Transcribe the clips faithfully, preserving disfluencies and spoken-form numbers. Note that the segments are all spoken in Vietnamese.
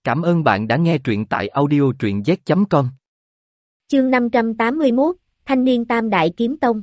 Cảm ơn bạn đã nghe truyện tại audio truyện z chấm com. Chương năm trăm tám mươi mốt, Thanh niên Tam Đại Kiếm Tông.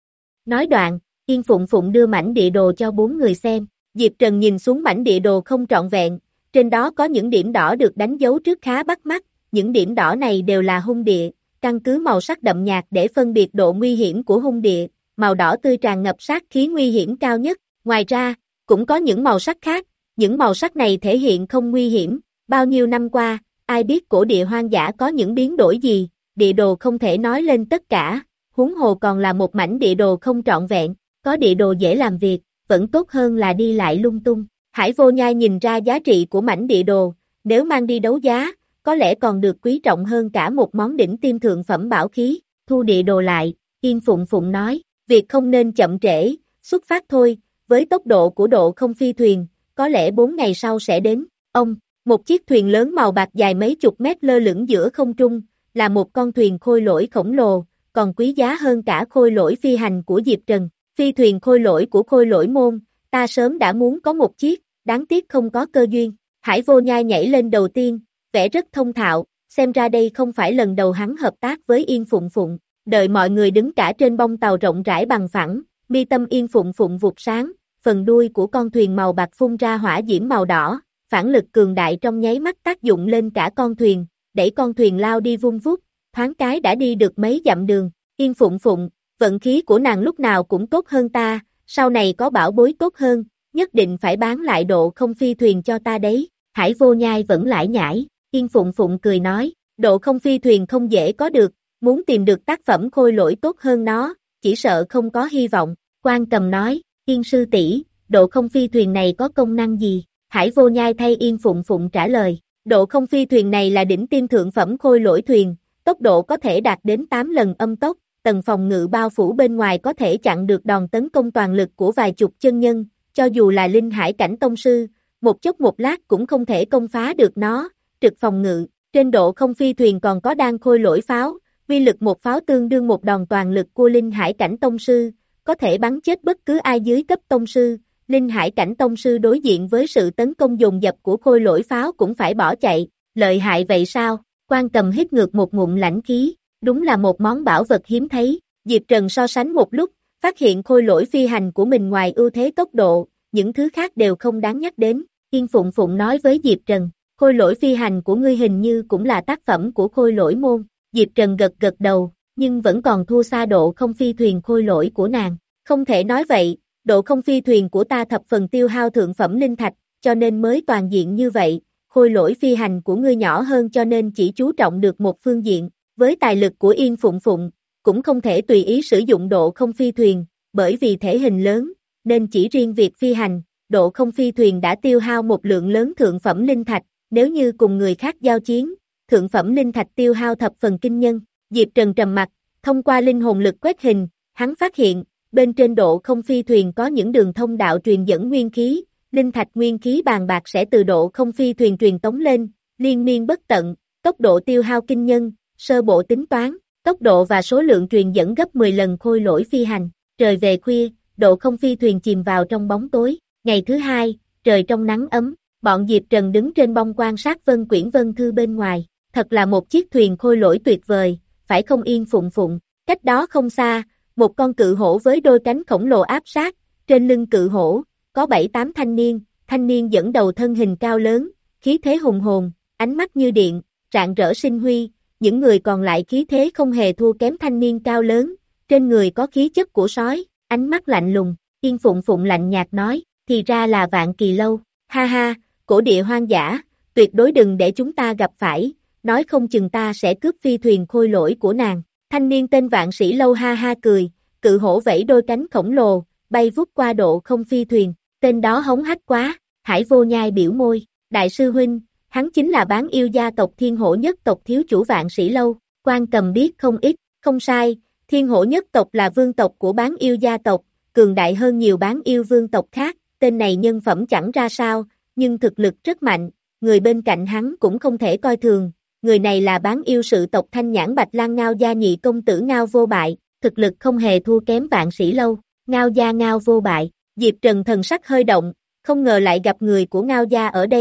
Nói đoạn, Yên Phụng Phụng đưa mảnh địa đồ cho bốn người xem. Diệp Trần nhìn xuống mảnh địa đồ không trọn vẹn, trên đó có những điểm đỏ được đánh dấu trước khá bắt mắt, những điểm đỏ này đều là hung địa, căn cứ màu sắc đậm nhạt để phân biệt độ nguy hiểm của hung địa, màu đỏ tươi tràn ngập sát khí nguy hiểm cao nhất, ngoài ra, cũng có những màu sắc khác, những màu sắc này thể hiện không nguy hiểm, bao nhiêu năm qua, ai biết cổ địa hoang dã có những biến đổi gì, địa đồ không thể nói lên tất cả, huống hồ còn là một mảnh địa đồ không trọn vẹn, có địa đồ dễ làm việc, vẫn tốt hơn là đi lại lung tung. Hải Vô Nhai nhìn ra giá trị của mảnh địa đồ, nếu mang đi đấu giá, có lẽ còn được quý trọng hơn cả một món đỉnh tiêm thượng phẩm bảo khí, thu địa đồ lại, Yên Phụng Phụng nói, việc không nên chậm trễ, xuất phát thôi, với tốc độ của độ không phi thuyền, có lẽ bốn ngày sau sẽ đến, ông, một chiếc thuyền lớn màu bạc dài mấy chục mét lơ lửng giữa không trung, là một con thuyền khôi lỗi khổng lồ, còn quý giá hơn cả khôi lỗi phi hành của Diệp Trần, phi thuyền khôi lỗi của khôi lỗi môn, ta sớm đã muốn có một chiếc, đáng tiếc không có cơ duyên, Hải Vô Nhai nhảy lên đầu tiên, vẻ rất thông thạo, xem ra đây không phải lần đầu hắn hợp tác với Yên Phụng Phụng, đợi mọi người đứng cả trên bông tàu rộng rãi bằng phẳng, mi tâm Yên Phụng Phụng vụt sáng, phần đuôi của con thuyền màu bạc phun ra hỏa diễm màu đỏ, phản lực cường đại trong nháy mắt tác dụng lên cả con thuyền, đẩy con thuyền lao đi vun vút, thoáng cái đã đi được mấy dặm đường, Yên Phụng Phụng, vận khí của nàng lúc nào cũng tốt hơn ta, sau này có bảo bối tốt hơn, nhất định phải bán lại độ không phi thuyền cho ta đấy, Hải Vô Nhai vẫn lải nhải, Yên Phụng Phụng cười nói, độ không phi thuyền không dễ có được, muốn tìm được tác phẩm khôi lỗi tốt hơn nó, chỉ sợ không có hy vọng, Quan Cầm nói, Yên sư tỷ, độ không phi thuyền này có công năng gì? Hải Vô Nhai thay Yên Phụng Phụng trả lời, độ không phi thuyền này là đỉnh tiêm thượng phẩm khôi lỗi thuyền, tốc độ có thể đạt đến tám lần âm tốc, tầng phòng ngự bao phủ bên ngoài có thể chặn được đòn tấn công toàn lực của vài chục chân nhân, cho dù là linh hải cảnh tông sư, một chốc một lát cũng không thể công phá được nó, trực phòng ngự, trên độ không phi thuyền còn có đan khôi lỗi pháo, uy lực một pháo tương đương một đòn toàn lực của linh hải cảnh tông sư, có thể bắn chết bất cứ ai dưới cấp tông sư. Linh hải cảnh tông sư đối diện với sự tấn công dồn dập của khôi lỗi pháo cũng phải bỏ chạy, lợi hại vậy sao? Quan Cầm hít ngược một ngụm lãnh khí, đúng là một món bảo vật hiếm thấy, Diệp Trần so sánh một lúc, phát hiện khôi lỗi phi hành của mình ngoài ưu thế tốc độ, những thứ khác đều không đáng nhắc đến, Yên Phụng Phụng nói với Diệp Trần, khôi lỗi phi hành của ngươi hình như cũng là tác phẩm của khôi lỗi môn, Diệp Trần gật gật đầu, nhưng vẫn còn thua xa độ không phi thuyền khôi lỗi của nàng, không thể nói vậy. Độ không phi thuyền của ta thập phần tiêu hao thượng phẩm linh thạch, cho nên mới toàn diện như vậy, khôi lỗi phi hành của ngươi nhỏ hơn cho nên chỉ chú trọng được một phương diện, với tài lực của Yên Phụng Phụng, cũng không thể tùy ý sử dụng độ không phi thuyền, bởi vì thể hình lớn, nên chỉ riêng việc phi hành, độ không phi thuyền đã tiêu hao một lượng lớn thượng phẩm linh thạch, nếu như cùng người khác giao chiến, thượng phẩm linh thạch tiêu hao thập phần kinh nhân, Diệp Trần trầm mặt, thông qua linh hồn lực quét hình, hắn phát hiện, bên trên độ không phi thuyền có những đường thông đạo truyền dẫn nguyên khí, linh thạch nguyên khí bàn bạc sẽ từ độ không phi thuyền truyền tống lên, liên miên bất tận, tốc độ tiêu hao kinh nhân, sơ bộ tính toán, tốc độ và số lượng truyền dẫn gấp mười lần khôi lỗi phi hành, trời về khuya, độ không phi thuyền chìm vào trong bóng tối, ngày thứ hai, trời trong nắng ấm, bọn Diệp Trần đứng trên bông quan sát Vân Quyển Vân Thư bên ngoài, thật là một chiếc thuyền khôi lỗi tuyệt vời, phải không Yên Phụng Phụng, cách đó không xa, một con cự hổ với đôi cánh khổng lồ áp sát, trên lưng cự hổ, có bảy tám thanh niên, thanh niên dẫn đầu thân hình cao lớn, khí thế hùng hồn, ánh mắt như điện, rạng rỡ sinh huy, những người còn lại khí thế không hề thua kém thanh niên cao lớn, trên người có khí chất của sói, ánh mắt lạnh lùng, Yên Phụng Phụng lạnh nhạt nói, thì ra là Vạn Kỳ Lâu, ha ha, cổ địa hoang dã, tuyệt đối đừng để chúng ta gặp phải, nói không chừng ta sẽ cướp phi thuyền khôi lỗi của nàng. Thanh niên tên Vạn Sĩ Lâu ha ha cười, cự hổ vẫy đôi cánh khổng lồ, bay vút qua độ không phi thuyền, tên đó hống hách quá, Hải Vô Nhai biểu môi, đại sư huynh, hắn chính là bán yêu gia tộc Thiên Hổ nhất tộc thiếu chủ Vạn Sĩ Lâu, Quan Cầm biết không ít, không sai, Thiên Hổ nhất tộc là vương tộc của bán yêu gia tộc, cường đại hơn nhiều bán yêu vương tộc khác, tên này nhân phẩm chẳng ra sao, nhưng thực lực rất mạnh, người bên cạnh hắn cũng không thể coi thường. Người này là bán yêu sự tộc Thanh Nhãn Bạch Lang Ngao gia nhị công tử Ngao Vô Bại, thực lực không hề thua kém Vạn Sĩ Lâu, Ngao gia Ngao Vô Bại, Diệp Trần thần sắc hơi động, không ngờ lại gặp người của Ngao gia ở đây,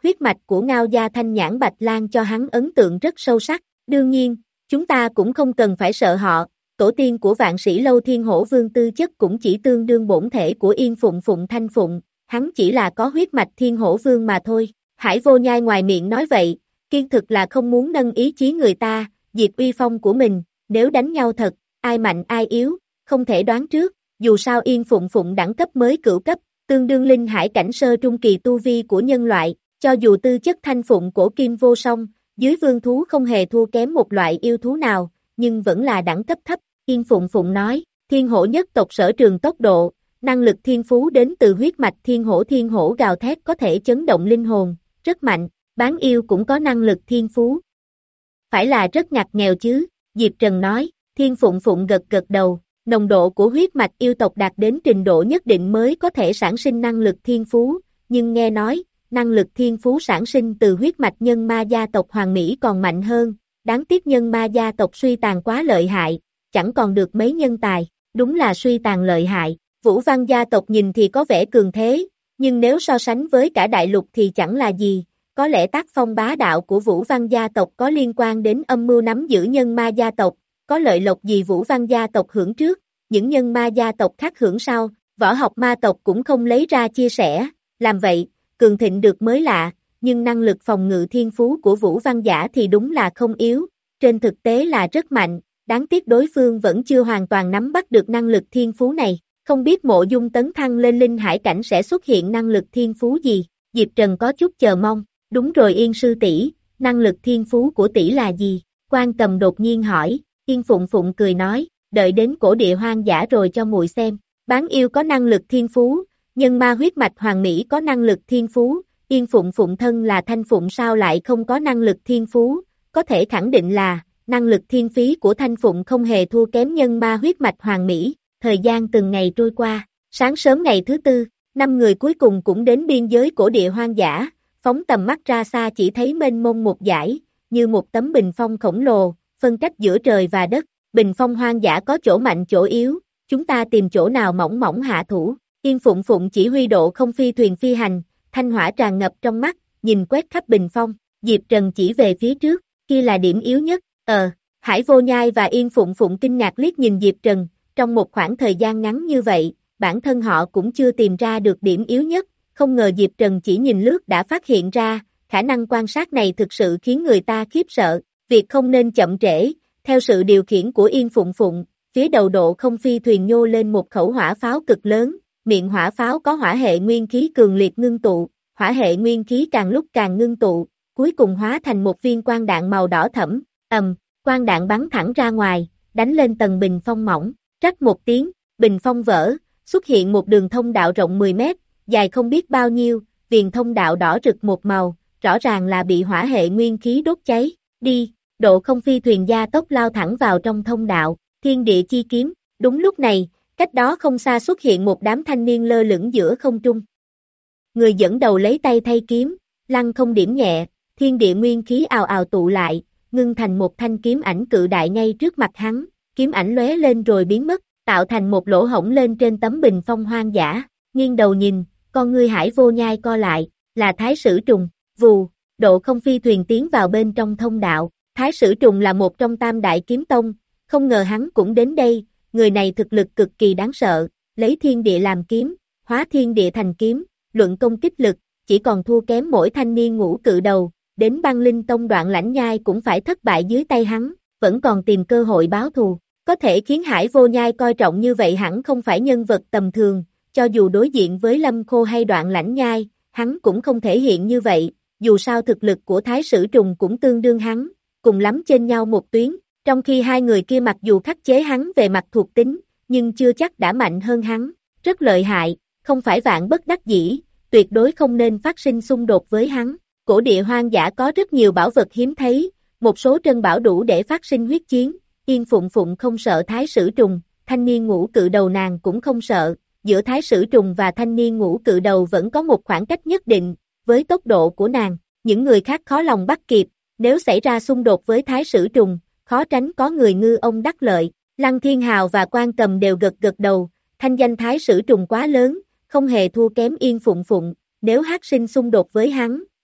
huyết mạch của Ngao gia Thanh Nhãn Bạch Lan cho hắn ấn tượng rất sâu sắc, đương nhiên, chúng ta cũng không cần phải sợ họ, tổ tiên của vạn sĩ lâu Thiên Hổ Vương tư chất cũng chỉ tương đương bổn thể của Yên Phụng Phụng Thanh Phụng, hắn chỉ là có huyết mạch Thiên Hổ Vương mà thôi. Hải Vô Nhai ngoài miệng nói vậy, kiên thực là không muốn nâng ý chí người ta, diệt uy phong của mình, nếu đánh nhau thật, ai mạnh ai yếu, không thể đoán trước, dù sao Yên Phụng Phụng đẳng cấp mới cửu cấp, tương đương linh hải cảnh sơ trung kỳ tu vi của nhân loại, cho dù tư chất Thanh Phụng cổ kim vô song, dưới vương thú không hề thua kém một loại yêu thú nào, nhưng vẫn là đẳng cấp thấp. Yên Phụng Phụng nói, Thiên Hổ nhất tộc sở trường tốc độ, năng lực thiên phú đến từ huyết mạch thiên hổ thiên hổ gào thét có thể chấn động linh hồn, rất mạnh, bán yêu cũng có năng lực thiên phú. Phải là rất ngặt nghèo chứ, Diệp Trần nói, Thiên Phụng Phụng gật gật đầu, nồng độ của huyết mạch yêu tộc đạt đến trình độ nhất định mới có thể sản sinh năng lực thiên phú, nhưng nghe nói, năng lực thiên phú sản sinh từ huyết mạch nhân ma gia tộc Hoàng Mỹ còn mạnh hơn, đáng tiếc nhân ma gia tộc suy tàn quá lợi hại, chẳng còn được mấy nhân tài, đúng là suy tàn lợi hại. Vũ Văn gia tộc nhìn thì có vẻ cường thế, nhưng nếu so sánh với cả đại lục thì chẳng là gì, có lẽ tác phong bá đạo của Vũ Văn gia tộc có liên quan đến âm mưu nắm giữ nhân ma gia tộc, có lợi lộc gì Vũ Văn gia tộc hưởng trước, những nhân ma gia tộc khác hưởng sau, võ học ma tộc cũng không lấy ra chia sẻ, làm vậy, cường thịnh được mới lạ, nhưng năng lực phòng ngự thiên phú của Vũ Văn giả thì đúng là không yếu, trên thực tế là rất mạnh, đáng tiếc đối phương vẫn chưa hoàn toàn nắm bắt được năng lực thiên phú này. Không biết Mộ Dung tấn thăng lên linh hải cảnh sẽ xuất hiện năng lực thiên phú gì, Diệp Trần có chút chờ mong, đúng rồi Yên sư tỷ, năng lực thiên phú của tỷ là gì, Quan Cầm đột nhiên hỏi, Yên Phụng Phụng cười nói, đợi đến cổ địa hoang dã rồi cho muội xem, bán yêu có năng lực thiên phú, nhân ma huyết mạch Hoàng Mỹ có năng lực thiên phú, Yên Phụng Phụng thân là Thanh Phụng sao lại không có năng lực thiên phú, có thể khẳng định là, năng lực thiên phí của Thanh Phụng không hề thua kém nhân ma huyết mạch Hoàng Mỹ. Thời gian từng ngày trôi qua, sáng sớm ngày thứ tư, năm người cuối cùng cũng đến biên giới cổ địa hoang dã, phóng tầm mắt ra xa chỉ thấy mênh mông một dải, như một tấm bình phong khổng lồ, phân cách giữa trời và đất, bình phong hoang dã có chỗ mạnh chỗ yếu, chúng ta tìm chỗ nào mỏng mỏng hạ thủ, Yên Phụng Phụng chỉ huy độ không phi thuyền phi hành, thanh hỏa tràn ngập trong mắt, nhìn quét khắp bình phong, Diệp Trần chỉ về phía trước, kia là điểm yếu nhất, ờ, Hải Vô Nhai và Yên Phụng Phụng kinh ngạc liếc nhìn Diệp Trần. Trong một khoảng thời gian ngắn như vậy, bản thân họ cũng chưa tìm ra được điểm yếu nhất, không ngờ Diệp Trần chỉ nhìn lướt đã phát hiện ra, khả năng quan sát này thực sự khiến người ta khiếp sợ, việc không nên chậm trễ, theo sự điều khiển của Yên Phụng Phụng, phía đầu độ không phi thuyền nhô lên một khẩu hỏa pháo cực lớn, miệng hỏa pháo có hỏa hệ nguyên khí cường liệt ngưng tụ, hỏa hệ nguyên khí càng lúc càng ngưng tụ, cuối cùng hóa thành một viên quang đạn màu đỏ thẫm, ầm, quang đạn bắn thẳng ra ngoài, đánh lên tầng bình phong mỏng. Rắc một tiếng, bình phong vỡ, xuất hiện một đường thông đạo rộng mười mét, dài không biết bao nhiêu, viền thông đạo đỏ rực một màu, rõ ràng là bị hỏa hệ nguyên khí đốt cháy, đi, độ không phi thuyền gia tốc lao thẳng vào trong thông đạo, thiên địa chi kiếm, đúng lúc này, cách đó không xa xuất hiện một đám thanh niên lơ lửng giữa không trung. Người dẫn đầu lấy tay thay kiếm, lăng không điểm nhẹ, thiên địa nguyên khí ào ào tụ lại, ngưng thành một thanh kiếm ảnh cự đại ngay trước mặt hắn. Kiếm ảnh lóe lên rồi biến mất, tạo thành một lỗ hổng lên trên tấm bình phong hoang dã, nghiêng đầu nhìn, con ngươi Hải Vô Nhai co lại, là Thái Sử Trùng, vù, độ không phi thuyền tiến vào bên trong thông đạo, Thái Sử Trùng là một trong tam đại kiếm tông, không ngờ hắn cũng đến đây, người này thực lực cực kỳ đáng sợ, lấy thiên địa làm kiếm, hóa thiên địa thành kiếm, luận công kích lực, chỉ còn thua kém mỗi thanh niên ngũ cự đầu, đến băng linh tông Đoạn Lãnh Nhai cũng phải thất bại dưới tay hắn, vẫn còn tìm cơ hội báo thù. Có thể khiến Hải Vô Nhai coi trọng như vậy hẳn không phải nhân vật tầm thường, cho dù đối diện với Lâm Khô hay Đoạn Lãnh Nhai, hắn cũng không thể hiện như vậy, dù sao thực lực của Thái Sử Trùng cũng tương đương hắn, cùng lắm trên nhau một tuyến, trong khi hai người kia mặc dù khắc chế hắn về mặt thuộc tính, nhưng chưa chắc đã mạnh hơn hắn, rất lợi hại, không phải vạn bất đắc dĩ, tuyệt đối không nên phát sinh xung đột với hắn. Cổ địa hoang dã có rất nhiều bảo vật hiếm thấy, một số trân bảo đủ để phát sinh huyết chiến. Yên Phụng Phụng không sợ Thái Sử Trùng, thanh niên ngũ cự đầu nàng cũng không sợ, giữa Thái Sử Trùng và thanh niên ngũ cự đầu vẫn có một khoảng cách nhất định, với tốc độ của nàng, những người khác khó lòng bắt kịp, nếu xảy ra xung đột với Thái Sử Trùng, khó tránh có người ngư ông đắc lợi, Lăng Thiên Hào và Quan Cầm đều gật gật đầu, thanh danh Thái Sử Trùng quá lớn, không hề thua kém Yên Phụng Phụng, nếu phát sinh xung đột với hắn,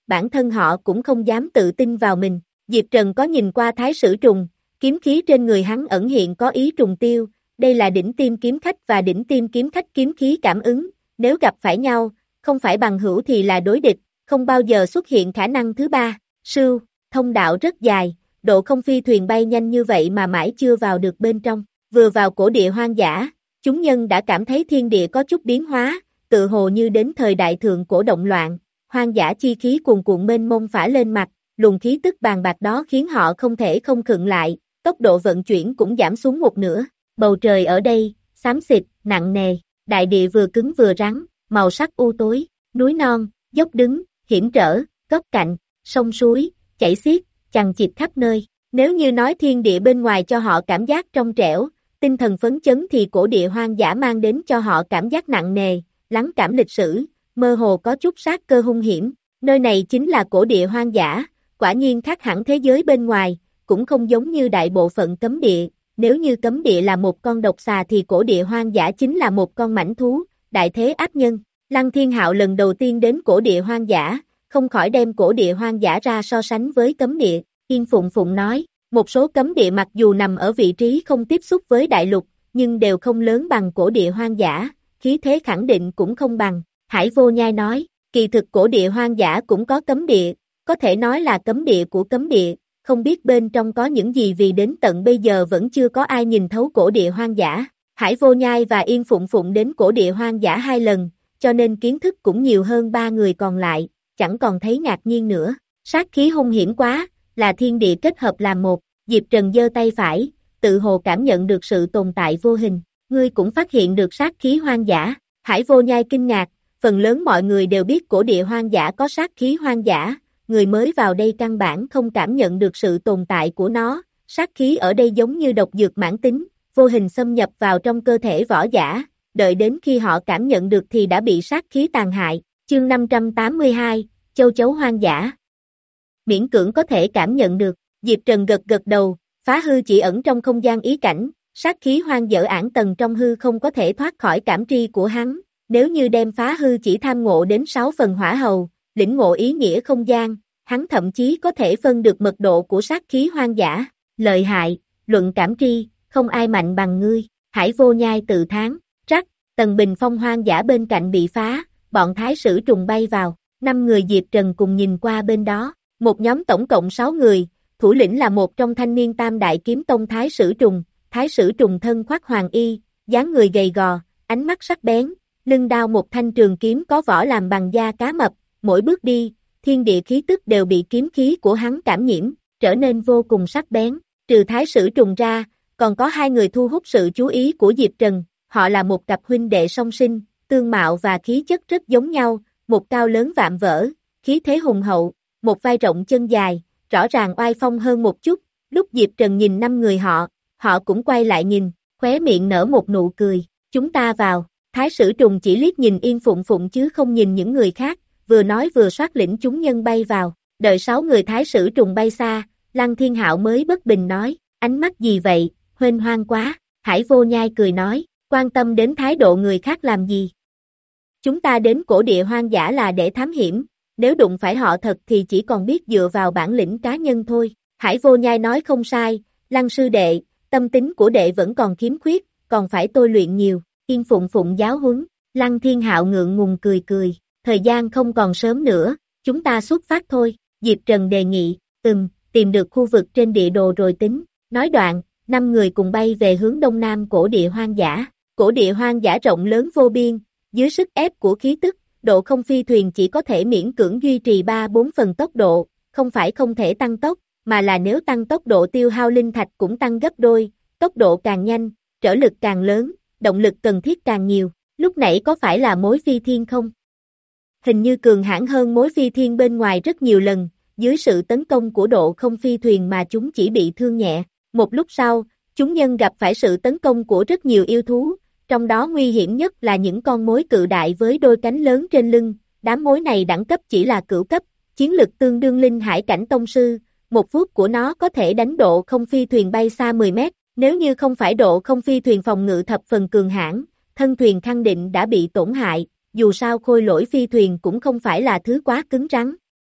bản thân họ cũng không dám tự tin vào mình. Diệp Trần có nhìn qua Thái Sử Trùng, kiếm khí trên người hắn ẩn hiện có ý trùng tiêu, đây là đỉnh tiêm kiếm khách và đỉnh tiêm kiếm khách kiếm khí cảm ứng, nếu gặp phải nhau, không phải bằng hữu thì là đối địch, không bao giờ xuất hiện khả năng thứ ba. Sưu, thông đạo rất dài, độ không phi thuyền bay nhanh như vậy mà mãi chưa vào được bên trong, vừa vào cổ địa hoang dã, chúng nhân đã cảm thấy thiên địa có chút biến hóa, tự hồ như đến thời đại thượng cổ động loạn, hoang dã chi khí cuồn cuộn mênh mông phả lên mặt, luồng khí tức bàn bạc đó khiến họ không thể không khựng lại, tốc độ vận chuyển cũng giảm xuống một nửa, bầu trời ở đây, xám xịt, nặng nề, đại địa vừa cứng vừa rắn, màu sắc u tối, núi non, dốc đứng, hiểm trở, góc cạnh, sông suối, chảy xiết, chằng chịt khắp nơi, nếu như nói thiên địa bên ngoài cho họ cảm giác trong trẻo, tinh thần phấn chấn thì cổ địa hoang dã mang đến cho họ cảm giác nặng nề, lắng cảm lịch sử, mơ hồ có chút sát cơ hung hiểm, nơi này chính là cổ địa hoang dã, quả nhiên khác hẳn thế giới bên ngoài, cũng không giống như đại bộ phận cấm địa, nếu như cấm địa là một con độc xà thì cổ địa hoang dã chính là một con mãnh thú, đại thế áp nhân. Lăng Thiên Hạo lần đầu tiên đến cổ địa hoang dã, không khỏi đem cổ địa hoang dã ra so sánh với cấm địa, Yên Phụng Phụng nói, một số cấm địa mặc dù nằm ở vị trí không tiếp xúc với đại lục, nhưng đều không lớn bằng cổ địa hoang dã, khí thế khẳng định cũng không bằng, Hải Vô Nhai nói, kỳ thực cổ địa hoang dã cũng có cấm địa, có thể nói là cấm địa của cấm địa, không biết bên trong có những gì vì đến tận bây giờ vẫn chưa có ai nhìn thấu cổ địa hoang dã. Hải Vô Nhai và Yên Phụng Phụng đến cổ địa hoang dã hai lần, cho nên kiến thức cũng nhiều hơn ba người còn lại, chẳng còn thấy ngạc nhiên nữa. Sát khí hung hiểm quá, là thiên địa kết hợp làm một, Diệp Trần giơ tay phải, tự hồ cảm nhận được sự tồn tại vô hình. Ngươi cũng phát hiện được sát khí hoang dã. Hải Vô Nhai kinh ngạc, phần lớn mọi người đều biết cổ địa hoang dã có sát khí hoang dã, người mới vào đây căn bản không cảm nhận được sự tồn tại của nó, sát khí ở đây giống như độc dược mãn tính, vô hình xâm nhập vào trong cơ thể võ giả, đợi đến khi họ cảm nhận được thì đã bị sát khí tàn hại. Chương năm trăm tám mươi hai, Châu chấu hoang dã. Miễn cưỡng có thể cảm nhận được, Diệp Trần gật gật đầu, phá hư chỉ ẩn trong không gian ý cảnh, sát khí hoang dở ẩn tầng trong hư không có thể thoát khỏi cảm tri của hắn, nếu như đem phá hư chỉ tham ngộ đến sáu phần hỏa hầu, lĩnh ngộ ý nghĩa không gian, hắn thậm chí có thể phân được mật độ của sát khí hoang dã, lợi hại, luận cảm tri, không ai mạnh bằng ngươi, Hải Vô Nhai tự thán, trắc, tầng bình phong hoang dã bên cạnh bị phá, bọn thái sử trùng bay vào, năm người Diệp Trần cùng nhìn qua bên đó, một nhóm tổng cộng sáu người, thủ lĩnh là một trong thanh niên tam đại kiếm tông thái sử trùng, thái sử trùng thân khoác hoàng y, dáng người gầy gò, ánh mắt sắc bén, lưng đao một thanh trường kiếm có vỏ làm bằng da cá mập, mỗi bước đi, thiên địa khí tức đều bị kiếm khí của hắn cảm nhiễm, trở nên vô cùng sắc bén, trừ thái sử trùng ra, còn có hai người thu hút sự chú ý của Diệp Trần, họ là một cặp huynh đệ song sinh, tương mạo và khí chất rất giống nhau, một cao lớn vạm vỡ, khí thế hùng hậu, một vai rộng chân dài, rõ ràng oai phong hơn một chút, lúc Diệp Trần nhìn năm người họ, họ cũng quay lại nhìn, khóe miệng nở một nụ cười, chúng ta vào, thái sử trùng chỉ liếc nhìn Yên Phụng Phụng chứ không nhìn những người khác, vừa nói vừa soát lĩnh chúng nhân bay vào, đợi sáu người thái sử trùng bay xa, Lăng Thiên Hạo mới bất bình nói, ánh mắt gì vậy, huênh hoang quá, Hải Vô Nhai cười nói, quan tâm đến thái độ người khác làm gì. Chúng ta đến cổ địa hoang dã là để thám hiểm, nếu đụng phải họ thật thì chỉ còn biết dựa vào bản lĩnh cá nhân thôi. Hải Vô Nhai nói không sai, Lăng sư đệ, tâm tính của đệ vẫn còn khiếm khuyết, còn phải tôi luyện nhiều, Yên Phụng Phụng giáo huấn, Lăng Thiên Hạo ngượng ngùng cười cười, thời gian không còn sớm nữa, chúng ta xuất phát thôi, Diệp Trần đề nghị, ừm, tìm được khu vực trên địa đồ rồi tính, nói đoạn, năm người cùng bay về hướng đông nam cổ địa hoang dã, cổ địa hoang dã rộng lớn vô biên, dưới sức ép của khí tức, độ không phi thuyền chỉ có thể miễn cưỡng duy trì ba bốn phần tốc độ, không phải không thể tăng tốc, mà là nếu tăng tốc độ tiêu hao linh thạch cũng tăng gấp đôi, tốc độ càng nhanh, trở lực càng lớn, động lực cần thiết càng nhiều, lúc nãy có phải là mối phi thiên không? Hình như cường hãn hơn mối phi thiên bên ngoài rất nhiều lần, dưới sự tấn công của độ không phi thuyền mà chúng chỉ bị thương nhẹ, một lúc sau, chúng nhân gặp phải sự tấn công của rất nhiều yêu thú, trong đó nguy hiểm nhất là những con mối cự đại với đôi cánh lớn trên lưng, đám mối này đẳng cấp chỉ là cửu cấp, chiến lực tương đương linh hải cảnh tông sư, một phút của nó có thể đánh độ không phi thuyền bay xa mười mét, nếu như không phải độ không phi thuyền phòng ngự thập phần cường hãn, thân thuyền khẳng định đã bị tổn hại, dù sao khôi lỗi phi thuyền cũng không phải là thứ quá cứng rắn.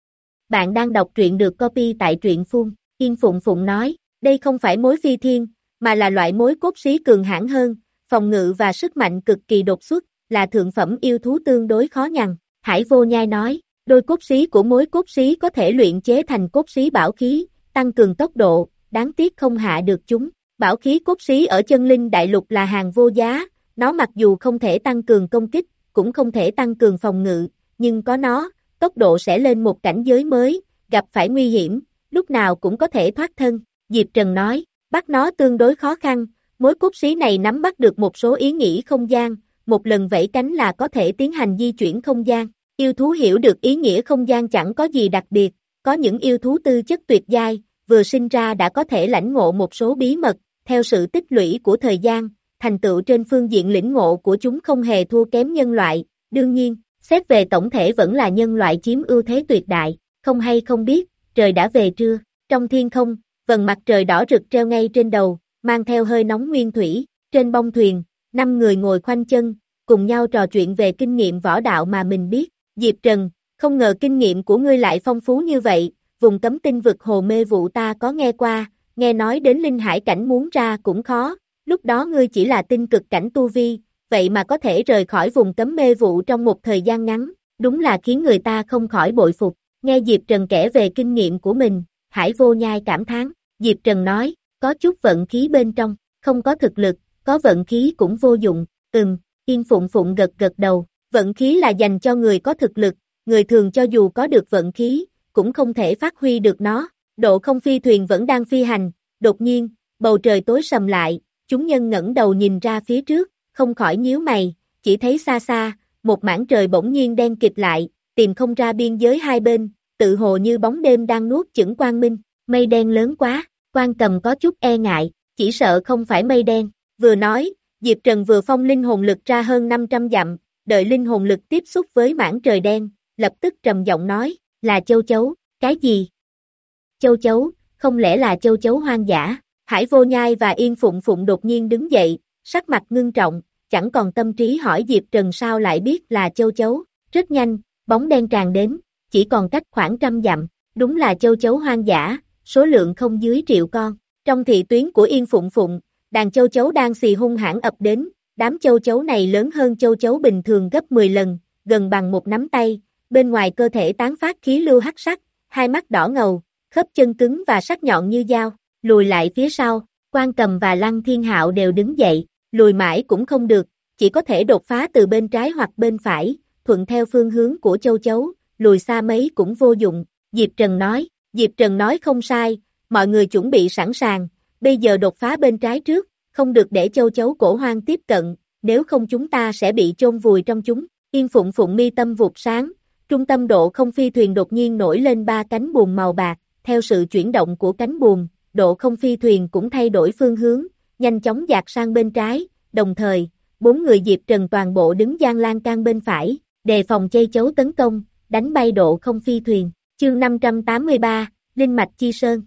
Bạn đang đọc truyện được copy tại truyện phun. Yên Phụng Phụng nói, đây không phải mối phi thiên, mà là loại mối cốt xí cường hãn hơn, phòng ngự và sức mạnh cực kỳ đột xuất, là thượng phẩm yêu thú tương đối khó nhằn. Hải Vô Nhai nói, đôi cốt xí của mối cốt xí có thể luyện chế thành cốt xí bảo khí, tăng cường tốc độ, đáng tiếc không hạ được chúng. Bảo khí cốt xí ở chân linh đại lục là hàng vô giá, nó mặc dù không thể tăng cường công kích, cũng không thể tăng cường phòng ngự, nhưng có nó, tốc độ sẽ lên một cảnh giới mới, gặp phải nguy hiểm, lúc nào cũng có thể thoát thân. Diệp Trần nói, bắt nó tương đối khó khăn, mối cốt xí này nắm bắt được một số ý nghĩ không gian, một lần vẫy cánh là có thể tiến hành di chuyển không gian. Yêu thú hiểu được ý nghĩa không gian chẳng có gì đặc biệt, có những yêu thú tư chất tuyệt giai, vừa sinh ra đã có thể lãnh ngộ một số bí mật, theo sự tích lũy của thời gian, thành tựu trên phương diện lĩnh ngộ của chúng không hề thua kém nhân loại, đương nhiên, xét về tổng thể vẫn là nhân loại chiếm ưu thế tuyệt đại, không hay không biết, trời đã về trưa, trong thiên không, vầng mặt trời đỏ rực treo ngay trên đầu, mang theo hơi nóng nguyên thủy, trên bông thuyền, năm người ngồi khoanh chân, cùng nhau trò chuyện về kinh nghiệm võ đạo mà mình biết. Diệp Trần, không ngờ kinh nghiệm của ngươi lại phong phú như vậy, vùng cấm tinh vực hồ mê vụ ta có nghe qua, nghe nói đến linh hải cảnh muốn ra cũng khó, lúc đó ngươi chỉ là tinh cực cảnh tu vi, vậy mà có thể rời khỏi vùng cấm mê vụ trong một thời gian ngắn, đúng là khiến người ta không khỏi bội phục. Nghe Diệp Trần kể về kinh nghiệm của mình, Hải Vô Nhai cảm thán, Diệp Trần nói, có chút vận khí bên trong, không có thực lực, có vận khí cũng vô dụng, ừm, Yên Phụng Phụng gật gật đầu. Vận khí là dành cho người có thực lực, người thường cho dù có được vận khí, cũng không thể phát huy được nó. Độ không phi thuyền vẫn đang phi hành, đột nhiên, bầu trời tối sầm lại, chúng nhân ngẩng đầu nhìn ra phía trước, không khỏi nhíu mày, chỉ thấy xa xa, một mảng trời bỗng nhiên đen kịt lại, tìm không ra biên giới hai bên, tự hồ như bóng đêm đang nuốt chửng quang minh, mây đen lớn quá, Quan Cầm có chút e ngại, chỉ sợ không phải mây đen, vừa nói, Diệp Trần vừa phong linh hồn lực ra hơn năm trăm dặm, đợi linh hồn lực tiếp xúc với mảng trời đen, lập tức trầm giọng nói, là châu chấu, cái gì? Châu chấu, không lẽ là châu chấu hoang dã? Hải Vô Nhai và Yên Phụng Phụng đột nhiên đứng dậy, sắc mặt ngưng trọng, chẳng còn tâm trí hỏi Diệp Trần sao lại biết là châu chấu. Rất nhanh, bóng đen tràn đến, chỉ còn cách khoảng trăm dặm, đúng là châu chấu hoang dã, số lượng không dưới triệu con. Trong thị tuyến của Yên Phụng Phụng, đàn châu chấu đang xì hung hãn ập đến. Đám châu chấu này lớn hơn châu chấu bình thường gấp mười lần, gần bằng một nắm tay, bên ngoài cơ thể tán phát khí lưu hắc sắc, hai mắt đỏ ngầu, khớp chân cứng và sắc nhọn như dao, lùi lại phía sau, Quan Cầm và Lăng Thiên Hạo đều đứng dậy, lùi mãi cũng không được, chỉ có thể đột phá từ bên trái hoặc bên phải, thuận theo phương hướng của châu chấu, lùi xa mấy cũng vô dụng, Diệp Trần nói, Diệp Trần nói không sai, mọi người chuẩn bị sẵn sàng, bây giờ đột phá bên trái trước, không được để châu chấu cổ hoang tiếp cận, nếu không chúng ta sẽ bị chôn vùi trong chúng. Yên Phụng Phụng mi tâm vụt sáng, trung tâm độ không phi thuyền đột nhiên nổi lên ba cánh buồm màu bạc, theo sự chuyển động của cánh buồm, độ không phi thuyền cũng thay đổi phương hướng, nhanh chóng dạt sang bên trái, đồng thời, bốn người Diệp Trần toàn bộ đứng gian lan can bên phải, đề phòng chây chấu tấn công, đánh bay độ không phi thuyền. Chương năm trăm tám mươi ba, Linh Mạch Chi Sơn.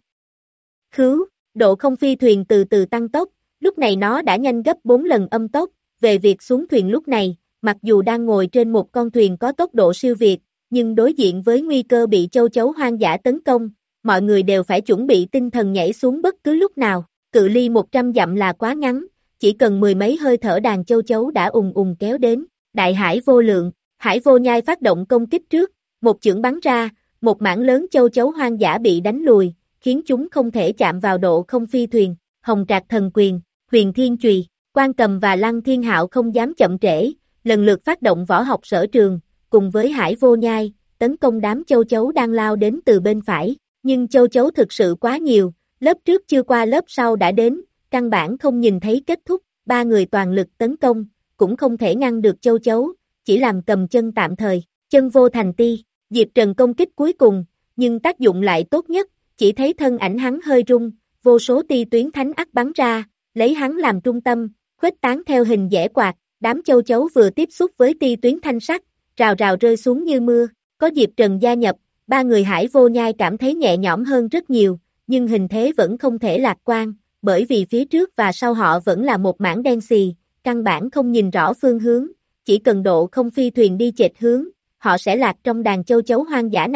Khứu, độ không phi thuyền từ từ tăng tốc, lúc này nó đã nhanh gấp bốn lần âm tốc, về việc xuống thuyền lúc này, mặc dù đang ngồi trên một con thuyền có tốc độ siêu việt, nhưng đối diện với nguy cơ bị châu chấu hoang dã tấn công, mọi người đều phải chuẩn bị tinh thần nhảy xuống bất cứ lúc nào, cự ly một trăm dặm là quá ngắn, chỉ cần mười mấy hơi thở đàn châu chấu đã ùng ùng kéo đến, đại hải vô lượng, Hải Vô Nhai phát động công kích trước, một chưởng bắn ra, một mảng lớn châu chấu hoang dã bị đánh lùi, khiến chúng không thể chạm vào độ không phi thuyền, Hồng Trạc Thần Quyền, Huyền Thiên Chùy, Quan Cầm và Lăng Thiên Hạo không dám chậm trễ, lần lượt phát động võ học sở trường, cùng với Hải Vô Nhai, tấn công đám châu chấu đang lao đến từ bên phải, nhưng châu chấu thực sự quá nhiều, lớp trước chưa qua lớp sau đã đến, căn bản không nhìn thấy kết thúc, ba người toàn lực tấn công, cũng không thể ngăn được châu chấu, chỉ làm cầm chân tạm thời, chân vô thành ti, Diệp Trần công kích cuối cùng, nhưng tác dụng lại tốt nhất, chỉ thấy thân ảnh hắn hơi rung, vô số ti tuyến thánh ắt bắn ra, lấy hắn làm trung tâm, khuếch tán theo hình dẻ quạt, đám châu chấu vừa tiếp xúc với ti tuyến thanh sắc, rào rào rơi xuống như mưa, có Diệp Trần gia nhập, ba người Hải Vô Nhai cảm thấy nhẹ nhõm hơn rất nhiều, nhưng hình thế vẫn không thể lạc quan, bởi vì phía trước và sau họ vẫn là một mảng đen xì, căn bản không nhìn rõ phương hướng, chỉ cần độ không phi thuyền đi chệch hướng, họ sẽ lạc trong đàn châu chấu hoang dã này.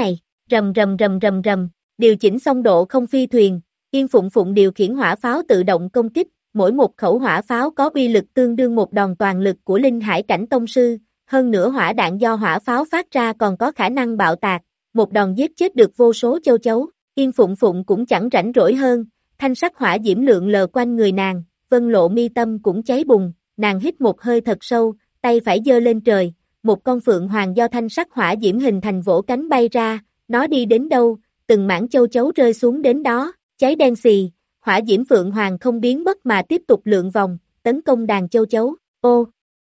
Rầm rầm rầm rầm rầm, điều chỉnh xong độ không phi thuyền, Yên Phụng Phụng điều khiển hỏa pháo tự động công kích, mỗi một khẩu hỏa pháo có uy lực tương đương một đòn toàn lực của Linh Hải cảnh tông sư, hơn nữa hỏa đạn do hỏa pháo phát ra còn có khả năng bạo tạc, một đòn giết chết được vô số châu chấu. Yên Phụng Phụng cũng chẳng rảnh rỗi hơn, thanh sắc hỏa diễm lượn lờ quanh người nàng, Vân Lộ mi tâm cũng cháy bùng, nàng hít một hơi thật sâu, tay phải giơ lên trời, một con phượng hoàng do thanh sắc hỏa diễm hình thành vỗ cánh bay ra, nó đi đến đâu, từng mảng châu chấu rơi xuống đến đó, cháy đen xì, hỏa diễm phượng hoàng không biến mất mà tiếp tục lượn vòng, tấn công đàn châu chấu. Ô!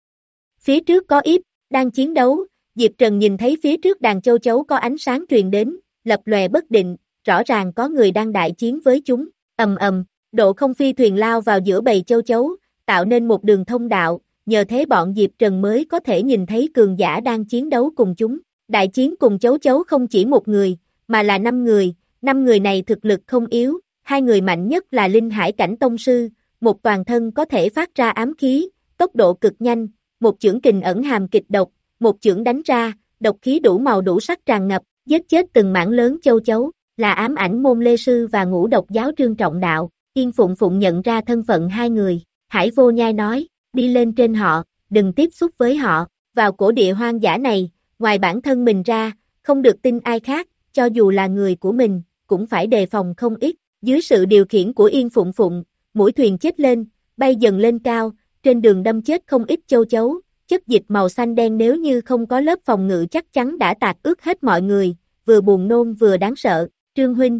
Phía trước có Íp, đang chiến đấu, Diệp Trần nhìn thấy phía trước đàn châu chấu có ánh sáng truyền đến, lập lòe bất định, rõ ràng có người đang đại chiến với chúng, ầm ầm, độ không phi thuyền lao vào giữa bầy châu chấu, tạo nên một đường thông đạo, nhờ thế bọn Diệp Trần mới có thể nhìn thấy cường giả đang chiến đấu cùng chúng. Đại chiến cùng chấu chấu không chỉ một người, mà là năm người, năm người này thực lực không yếu, hai người mạnh nhất là Linh Hải cảnh tông sư, một toàn thân có thể phát ra ám khí, tốc độ cực nhanh, một chưởng kình ẩn hàm kịch độc, một chưởng đánh ra, độc khí đủ màu đủ sắc tràn ngập, giết chết từng mảng lớn châu chấu, là ám ảnh môn lê sư và ngũ độc giáo Trương Trọng Đạo. Yên Phụng Phụng nhận ra thân phận hai người, Hải Vô Nhai nói, đi lên trên họ, đừng tiếp xúc với họ, vào cổ địa hoang dã này, ngoài bản thân mình ra, không được tin ai khác, cho dù là người của mình, cũng phải đề phòng không ít. Dưới sự điều khiển của Yên Phụng Phụng, mũi thuyền chết lên, bay dần lên cao, trên đường đâm chết không ít châu chấu, chất dịch màu xanh đen nếu như không có lớp phòng ngự chắc chắn đã tạt ướt hết mọi người, vừa buồn nôn vừa đáng sợ. Trương huynh,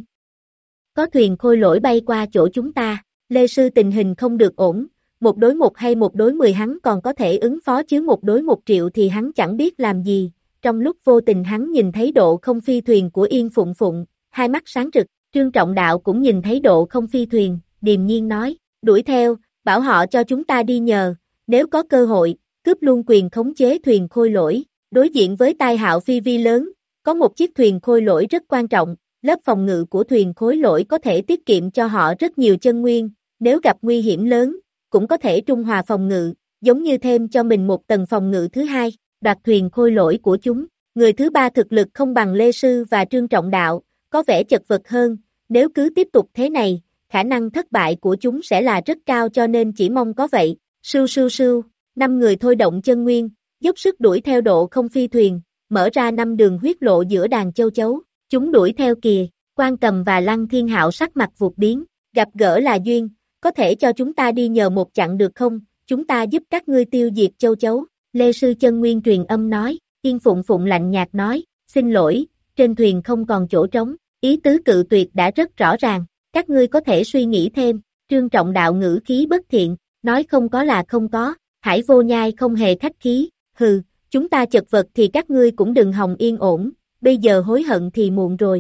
có thuyền khôi lỗi bay qua chỗ chúng ta, Lê sư tình hình không được ổn, một đối một hay một đối mười hắn còn có thể ứng phó chứ một đối một triệu thì hắn chẳng biết làm gì. Trong lúc vô tình hắn nhìn thấy độ không phi thuyền của Yên Phụng Phụng, hai mắt sáng rực, Trương Trọng Đạo cũng nhìn thấy độ không phi thuyền, điềm nhiên nói, đuổi theo, bảo họ cho chúng ta đi nhờ, nếu có cơ hội, cướp luôn quyền khống chế thuyền khôi lỗi. Đối diện với tai hạo phi vi lớn, có một chiếc thuyền khôi lỗi rất quan trọng, lớp phòng ngự của thuyền khối lỗi có thể tiết kiệm cho họ rất nhiều chân nguyên, nếu gặp nguy hiểm lớn, cũng có thể trung hòa phòng ngự, giống như thêm cho mình một tầng phòng ngự thứ hai, đoạt thuyền khôi lỗi của chúng. Người thứ ba thực lực không bằng Lê Sư và Trương Trọng Đạo, có vẻ chật vật hơn, nếu cứ tiếp tục thế này, khả năng thất bại của chúng sẽ là rất cao cho nên chỉ mong có vậy. Sưu sưu sưu, năm người thôi động chân nguyên, dốc sức đuổi theo độ không phi thuyền, mở ra năm đường huyết lộ giữa đàn châu chấu, chúng đuổi theo kìa. Quan Cầm và Lăng Thiên Hạo sắc mặt vụt biến, gặp gỡ là duyên, có thể cho chúng ta đi nhờ một chặng được không, chúng ta giúp các ngươi tiêu diệt châu chấu. Lê Sư chân nguyên truyền âm nói, Yên Phụng Phụng lạnh nhạt nói, xin lỗi, trên thuyền không còn chỗ trống, ý tứ cự tuyệt đã rất rõ ràng, các ngươi có thể suy nghĩ thêm. Trương Trọng Đạo ngữ khí bất thiện, nói không có là không có. Hải Vô Nhai không hề khách khí, hừ, chúng ta chật vật thì các ngươi cũng đừng hòng yên ổn, bây giờ hối hận thì muộn rồi.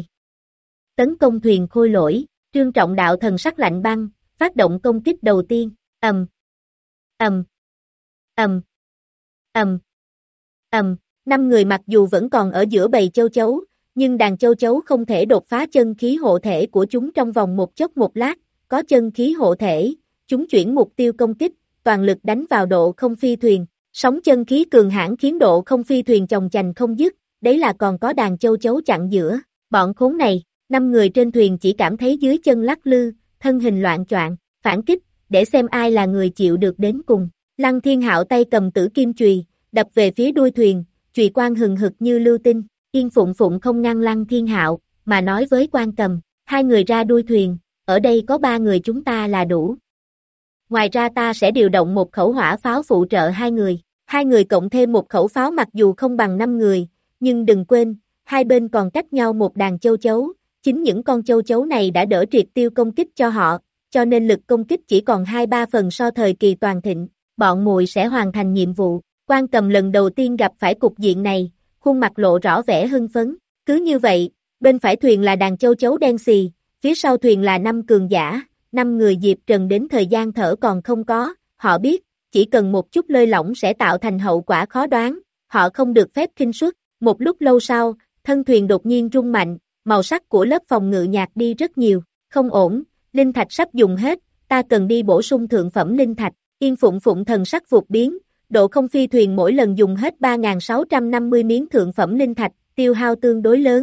Tấn công thuyền khôi lỗi, Trương Trọng Đạo thần sắc lạnh băng, phát động công kích đầu tiên, ầm, ầm, ầm, ầm, ầm, năm người mặc dù vẫn còn ở giữa bầy châu chấu, nhưng đàn châu chấu không thể đột phá chân khí hộ thể của chúng trong vòng một chốc một lát, có chân khí hộ thể, chúng chuyển mục tiêu công kích, toàn lực đánh vào độ không phi thuyền, sóng chân khí cường hãn khiến độ không phi thuyền chồng chành không dứt, đấy là còn có đàn châu chấu chặn giữa, bọn khốn này, năm người trên thuyền chỉ cảm thấy dưới chân lắc lư, thân hình loạn choạng, phản kích, để xem ai là người chịu được đến cùng. Lăng Thiên Hạo tay cầm tử kim chùy, đập về phía đuôi thuyền, chùy quang hừng hực như lưu tinh. Yên Phụng Phụng không ngăn Lăng Thiên Hạo, mà nói với Quan Cầm, hai người ra đuôi thuyền, ở đây có ba người chúng ta là đủ. Ngoài ra ta sẽ điều động một khẩu hỏa pháo phụ trợ hai người, hai người cộng thêm một khẩu pháo mặc dù không bằng năm người, nhưng đừng quên, hai bên còn cách nhau một đàn châu chấu, chính những con châu chấu này đã đỡ triệt tiêu công kích cho họ, cho nên lực công kích chỉ còn hai ba phần so thời kỳ toàn thịnh, bọn muội sẽ hoàn thành nhiệm vụ. Quan Cầm lần đầu tiên gặp phải cục diện này, khuôn mặt lộ rõ vẻ hưng phấn, cứ như vậy, bên phải thuyền là đàn châu chấu đen xì, phía sau thuyền là năm cường giả, năm người Diệp Trần đến thời gian thở còn không có, họ biết, chỉ cần một chút lơi lỏng sẽ tạo thành hậu quả khó đoán, họ không được phép khinh suất. Một lúc lâu sau, thân thuyền đột nhiên rung mạnh, màu sắc của lớp phòng ngự nhạt đi rất nhiều, không ổn, linh thạch sắp dùng hết, ta cần đi bổ sung thượng phẩm linh thạch. Yên Phụng Phụng thần sắc vụt biến, độ không phi thuyền mỗi lần dùng hết ba nghìn sáu trăm năm mươi miếng thượng phẩm linh thạch, tiêu hao tương đối lớn,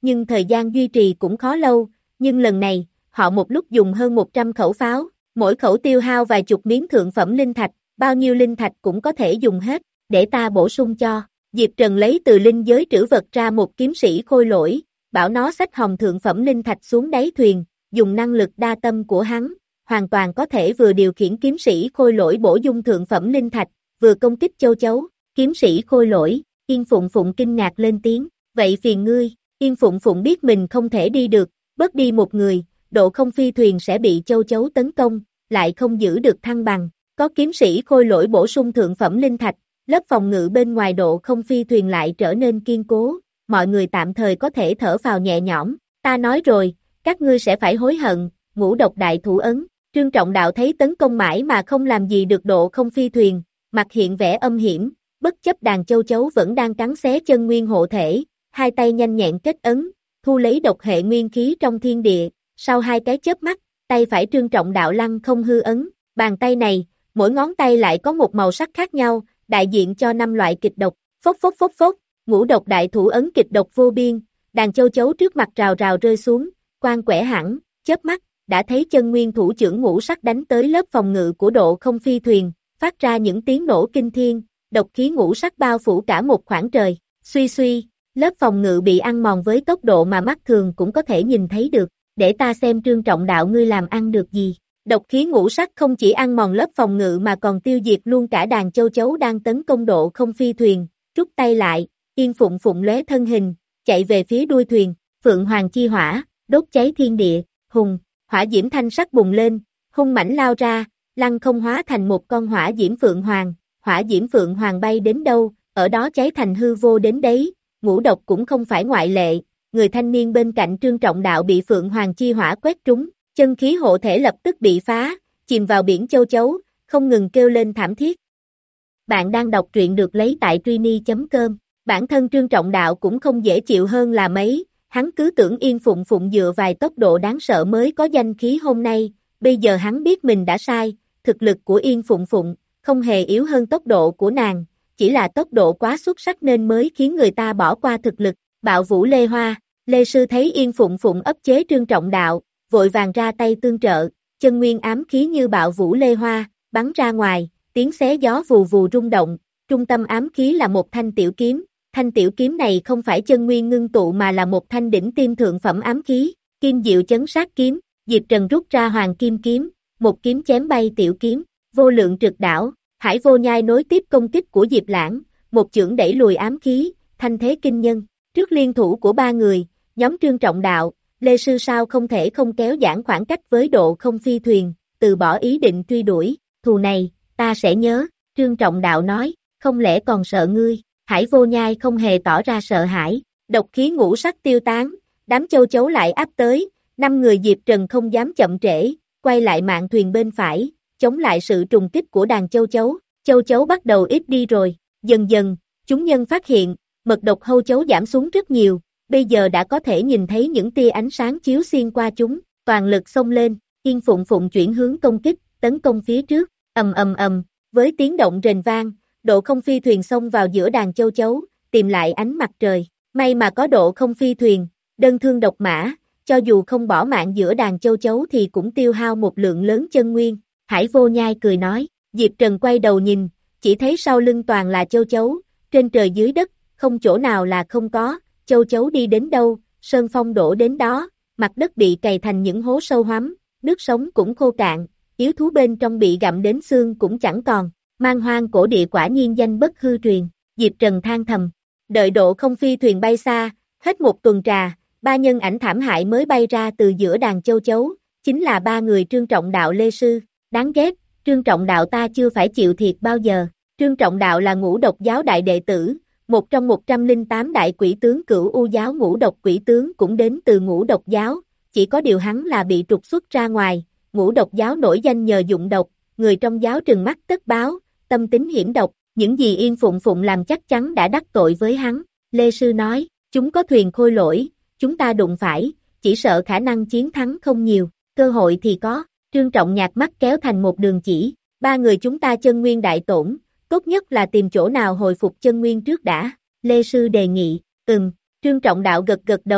nhưng thời gian duy trì cũng khó lâu, nhưng lần này, họ một lúc dùng hơn một trăm khẩu pháo, mỗi khẩu tiêu hao vài chục miếng thượng phẩm linh thạch, bao nhiêu linh thạch cũng có thể dùng hết, để ta bổ sung cho. Diệp Trần lấy từ linh giới trữ vật ra một kiếm sĩ khôi lỗi, bảo nó xách hồng thượng phẩm linh thạch xuống đáy thuyền, dùng năng lực đa tâm của hắn, hoàn toàn có thể vừa điều khiển kiếm sĩ khôi lỗi bổ dung thượng phẩm linh thạch, vừa công kích châu chấu. Kiếm sĩ khôi lỗi, Yên Phụng Phụng kinh ngạc lên tiếng, vậy phiền ngươi. Yên Phụng Phụng biết mình không thể đi được, bớt đi một người, độ không phi thuyền sẽ bị châu chấu tấn công, lại không giữ được thăng bằng. Có kiếm sĩ khôi lỗi bổ sung thượng phẩm linh thạch, lớp phòng ngự bên ngoài độ không phi thuyền lại trở nên kiên cố, mọi người tạm thời có thể thở phào nhẹ nhõm. Ta nói rồi, các ngươi sẽ phải hối hận. Ngũ độc đại thủ ấn. Trương Trọng Đạo thấy tấn công mãi mà không làm gì được độ không phi thuyền, mặt hiện vẻ âm hiểm, bất chấp đàn châu chấu vẫn đang cắn xé chân nguyên hộ thể, hai tay nhanh nhẹn kết ấn, thu lấy độc hệ nguyên khí trong thiên địa, sau hai cái chớp mắt, tay phải Trương Trọng Đạo lăng không hư ấn, bàn tay này, mỗi ngón tay lại có một màu sắc khác nhau, đại diện cho năm loại kịch độc, phốc phốc phốc phốc, ngũ độc đại thủ ấn kịch độc vô biên, đàn châu chấu trước mặt rào rào rơi xuống, quang quẻ hẳn, chớp mắt, đã thấy chân nguyên thủ trưởng ngũ sắc đánh tới lớp phòng ngự của độ không phi thuyền, phát ra những tiếng nổ kinh thiên, độc khí ngũ sắc bao phủ cả một khoảng trời, suy suy, lớp phòng ngự bị ăn mòn với tốc độ mà mắt thường cũng có thể nhìn thấy được, để ta xem Trương Trọng Đạo ngươi làm ăn được gì. Độc khí ngũ sắc không chỉ ăn mòn lớp phòng ngự mà còn tiêu diệt luôn cả đàn châu chấu đang tấn công độ không phi thuyền, rút tay lại, Yên Phụng Phụng lóe thân hình, chạy về phía đuôi thuyền, Phượng Hoàng chi hỏa, đốt cháy thiên địa, hùng, hỏa diễm thanh sắc bùng lên, hung mãnh lao ra, lăng không hóa thành một con hỏa diễm Phượng Hoàng, hỏa diễm Phượng Hoàng bay đến đâu, ở đó cháy thành hư vô đến đấy, ngũ độc cũng không phải ngoại lệ, người thanh niên bên cạnh Trương Trọng Đạo bị Phượng Hoàng chi hỏa quét trúng, chân khí hộ thể lập tức bị phá, chìm vào biển châu chấu, không ngừng kêu lên thảm thiết. Bạn đang đọc truyện được lấy tại truy chấm com, bản thân Trương Trọng Đạo cũng không dễ chịu hơn là mấy, hắn cứ tưởng Yên Phụng Phụng dựa vài tốc độ đáng sợ mới có danh khí hôm nay, bây giờ hắn biết mình đã sai, thực lực của Yên Phụng Phụng không hề yếu hơn tốc độ của nàng, chỉ là tốc độ quá xuất sắc nên mới khiến người ta bỏ qua thực lực. Bạo Vũ Lê Hoa, Lê Sư thấy Yên Phụng Phụng ấp chế Trương Trọng Đạo, vội vàng ra tay tương trợ, chân nguyên ám khí như Bạo Vũ Lê Hoa, bắn ra ngoài, tiếng xé gió vù vù rung động, trung tâm ám khí là một thanh tiểu kiếm, thanh tiểu kiếm này không phải chân nguyên ngưng tụ mà là một thanh đỉnh tiêm thượng phẩm ám khí, Kim Diệu chấn sát kiếm, Diệp Trần rút ra Hoàng Kim kiếm, một kiếm chém bay tiểu kiếm, Vô Lượng trực đảo, Hải Vô Nhai nối tiếp công kích của Diệp Lãng, một chưởng đẩy lùi ám khí, thanh thế kinh nhân, trước liên thủ của ba người, nhóm Trương Trọng Đạo, Lê Sư sao không thể không kéo giãn khoảng cách với độ không phi thuyền, từ bỏ ý định truy đuổi, thù này, ta sẽ nhớ, Trương Trọng Đạo nói, không lẽ còn sợ ngươi, Hải Vô Nhai không hề tỏ ra sợ hãi, độc khí ngũ sắc tiêu tán, đám châu chấu lại áp tới, năm người Diệp Trần không dám chậm trễ, quay lại mạn thuyền bên phải, chống lại sự trùng kích của đàn châu chấu, châu chấu bắt đầu ít đi rồi, dần dần, chúng nhân phát hiện, mật độc hâu chấu giảm xuống rất nhiều, bây giờ đã có thể nhìn thấy những tia ánh sáng chiếu xuyên qua chúng, toàn lực xông lên, Yên Phụng Phụng chuyển hướng công kích, tấn công phía trước, ầm ầm ầm, với tiếng động rền vang, độ không phi thuyền xông vào giữa đàn châu chấu, tìm lại ánh mặt trời, may mà có độ không phi thuyền, đơn thương độc mã, cho dù không bỏ mạng giữa đàn châu chấu thì cũng tiêu hao một lượng lớn chân nguyên, Hải Vô Nhai cười nói, Diệp Trần quay đầu nhìn, chỉ thấy sau lưng toàn là châu chấu, trên trời dưới đất, không chỗ nào là không có, châu chấu đi đến đâu, sơn phong đổ đến đó, mặt đất bị cày thành những hố sâu hoắm, nước sống cũng khô cạn, yếu thú bên trong bị gặm đến xương cũng chẳng còn, man hoang cổ địa quả nhiên danh bất hư truyền, Diệp Trần than thầm, đợi độ không phi thuyền bay xa, hết một tuần trà, ba nhân ảnh thảm hại mới bay ra từ giữa đàn châu chấu, chính là ba người Trương Trọng Đạo Lê Sư, đáng ghét, Trương Trọng Đạo ta chưa phải chịu thiệt bao giờ, Trương Trọng Đạo là ngũ độc giáo đại đệ tử, một trong một trăm lẻ tám đại quỷ tướng cửu u giáo ngũ độc quỷ tướng cũng đến từ ngũ độc giáo, chỉ có điều hắn là bị trục xuất ra ngoài, ngũ độc giáo nổi danh nhờ dụng độc, người trong giáo trừng mắt tất báo, tâm tính hiểm độc, những gì Yên Phụng Phụng làm chắc chắn đã đắc tội với hắn, Lê Sư nói, chúng có thuyền khôi lỗi, chúng ta đụng phải, chỉ sợ khả năng chiến thắng không nhiều, cơ hội thì có, Trương Trọng nhạt mắt kéo thành một đường chỉ, ba người chúng ta chân nguyên đại tổn, tốt nhất là tìm chỗ nào hồi phục chân nguyên trước đã, Lê Sư đề nghị, ừm, Trương Trọng Đạo gật gật đầu,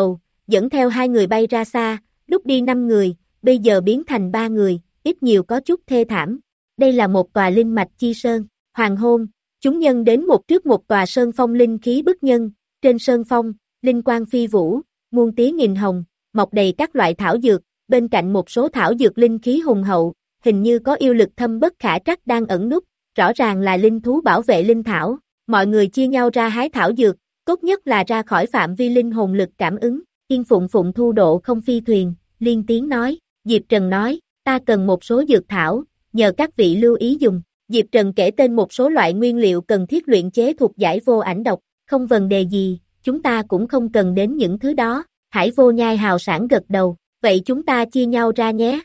dẫn theo hai người bay ra xa, lúc đi năm người, bây giờ biến thành ba người, ít nhiều có chút thê thảm. Đây là một tòa linh mạch chi sơn, hoàng hôn, chúng nhân đến một trước một tòa sơn phong linh khí bức nhân, trên sơn phong, linh quang phi vũ, muôn tía nghìn hồng, mọc đầy các loại thảo dược, bên cạnh một số thảo dược linh khí hùng hậu, hình như có yêu lực thâm bất khả trắc đang ẩn núp, rõ ràng là linh thú bảo vệ linh thảo, mọi người chia nhau ra hái thảo dược, tốt nhất là ra khỏi phạm vi linh hồn lực cảm ứng, Yên Phụng Phụng thu độ không phi thuyền, liên tiếng nói, Diệp Trần nói, ta cần một số dược thảo, nhờ các vị lưu ý dùng, Diệp Trần kể tên một số loại nguyên liệu cần thiết luyện chế thuộc giải vô ảnh độc, không vấn đề gì, chúng ta cũng không cần đến những thứ đó, Hải Vô Nhai hào sảng gật đầu, vậy chúng ta chia nhau ra nhé.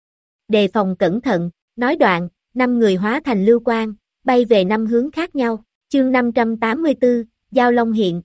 Đề phòng cẩn thận, nói đoạn, năm người hóa thành lưu quang, bay về năm hướng khác nhau, chương năm trăm tám mươi tư, Giao Long hiện.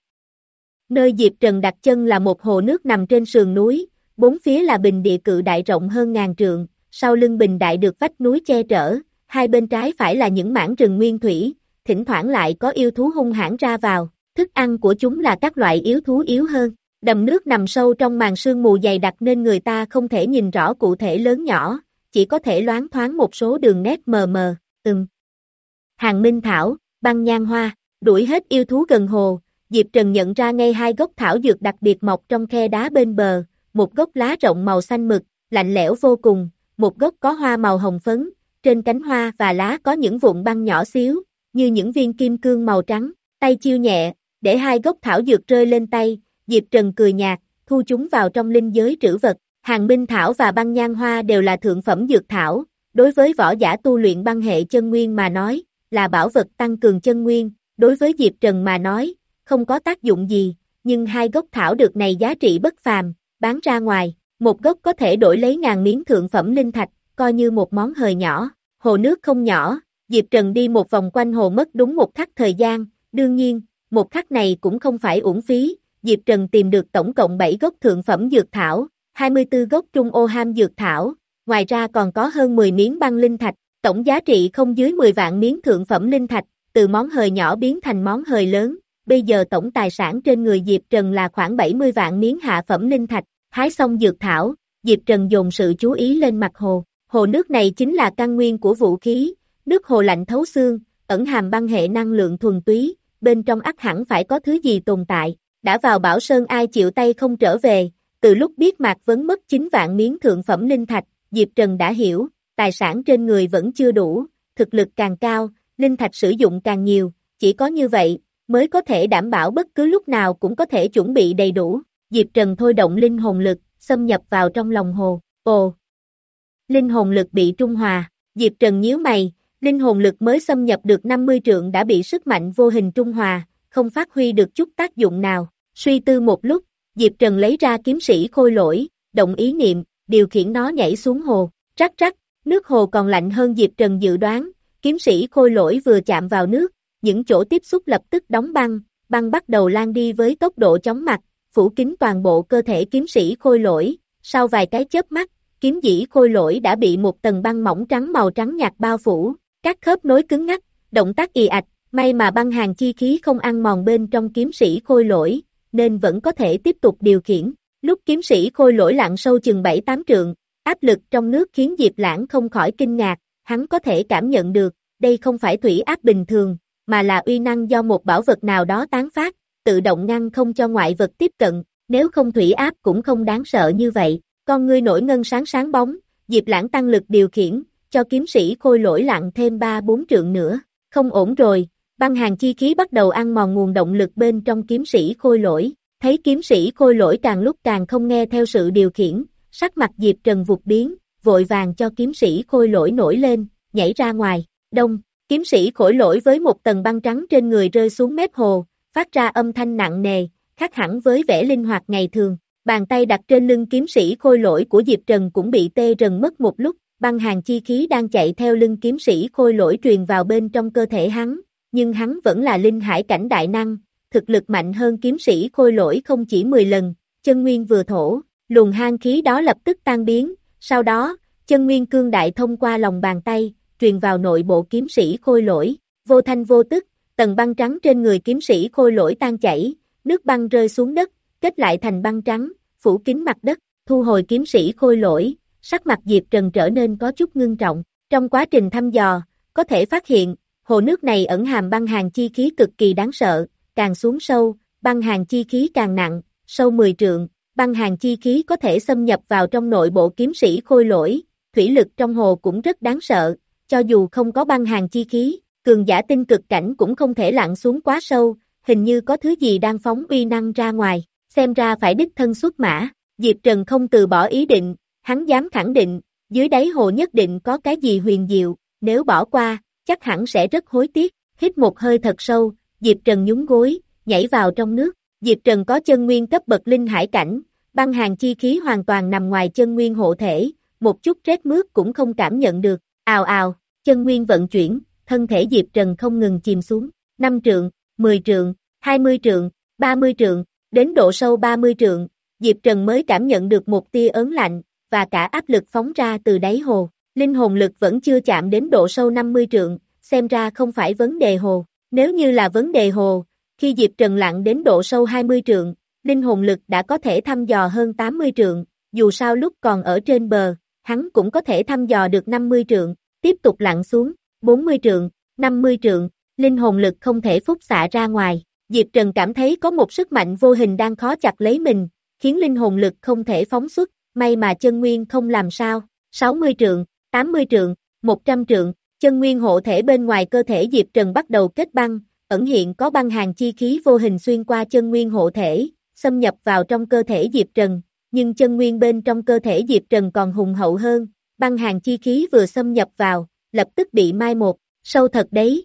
Nơi Diệp Trần đặt chân là một hồ nước nằm trên sườn núi, bốn phía là bình địa cự đại rộng hơn ngàn trượng, sau lưng bình đại được vách núi che chở, hai bên trái phải là những mảng rừng nguyên thủy, thỉnh thoảng lại có yêu thú hung hãn ra vào, thức ăn của chúng là các loại yếu thú yếu hơn. Đầm nước nằm sâu trong màn sương mù dày đặc nên người ta không thể nhìn rõ cụ thể lớn nhỏ, chỉ có thể loáng thoáng một số đường nét mờ mờ, ừm. Hàng Minh Thảo, Băng Nhang Hoa, đuổi hết yêu thú gần hồ, Diệp Trần nhận ra ngay hai gốc thảo dược đặc biệt mọc trong khe đá bên bờ, một gốc lá rộng màu xanh mực, lạnh lẽo vô cùng, một gốc có hoa màu hồng phấn, trên cánh hoa và lá có những vụn băng nhỏ xíu, như những viên kim cương màu trắng, tay chiêu nhẹ, để hai gốc thảo dược rơi lên tay, Diệp Trần cười nhạt, thu chúng vào trong linh giới trữ vật, Hàng Minh Thảo và Băng Nhang Hoa đều là thượng phẩm dược thảo, đối với võ giả tu luyện băng hệ chân nguyên mà nói, là bảo vật tăng cường chân nguyên, đối với Diệp Trần mà nói, không có tác dụng gì, nhưng hai gốc thảo dược này giá trị bất phàm, bán ra ngoài, một gốc có thể đổi lấy ngàn miếng thượng phẩm linh thạch, coi như một món hời nhỏ, hồ nước không nhỏ, Diệp Trần đi một vòng quanh hồ mất đúng một khắc thời gian, đương nhiên, một khắc này cũng không phải uổng phí. Diệp Trần tìm được tổng cộng bảy gốc thượng phẩm dược thảo, hai mươi tư gốc trung ô ham dược thảo, ngoài ra còn có hơn mười miếng băng linh thạch, tổng giá trị không dưới mười vạn miếng thượng phẩm linh thạch, từ món hời nhỏ biến thành món hời lớn, bây giờ tổng tài sản trên người Diệp Trần là khoảng bảy mươi vạn miếng hạ phẩm linh thạch, hái xong dược thảo, Diệp Trần dồn sự chú ý lên mặt hồ, hồ nước này chính là căn nguyên của vũ khí, nước hồ lạnh thấu xương, ẩn hàm băng hệ năng lượng thuần túy, bên trong ắt hẳn phải có thứ gì tồn tại. Đã vào Bảo Sơn ai chịu tay không trở về, từ lúc biết Mạc Vấn mất chín vạn miếng thượng phẩm linh thạch, Diệp Trần đã hiểu, tài sản trên người vẫn chưa đủ, thực lực càng cao, linh thạch sử dụng càng nhiều, chỉ có như vậy, mới có thể đảm bảo bất cứ lúc nào cũng có thể chuẩn bị đầy đủ. Diệp Trần thôi động linh hồn lực, xâm nhập vào trong lòng hồ, ồ! Linh hồn lực bị trung hòa, Diệp Trần nhíu mày, linh hồn lực mới xâm nhập được năm mươi trượng đã bị sức mạnh vô hình trung hòa, không phát huy được chút tác dụng nào. Suy tư một lúc, Diệp Trần lấy ra kiếm sĩ khôi lỗi, động ý niệm, điều khiển nó nhảy xuống hồ, rắc rắc, nước hồ còn lạnh hơn Diệp Trần dự đoán, kiếm sĩ khôi lỗi vừa chạm vào nước, những chỗ tiếp xúc lập tức đóng băng, băng bắt đầu lan đi với tốc độ chóng mặt, phủ kín toàn bộ cơ thể kiếm sĩ khôi lỗi, sau vài cái chớp mắt, kiếm dĩ khôi lỗi đã bị một tầng băng mỏng trắng màu trắng nhạt bao phủ, các khớp nối cứng ngắc, động tác ì ạch, may mà băng hàn chi khí không ăn mòn bên trong kiếm sĩ khôi lỗi, nên vẫn có thể tiếp tục điều khiển. Lúc kiếm sĩ khôi lỗi lặn sâu chừng bảy tám trượng, áp lực trong nước khiến Diệp Lãng không khỏi kinh ngạc, hắn có thể cảm nhận được, đây không phải thủy áp bình thường, mà là uy năng do một bảo vật nào đó tán phát, tự động ngăn không cho ngoại vật tiếp cận, nếu không thủy áp cũng không đáng sợ như vậy. Con ngươi nổi ngân sáng sáng bóng, Diệp Lãng tăng lực điều khiển, cho kiếm sĩ khôi lỗi lặn thêm ba bốn trượng nữa, không ổn rồi. Băng hàn chi khí bắt đầu ăn mòn nguồn động lực bên trong kiếm sĩ khôi lỗi, thấy kiếm sĩ khôi lỗi càng lúc càng không nghe theo sự điều khiển, sắc mặt Diệp Trần vụt biến, vội vàng cho kiếm sĩ khôi lỗi nổi lên, nhảy ra ngoài, đông, kiếm sĩ khôi lỗi với một tầng băng trắng trên người rơi xuống mép hồ, phát ra âm thanh nặng nề, khác hẳn với vẻ linh hoạt ngày thường, bàn tay đặt trên lưng kiếm sĩ khôi lỗi của Diệp Trần cũng bị tê rần mất một lúc, băng hàn chi khí đang chạy theo lưng kiếm sĩ khôi lỗi truyền vào bên trong cơ thể hắn. Nhưng hắn vẫn là linh hải cảnh đại năng, thực lực mạnh hơn kiếm sĩ khôi lỗi không chỉ mười lần, chân nguyên vừa thổ, luồng hang khí đó lập tức tan biến, sau đó, chân nguyên cương đại thông qua lòng bàn tay, truyền vào nội bộ kiếm sĩ khôi lỗi, vô thanh vô tức, tầng băng trắng trên người kiếm sĩ khôi lỗi tan chảy, nước băng rơi xuống đất, kết lại thành băng trắng, phủ kín mặt đất, thu hồi kiếm sĩ khôi lỗi, sắc mặt Diệp Trần trở nên có chút ngưng trọng. Trong quá trình thăm dò, có thể phát hiện, hồ nước này ẩn hàm băng hàn chi khí cực kỳ đáng sợ, càng xuống sâu, băng hàn chi khí càng nặng, sâu mười trượng, băng hàn chi khí có thể xâm nhập vào trong nội bộ kiếm sĩ khôi lỗi, thủy lực trong hồ cũng rất đáng sợ, cho dù không có băng hàn chi khí, cường giả tinh cực cảnh cũng không thể lặn xuống quá sâu, hình như có thứ gì đang phóng uy năng ra ngoài, xem ra phải đích thân xuất mã. Diệp Trần không từ bỏ ý định, hắn dám khẳng định, dưới đáy hồ nhất định có cái gì huyền diệu, nếu bỏ qua, chắc hẳn sẽ rất hối tiếc. Hít một hơi thật sâu, Diệp Trần nhún gối, nhảy vào trong nước. Diệp Trần có chân nguyên cấp bậc linh hải cảnh, băng hàn chi khí hoàn toàn nằm ngoài chân nguyên hộ thể, một chút rét mướt cũng không cảm nhận được. Ào ào, chân nguyên vận chuyển, thân thể Diệp Trần không ngừng chìm xuống. năm trượng, mười trượng, hai mươi trượng, ba mươi trượng, đến độ sâu ba mươi trượng, Diệp Trần mới cảm nhận được một tia ớn lạnh, và cả áp lực phóng ra từ đáy hồ. Linh hồn lực vẫn chưa chạm đến độ sâu năm mươi trượng, xem ra không phải vấn đề hồ. Nếu như là vấn đề hồ, khi Diệp Trần lặn đến độ sâu hai mươi trượng, linh hồn lực đã có thể thăm dò hơn tám mươi trượng, dù sao lúc còn ở trên bờ, hắn cũng có thể thăm dò được năm mươi trượng, tiếp tục lặn xuống, bốn mươi trượng, năm mươi trượng, linh hồn lực không thể phúc xạ ra ngoài. Diệp Trần cảm thấy có một sức mạnh vô hình đang khó chặt lấy mình, khiến linh hồn lực không thể phóng xuất, may mà chân nguyên không làm sao. sáu mươi trượng, tám mươi trượng, một trăm trượng, chân nguyên hộ thể bên ngoài cơ thể Diệp Trần bắt đầu kết băng, ẩn hiện có băng hàn chi khí vô hình xuyên qua chân nguyên hộ thể, xâm nhập vào trong cơ thể Diệp Trần, nhưng chân nguyên bên trong cơ thể Diệp Trần còn hùng hậu hơn, băng hàn chi khí vừa xâm nhập vào, lập tức bị mai một, sâu thật đấy.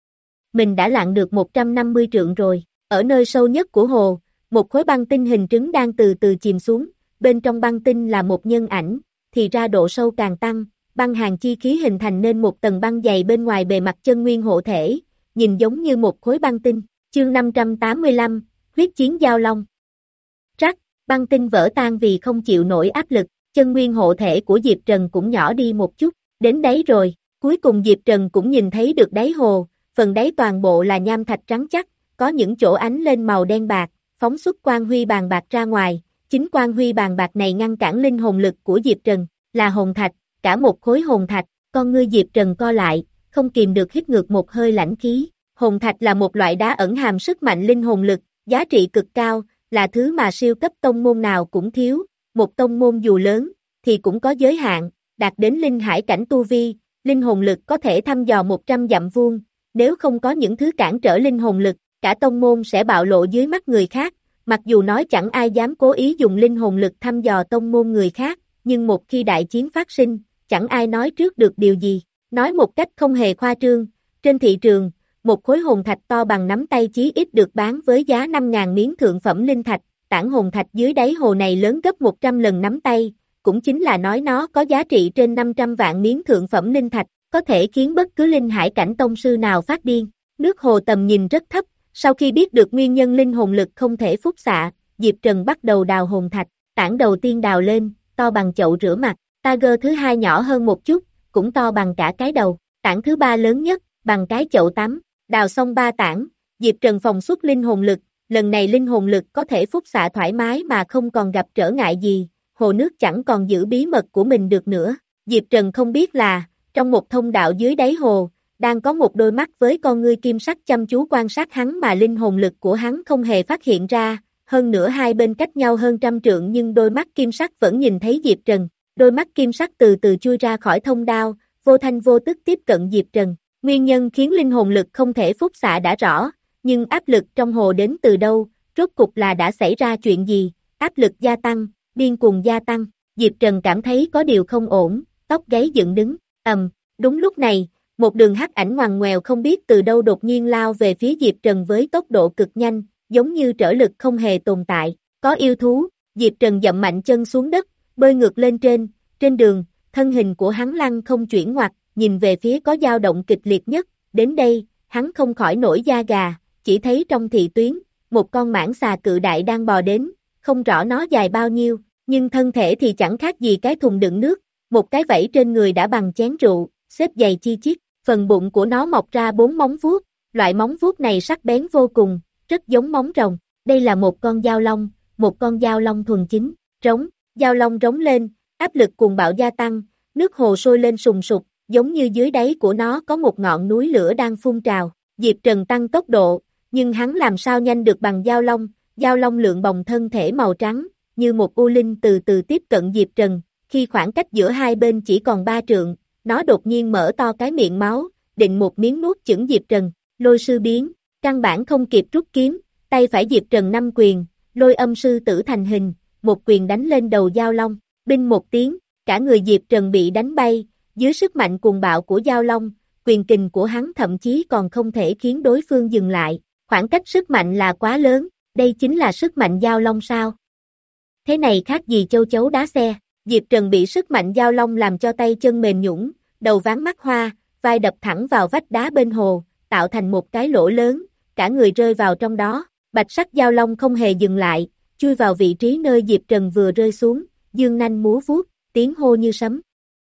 Mình đã lặn được một trăm năm mươi trượng rồi, ở nơi sâu nhất của hồ, một khối băng tinh hình trứng đang từ từ chìm xuống, bên trong băng tinh là một nhân ảnh, thì ra độ sâu càng tăng, băng hàn chi khí hình thành nên một tầng băng dày bên ngoài bề mặt chân nguyên hộ thể, nhìn giống như một khối băng tinh. Chương năm trăm tám mươi lăm, huyết chiến giao long. Rắc, băng tinh vỡ tan vì không chịu nổi áp lực, chân nguyên hộ thể của Diệp Trần cũng nhỏ đi một chút, đến đáy rồi, cuối cùng Diệp Trần cũng nhìn thấy được đáy hồ, phần đáy toàn bộ là nham thạch trắng chắc, có những chỗ ánh lên màu đen bạc, phóng xuất quang huy bàn bạc ra ngoài, chính quang huy bàn bạc này ngăn cản linh hồn lực của Diệp Trần, là hồn thạch, cả một khối hồn thạch, con ngươi Diệp Trần co lại, không kìm được hít ngược một hơi lãnh khí. Hồn thạch là một loại đá ẩn hàm sức mạnh linh hồn lực, giá trị cực cao, là thứ mà siêu cấp tông môn nào cũng thiếu, một tông môn dù lớn, thì cũng có giới hạn, đạt đến linh hải cảnh tu vi, linh hồn lực có thể thăm dò một trăm dặm vuông, nếu không có những thứ cản trở linh hồn lực, cả tông môn sẽ bạo lộ dưới mắt người khác, mặc dù nói chẳng ai dám cố ý dùng linh hồn lực thăm dò tông môn người khác, nhưng một khi đại chiến phát sinh, chẳng ai nói trước được điều gì, nói một cách không hề khoa trương, trên thị trường, một khối hồn thạch to bằng nắm tay chí ít được bán với giá năm nghìn miếng thượng phẩm linh thạch, tảng hồn thạch dưới đáy hồ này lớn gấp một trăm lần nắm tay, cũng chính là nói nó có giá trị trên năm trăm vạn miếng thượng phẩm linh thạch, có thể khiến bất cứ linh hải cảnh tông sư nào phát điên. Nước hồ tầm nhìn rất thấp, sau khi biết được nguyên nhân linh hồn lực không thể phúc xạ, Diệp Trần bắt đầu đào hồn thạch, tảng đầu tiên đào lên, to bằng chậu rửa mặt, Tiger thứ hai nhỏ hơn một chút, cũng to bằng cả cái đầu, tảng thứ ba lớn nhất, bằng cái chậu tắm. Đào xong ba tảng, Diệp Trần phòng xuất linh hồn lực, lần này linh hồn lực có thể phúc xạ thoải mái mà không còn gặp trở ngại gì, hồ nước chẳng còn giữ bí mật của mình được nữa. Diệp Trần không biết là, trong một thông đạo dưới đáy hồ, đang có một đôi mắt với con ngươi kim sắc chăm chú quan sát hắn mà linh hồn lực của hắn không hề phát hiện ra, hơn nữa hai bên cách nhau hơn trăm trượng nhưng đôi mắt kim sắc vẫn nhìn thấy Diệp Trần, đôi mắt kim sắc từ từ chui ra khỏi thông đạo, vô thanh vô tức tiếp cận Diệp Trần. Nguyên nhân khiến linh hồn lực không thể phúc xạ đã rõ, nhưng áp lực trong hồ đến từ đâu, rốt cục là đã xảy ra chuyện gì, áp lực gia tăng, điên cuồng gia tăng, Diệp Trần cảm thấy có điều không ổn, tóc gáy dựng đứng, ầm, đúng lúc này, một đường hắc ảnh ngoằn ngoèo không biết từ đâu đột nhiên lao về phía Diệp Trần với tốc độ cực nhanh, giống như trở lực không hề tồn tại, có yêu thú, Diệp Trần dậm mạnh chân xuống đất, bơi ngược lên trên, trên đường, thân hình của hắn lăn không chuyển ngoặt, nhìn về phía có dao động kịch liệt nhất, đến đây, hắn không khỏi nổi da gà, chỉ thấy trong thị tuyến, một con mãng xà cự đại đang bò đến, không rõ nó dài bao nhiêu, nhưng thân thể thì chẳng khác gì cái thùng đựng nước, một cái vảy trên người đã bằng chén rượu, xếp dày chi chít, phần bụng của nó mọc ra bốn móng vuốt, loại móng vuốt này sắc bén vô cùng, rất giống móng rồng, đây là một con dao long, một con dao long thuần chính, Trống, Giao Long rống lên, áp lực cuồng bạo gia tăng, nước hồ sôi lên sùng sục, giống như dưới đáy của nó có một ngọn núi lửa đang phun trào. Diệp Trần tăng tốc độ, nhưng hắn làm sao nhanh được bằng Giao Long, Giao Long lượn bồng thân thể màu trắng, như một u linh từ từ tiếp cận Diệp Trần, khi khoảng cách giữa hai bên chỉ còn ba trượng, nó đột nhiên mở to cái miệng máu, định một miếng nuốt chửng Diệp Trần, lôi sư biến, căn bản không kịp rút kiếm, tay phải Diệp Trần năm quyền, lôi âm sư tử thành hình, một quyền đánh lên đầu Giao Long, binh một tiếng, cả người Diệp Trần bị đánh bay, dưới sức mạnh cuồng bạo của Giao Long, quyền kình của hắn thậm chí còn không thể khiến đối phương dừng lại, khoảng cách sức mạnh là quá lớn, đây chính là sức mạnh Giao Long sao? Thế này khác gì châu chấu đá xe, Diệp Trần bị sức mạnh Giao Long làm cho tay chân mềm nhũn, đầu ván mắt hoa, vai đập thẳng vào vách đá bên hồ, tạo thành một cái lỗ lớn, cả người rơi vào trong đó, bạch sắc Giao Long không hề dừng lại, chui vào vị trí nơi Diệp Trần vừa rơi xuống, dương nanh múa vuốt, tiếng hô như sấm.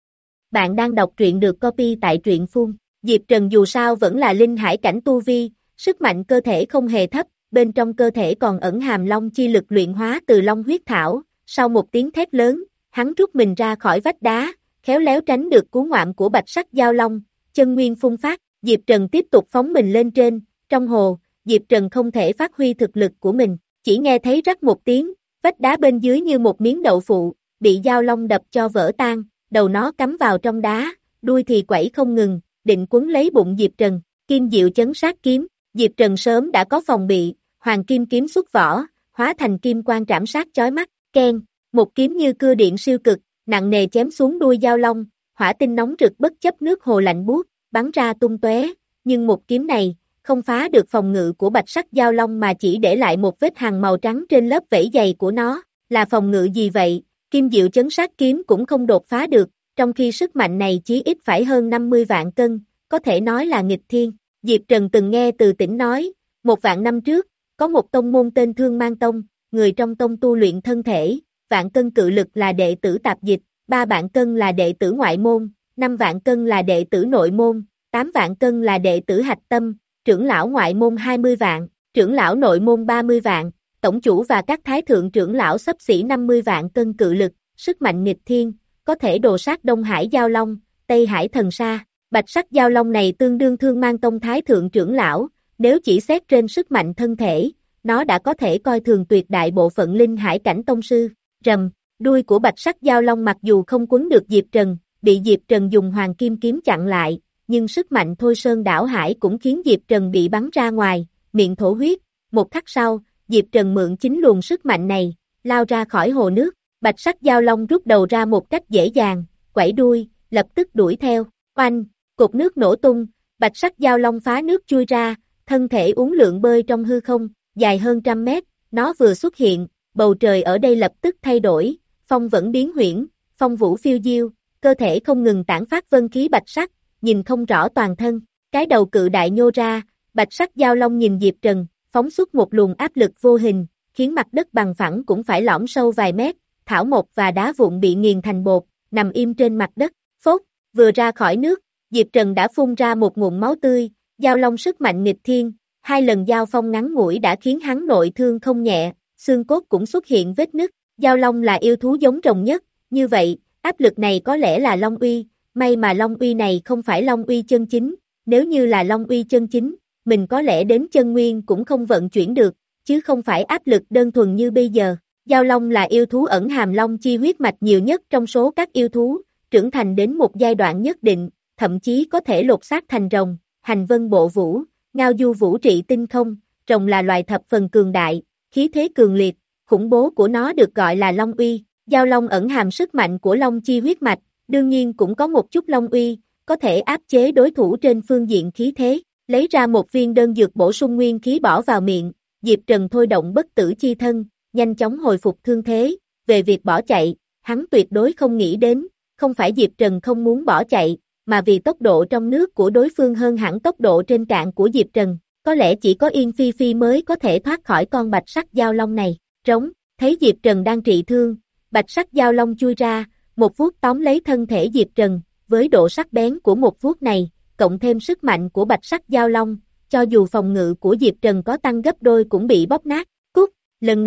Bạn đang đọc truyện được copy tại truyện phun. Diệp Trần dù sao vẫn là linh hải cảnh tu vi, sức mạnh cơ thể không hề thấp, bên trong cơ thể còn ẩn hàm long chi lực luyện hóa từ long huyết thảo, sau một tiếng thét lớn, hắn rút mình ra khỏi vách đá, khéo léo tránh được cú ngoạm của bạch sắc Giao Long, chân nguyên phun phát, Diệp Trần tiếp tục phóng mình lên trên, trong hồ, Diệp Trần không thể phát huy thực lực của mình, chỉ nghe thấy rắc một tiếng, vách đá bên dưới như một miếng đậu phụ, bị Giao Long đập cho vỡ tan, đầu nó cắm vào trong đá, đuôi thì quẩy không ngừng, định quấn lấy bụng Diệp Trần, kim diệu chấn sát kiếm, Diệp Trần sớm đã có phòng bị, hoàng kim kiếm xuất vỏ, hóa thành kim quang trảm sát chói mắt, keng, một kiếm như cưa điện siêu cực, nặng nề chém xuống đuôi Giao Long, hỏa tinh nóng rực bất chấp nước hồ lạnh buốt, bắn ra tung tóe, nhưng một kiếm này, không phá được phòng ngự của bạch sắc Giao Long mà chỉ để lại một vết hằn màu trắng trên lớp vảy dày của nó, là phòng ngự gì vậy, kim diệu chấn sát kiếm cũng không đột phá được, trong khi sức mạnh này chí ít phải hơn năm mươi vạn cân, có thể nói là nghịch thiên. Diệp Trần từng nghe Từ Tĩnh nói, một vạn năm trước, có một tông môn tên Thương Mang Tông, người trong tông tu luyện thân thể, vạn cân cự lực là đệ tử tạp dịch, ba vạn cân là đệ tử ngoại môn, năm vạn cân là đệ tử nội môn, tám vạn cân là đệ tử hạch tâm, trưởng lão ngoại môn hai mươi vạn, trưởng lão nội môn ba mươi vạn, tổng chủ và các thái thượng trưởng lão xấp xỉ năm mươi vạn cân cự lực, sức mạnh nghịch thiên, có thể đồ sát Đông Hải Giao Long, Tây Hải Thần Sa. Bạch sắc Giao Long này tương đương Thương Mang Tông thái thượng trưởng lão, nếu chỉ xét trên sức mạnh thân thể, nó đã có thể coi thường tuyệt đại bộ phận linh hải cảnh tông sư. Rầm, đuôi của bạch sắc Giao Long mặc dù không quấn được Diệp Trần, bị Diệp Trần dùng hoàng kim kiếm chặn lại, nhưng sức mạnh thôi sơn đảo hải cũng khiến Diệp Trần bị bắn ra ngoài, miệng thổ huyết. Một khắc sau, Diệp Trần mượn chính luồng sức mạnh này, lao ra khỏi hồ nước, bạch sắc Giao Long rút đầu ra một cách dễ dàng, quẩy đuôi, lập tức đuổi theo, oanh, cột nước nổ tung, bạch sắc Giao Long phá nước chui ra, thân thể uốn lượn bơi trong hư không, dài hơn trăm mét, nó vừa xuất hiện, bầu trời ở đây lập tức thay đổi, phong vẫn biến huyễn, phong vũ phiêu diêu, cơ thể không ngừng tản phát vân khí bạch sắc, nhìn không rõ toàn thân, cái đầu cự đại nhô ra, bạch sắc Giao Long nhìn Diệp Trần, phóng xuất một luồng áp lực vô hình, khiến mặt đất bằng phẳng cũng phải lõm sâu vài mét, thảo mộc và đá vụn bị nghiền thành bột, nằm im trên mặt đất, phốt, vừa ra khỏi nước, Diệp Trần đã phun ra một nguồn máu tươi, Giao Long sức mạnh nghịch thiên, hai lần giao phong ngắn ngủi đã khiến hắn nội thương không nhẹ, xương cốt cũng xuất hiện vết nứt, Giao Long là yêu thú giống rồng nhất, như vậy, áp lực này có lẽ là Long uy, may mà Long uy này không phải Long uy chân chính, nếu như là Long uy chân chính, mình có lẽ đến chân nguyên cũng không vận chuyển được, chứ không phải áp lực đơn thuần như bây giờ. Giao Long là yêu thú ẩn hàm long chi huyết mạch nhiều nhất trong số các yêu thú, trưởng thành đến một giai đoạn nhất định, thậm chí có thể lột xác thành rồng, hành vân bộ vũ, ngao du vũ trị tinh không, rồng là loài thập phần cường đại, khí thế cường liệt, khủng bố của nó được gọi là Long uy. Giao Long ẩn hàm sức mạnh của long chi huyết mạch, đương nhiên cũng có một chút Long uy, có thể áp chế đối thủ trên phương diện khí thế, lấy ra một viên đơn dược bổ sung nguyên khí bỏ vào miệng, Diệp Trần thôi động bất tử chi thân, nhanh chóng hồi phục thương thế, về việc bỏ chạy, hắn tuyệt đối không nghĩ đến, không phải Diệp Trần không muốn bỏ chạy, mà vì tốc độ trong nước của đối phương hơn hẳn tốc độ trên cạn của Diệp Trần, có lẽ chỉ có Yên Phi Phi mới có thể thoát khỏi con bạch sắc Giao Long này, trống, thấy Diệp Trần đang trị thương, bạch sắc Giao Long chui ra, một vuốt tóm lấy thân thể Diệp Trần, với độ sắc bén của một vuốt này, cộng thêm sức mạnh của bạch sắc Giao Long, cho dù phòng ngự của Diệp Trần có tăng gấp đôi cũng bị bóp nát, cút, lần này,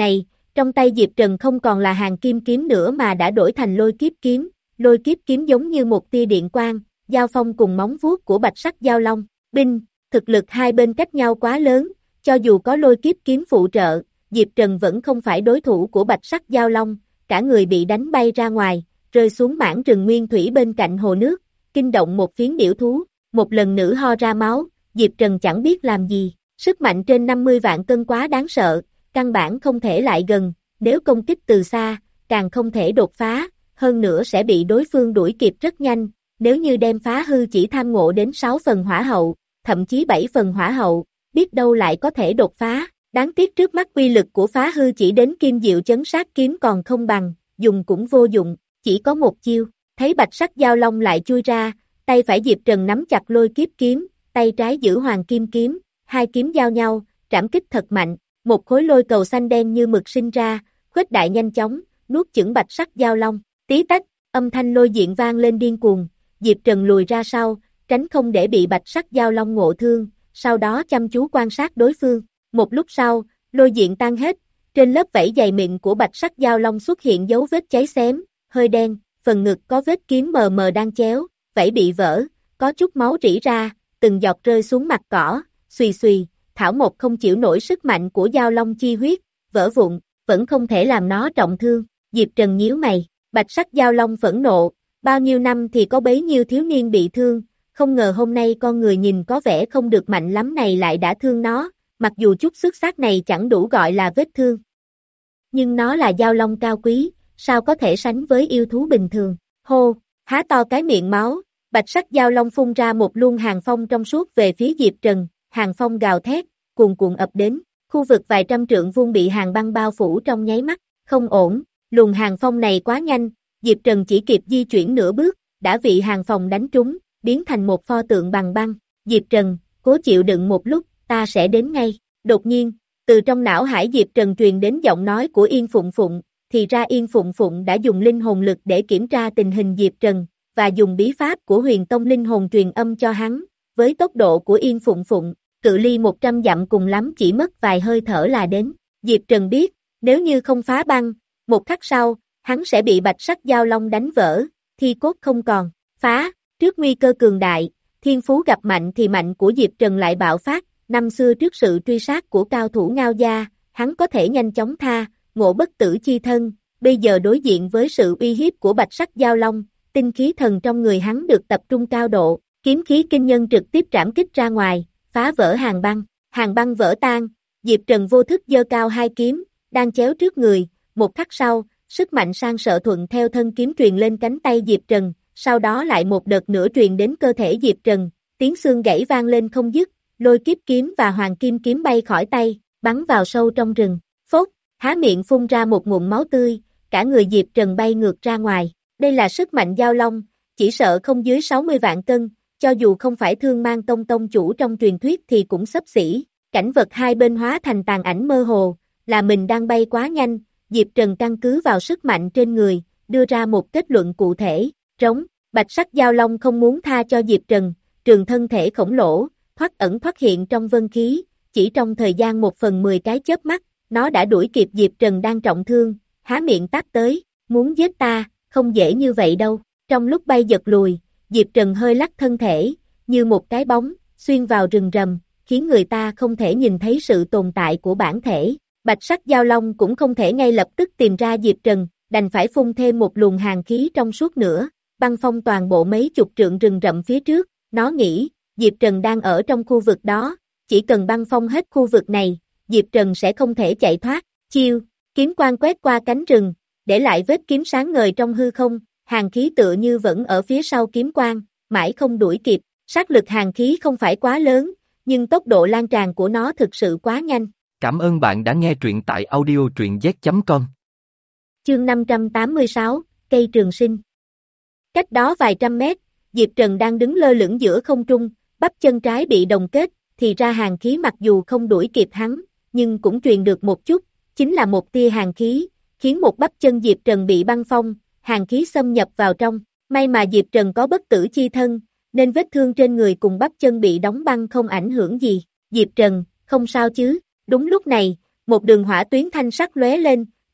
trong tay Diệp Trần không còn là hàng kim kiếm nữa mà đã đổi thành lôi kiếp kiếm, lôi kiếp kiếm giống như một tia điện quang, giao phong cùng móng vuốt của bạch sắc giao long, binh, thực lực hai bên cách nhau quá lớn, cho dù có lôi kiếp kiếm phụ trợ, Diệp Trần vẫn không phải đối thủ của bạch sắc giao long, cả người bị đánh bay ra ngoài, rơi xuống mảng rừng nguyên thủy bên cạnh hồ nước, kinh động một phiến điểu thú, một lần nữa ho ra máu, Diệp Trần chẳng biết làm gì, sức mạnh trên năm mươi vạn cân quá đáng sợ, căn bản không thể lại gần, nếu công kích từ xa, càng không thể đột phá, hơn nữa sẽ bị đối phương đuổi kịp rất nhanh, nếu như đem phá hư chỉ tham ngộ đến sáu phần hỏa hậu, thậm chí bảy phần hỏa hậu, biết đâu lại có thể đột phá, đáng tiếc trước mắt uy lực của phá hư chỉ đến kim diệu chấn sát kiếm còn không bằng, dùng cũng vô dụng, chỉ có một chiêu, thấy bạch sắc giao long lại chui ra, tay phải Diệp Trần nắm chặt lôi kiếp kiếm, tay trái giữ hoàng kim kiếm, hai kiếm giao nhau, trảm kích thật mạnh, một khối lôi cầu xanh đen như mực sinh ra, khuếch đại nhanh chóng, nuốt chửng bạch sắc giao long, tí tách, âm thanh lôi diện vang lên điên cuồng, Diệp Trần lùi ra sau, tránh không để bị bạch sắc giao long ngộ thương, sau đó chăm chú quan sát đối phương, một lúc sau, lôi diện tan hết, trên lớp vảy dày mịn của bạch sắc giao long xuất hiện dấu vết cháy xém, hơi đen, phần ngực có vết kiếm mờ mờ đang chéo, vảy bị vỡ, có chút máu rỉ ra, từng giọt rơi xuống mặt cỏ, xùy xùy, thảo một không chịu nổi sức mạnh của giao long chi huyết, vỡ vụn, vẫn không thể làm nó trọng thương, Diệp Trần nhíu mày, bạch sắc giao long phẫn nộ, bao nhiêu năm thì có bấy nhiêu thiếu niên bị thương, không ngờ hôm nay con người nhìn có vẻ không được mạnh lắm này lại đã thương nó, mặc dù chút xước xác này chẳng đủ gọi là vết thương. Nhưng nó là giao long cao quý, sao có thể sánh với yêu thú bình thường, hô, há to cái miệng máu, bạch sắc giao long phun ra một luồng hàng phong trong suốt về phía Diệp Trần, hàng phong gào thét, cuồn cuộn ập đến, khu vực vài trăm trượng vuông bị hàng băng bao phủ trong nháy mắt, không ổn, luồng hàng phong này quá nhanh, Diệp Trần chỉ kịp di chuyển nửa bước, đã bị hàng phong đánh trúng, biến thành một pho tượng bằng băng, Diệp Trần, cố chịu đựng một lúc, ta sẽ đến ngay, đột nhiên, từ trong não hải Diệp Trần truyền đến giọng nói của Yên Phụng Phụng, thì ra Yên Phụng Phụng đã dùng linh hồn lực để kiểm tra tình hình Diệp Trần, và dùng bí pháp của Huyền Tông linh hồn truyền âm cho hắn, với tốc độ của Yên Phụng Phụng, cự ly một trăm dặm cùng lắm chỉ mất vài hơi thở là đến, Diệp Trần biết, nếu như không phá băng, một khắc sau, hắn sẽ bị bạch sắc giao long đánh vỡ, thi cốt không còn, phá, trước nguy cơ cường đại, thiên phú gặp mạnh thì mạnh của Diệp Trần lại bạo phát, năm xưa trước sự truy sát của cao thủ Ngao Gia, hắn có thể nhanh chóng tha, ngộ bất tử chi thân, bây giờ đối diện với sự uy hiếp của bạch sắc giao long, tinh khí thần trong người hắn được tập trung cao độ, kiếm khí kinh nhân trực tiếp trảm kích ra ngoài, phá vỡ hàng băng, hàng băng vỡ tan, Diệp Trần vô thức giơ cao hai kiếm, đang chéo trước người, một khắc sau, sức mạnh sang sợ thuận theo thân kiếm truyền lên cánh tay Diệp Trần, sau đó lại một đợt nữa truyền đến cơ thể Diệp Trần, tiếng xương gãy vang lên không dứt, lôi kiếp kiếm và hoàng kim kiếm bay khỏi tay, bắn vào sâu trong rừng, phốt, há miệng phun ra một ngụm máu tươi, cả người Diệp Trần bay ngược ra ngoài, đây là sức mạnh giao long, chỉ sợ không dưới sáu mươi vạn cân, cho dù không phải Thương Mang Tông tông chủ trong truyền thuyết thì cũng xấp xỉ, cảnh vật hai bên hóa thành tàn ảnh mơ hồ, là mình đang bay quá nhanh, Diệp Trần căn cứ vào sức mạnh trên người, đưa ra một kết luận cụ thể, trống, bạch sắc giao long không muốn tha cho Diệp Trần, trường thân thể khổng lồ, thoát ẩn thoát hiện trong vân khí, chỉ trong thời gian một phần mười cái chớp mắt, nó đã đuổi kịp Diệp Trần đang trọng thương, há miệng táp tới, muốn giết ta, không dễ như vậy đâu, trong lúc bay giật lùi, Diệp Trần hơi lắc thân thể, như một cái bóng, xuyên vào rừng rầm, khiến người ta không thể nhìn thấy sự tồn tại của bản thể, bạch sắc giao long cũng không thể ngay lập tức tìm ra Diệp Trần, đành phải phun thêm một luồng hàn khí trong suốt nữa, băng phong toàn bộ mấy chục trượng rừng rậm phía trước, nó nghĩ, Diệp Trần đang ở trong khu vực đó, chỉ cần băng phong hết khu vực này, Diệp Trần sẽ không thể chạy thoát, chiêu, kiếm quang quét qua cánh rừng, để lại vết kiếm sáng ngời trong hư không, hàn khí tựa như vẫn ở phía sau kiếm quang, mãi không đuổi kịp, sát lực hàn khí không phải quá lớn, nhưng tốc độ lan tràn của nó thực sự quá nhanh. Cảm ơn bạn đã nghe truyện tại audio truyện z chấm com. Chương năm trăm tám mươi sáu, cây trường sinh. Cách đó vài trăm mét, Diệp Trần đang đứng lơ lửng giữa không trung, bắp chân trái bị đồng kết, thì ra hàn khí mặc dù không đuổi kịp hắn, nhưng cũng truyền được một chút, chính là một tia hàn khí, khiến một bắp chân Diệp Trần bị băng phong, hàn khí xâm nhập vào trong, may mà Diệp Trần có bất tử chi thân, nên vết thương trên người cùng bắp chân bị đóng băng không ảnh hưởng gì, Diệp Trần, không sao chứ, đúng lúc này, một đường hỏa tuyến thanh sắc lóe lên,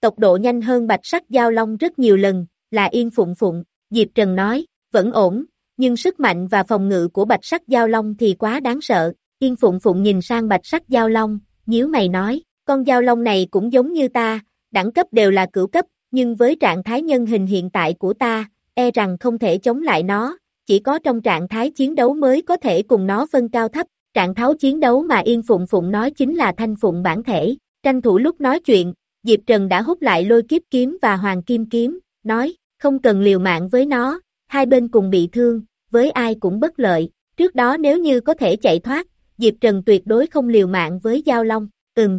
tốc độ nhanh hơn bạch sắc giao long rất nhiều lần, là Yên Phụng Phụng, Diệp Trần nói, vẫn ổn, nhưng sức mạnh và phòng ngự của bạch sắc giao long thì quá đáng sợ. Yên Phụng Phụng nhìn sang bạch sắc giao long, nhíu mày nói, con giao long này cũng giống như ta, đẳng cấp đều là cửu cấp, nhưng với trạng thái nhân hình hiện tại của ta, e rằng không thể chống lại nó, chỉ có trong trạng thái chiến đấu mới có thể cùng nó phân cao thấp. Trạng thái chiến đấu mà Yên Phụng Phụng nói chính là Thanh Phụng bản thể. Tranh thủ lúc nói chuyện, Diệp Trần đã hút lại lôi kiếp kiếm và hoàng kim kiếm, nói, không cần liều mạng với nó, hai bên cùng bị thương, với ai cũng bất lợi. Trước đó nếu như có thể chạy thoát, Diệp Trần tuyệt đối không liều mạng với Giao Long. Ừm,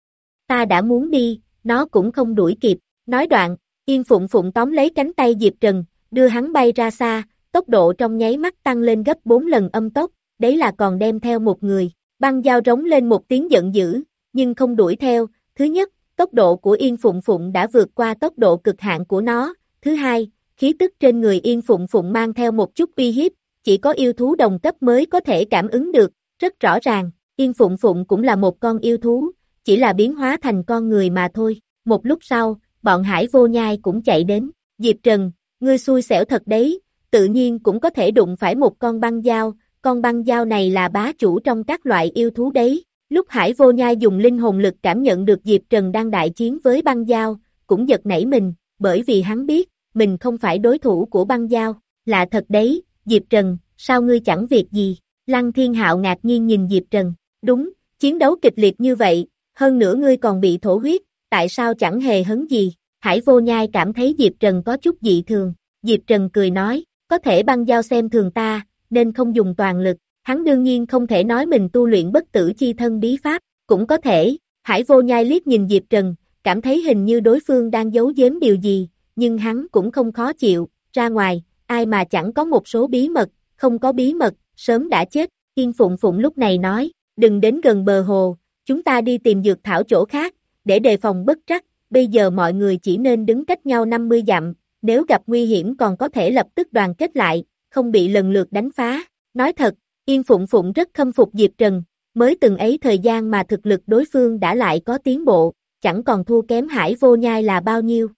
ta đã muốn đi, nó cũng không đuổi kịp. Nói đoạn, Yên Phụng Phụng tóm lấy cánh tay Diệp Trần, đưa hắn bay ra xa, tốc độ trong nháy mắt tăng lên gấp bốn lần âm tốc, đấy là còn đem theo một người. Băng Giao rống lên một tiếng giận dữ, nhưng không đuổi theo. Thứ nhất, tốc độ của Yên Phụng Phụng đã vượt qua tốc độ cực hạn của nó. Thứ hai, khí tức trên người Yên Phụng Phụng mang theo một chút uy hiếp, chỉ có yêu thú đồng cấp mới có thể cảm ứng được, rất rõ ràng, Yên Phụng Phụng cũng là một con yêu thú, chỉ là biến hóa thành con người mà thôi. Một lúc sau, bọn Hải Vô Nhai cũng chạy đến, Diệp Trần, ngươi xui xẻo thật đấy, tự nhiên cũng có thể đụng phải một con băng dao, con băng dao này là bá chủ trong các loại yêu thú đấy. Lúc Hải Vô Nhai dùng linh hồn lực cảm nhận được Diệp Trần đang đại chiến với băng dao, cũng giật nảy mình, bởi vì hắn biết, mình không phải đối thủ của băng dao. Lạ thật đấy, Diệp Trần, sao ngươi chẳng việc gì? Lăng Thiên Hạo ngạc nhiên nhìn Diệp Trần, đúng, chiến đấu kịch liệt như vậy, hơn nữa ngươi còn bị thổ huyết, tại sao chẳng hề hấn gì? Hải Vô Nhai cảm thấy Diệp Trần có chút dị thường, Diệp Trần cười nói, có thể băng dao xem thường ta, nên không dùng toàn lực. Hắn đương nhiên không thể nói mình tu luyện bất tử chi thân bí pháp, cũng có thể. Hải Vô Nhai liếc nhìn Diệp Trần, cảm thấy hình như đối phương đang giấu giếm điều gì, nhưng hắn cũng không khó chịu, ra ngoài, ai mà chẳng có một số bí mật, không có bí mật, sớm đã chết. Yên Phụng Phụng lúc này nói, đừng đến gần bờ hồ, chúng ta đi tìm dược thảo chỗ khác, để đề phòng bất trắc, bây giờ mọi người chỉ nên đứng cách nhau năm mươi dặm, nếu gặp nguy hiểm còn có thể lập tức đoàn kết lại, không bị lần lượt đánh phá. Nói thật, Yên Phụng Phụng rất khâm phục Diệp Trần, mới từng ấy thời gian mà thực lực đối phương đã lại có tiến bộ, chẳng còn thua kém Hải Vô Nhai là bao nhiêu.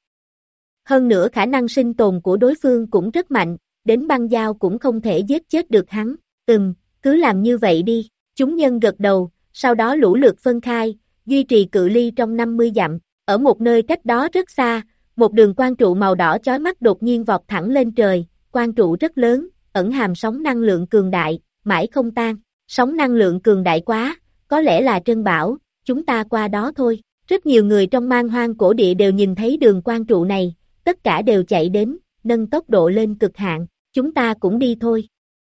Hơn nữa khả năng sinh tồn của đối phương cũng rất mạnh, đến băng dao cũng không thể giết chết được hắn. Ừm, cứ làm như vậy đi. Chúng nhân gật đầu, sau đó lũ lượt phân khai, duy trì cự ly trong năm mươi dặm. Ở một nơi cách đó rất xa, một đường quang trụ màu đỏ chói mắt đột nhiên vọt thẳng lên trời, quang trụ rất lớn, ẩn hàm sóng năng lượng cường đại, mãi không tan. Sóng năng lượng cường đại quá, có lẽ là trân bảo, chúng ta qua đó thôi. Rất nhiều người trong Man Hoang cổ địa đều nhìn thấy đường quang trụ này, tất cả đều chạy đến, nâng tốc độ lên cực hạn, chúng ta cũng đi thôi.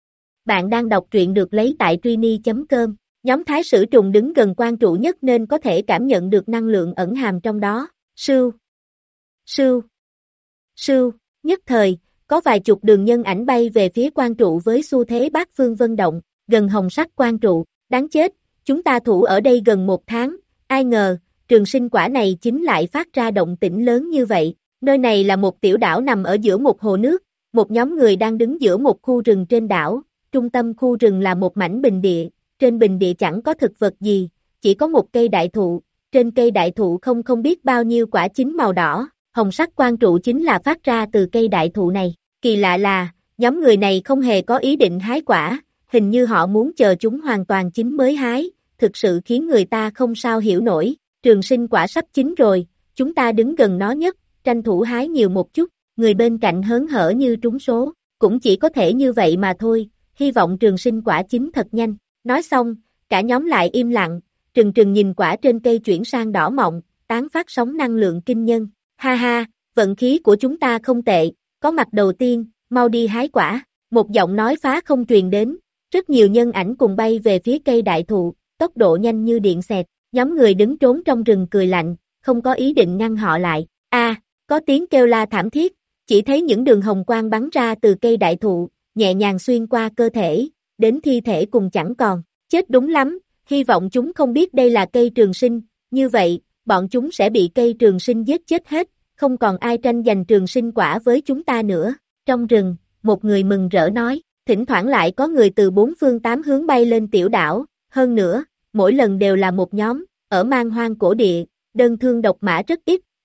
Bạn đang đọc truyện được lấy tại Trini chấm com, nhóm thái sử trùng đứng gần quang trụ nhất nên có thể cảm nhận được năng lượng ẩn hàm trong đó. Sưu, sưu, sưu, nhất thời, có vài chục đường nhân ảnh bay về phía quang trụ với xu thế bát phương vân động, gần hồng sắc quang trụ, đáng chết, chúng ta thủ ở đây gần một tháng, ai ngờ, trường sinh quả này chính lại phát ra động tĩnh lớn như vậy. Nơi này là một tiểu đảo nằm ở giữa một hồ nước, một nhóm người đang đứng giữa một khu rừng trên đảo, trung tâm khu rừng là một mảnh bình địa, trên bình địa chẳng có thực vật gì, chỉ có một cây đại thụ, trên cây đại thụ không không biết bao nhiêu quả chín màu đỏ, hồng sắc quang trụ chính là phát ra từ cây đại thụ này. Kỳ lạ là, nhóm người này không hề có ý định hái quả, hình như họ muốn chờ chúng hoàn toàn chín mới hái, thực sự khiến người ta không sao hiểu nổi. Trường sinh quả sắp chín rồi, chúng ta đứng gần nó nhất, tranh thủ hái nhiều một chút, người bên cạnh hớn hở như trúng số, cũng chỉ có thể như vậy mà thôi, hy vọng trường sinh quả chín thật nhanh. Nói xong, cả nhóm lại im lặng, trừng trừng nhìn quả trên cây chuyển sang đỏ mọng, tán phát sóng năng lượng kinh nhân. Ha ha, vận khí của chúng ta không tệ, có mặt đầu tiên, mau đi hái quả. Một giọng nói phá không truyền đến, rất nhiều nhân ảnh cùng bay về phía cây đại thụ, tốc độ nhanh như điện xẹt. Nhóm người đứng trốn trong rừng cười lạnh, không có ý định ngăn họ lại. A, à, có tiếng kêu la thảm thiết, chỉ thấy những đường hồng quang bắn ra từ cây đại thụ, nhẹ nhàng xuyên qua cơ thể, đến thi thể cùng chẳng còn. Chết đúng lắm, hy vọng chúng không biết đây là cây trường sinh, như vậy, bọn chúng sẽ bị cây trường sinh giết chết hết, không còn ai tranh giành trường sinh quả với chúng ta nữa. Trong rừng, một người mừng rỡ nói, thỉnh thoảng lại có người từ bốn phương tám hướng bay lên tiểu đảo, hơn nữa, mỗi lần đều là một nhóm, ở Man Hoang cổ địa, đơn thương độc mã rất ít,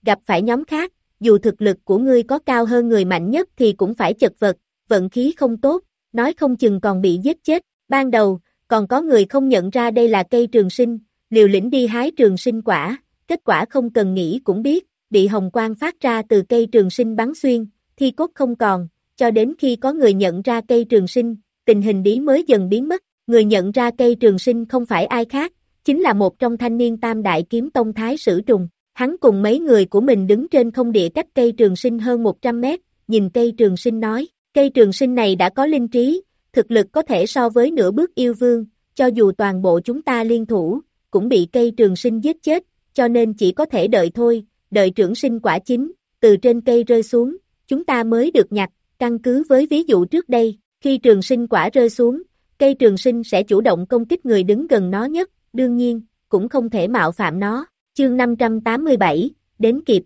gặp phải nhóm khác, dù thực lực của ngươi có cao hơn người mạnh nhất thì cũng phải chật vật, vận khí không tốt, nói không chừng còn bị giết chết. Ban đầu, còn có người không nhận ra đây là cây trường sinh, liều lĩnh đi hái trường sinh quả, kết quả không cần nghĩ cũng biết, bị hồng quang phát ra từ cây trường sinh bắn xuyên, thi cốt không còn, cho đến khi có người nhận ra cây trường sinh, tình hình bí mới dần biến mất. Người nhận ra cây trường sinh không phải ai khác, chính là một trong thanh niên Tam Đại Kiếm Tông Thái Sử Trùng. Hắn cùng mấy người của mình đứng trên không địa cách cây trường sinh hơn một trăm mét, nhìn cây trường sinh nói, cây trường sinh này đã có linh trí, thực lực có thể so với nửa bước yêu vương, cho dù toàn bộ chúng ta liên thủ, cũng bị cây trường sinh giết chết, cho nên chỉ có thể đợi thôi, đợi trưởng sinh quả chín, từ trên cây rơi xuống, chúng ta mới được nhặt, căn cứ với ví dụ trước đây, khi trường sinh quả rơi xuống, cây trường sinh sẽ chủ động công kích người đứng gần nó nhất, đương nhiên, cũng không thể mạo phạm nó. Chương năm trăm tám mươi bảy, đến kịp.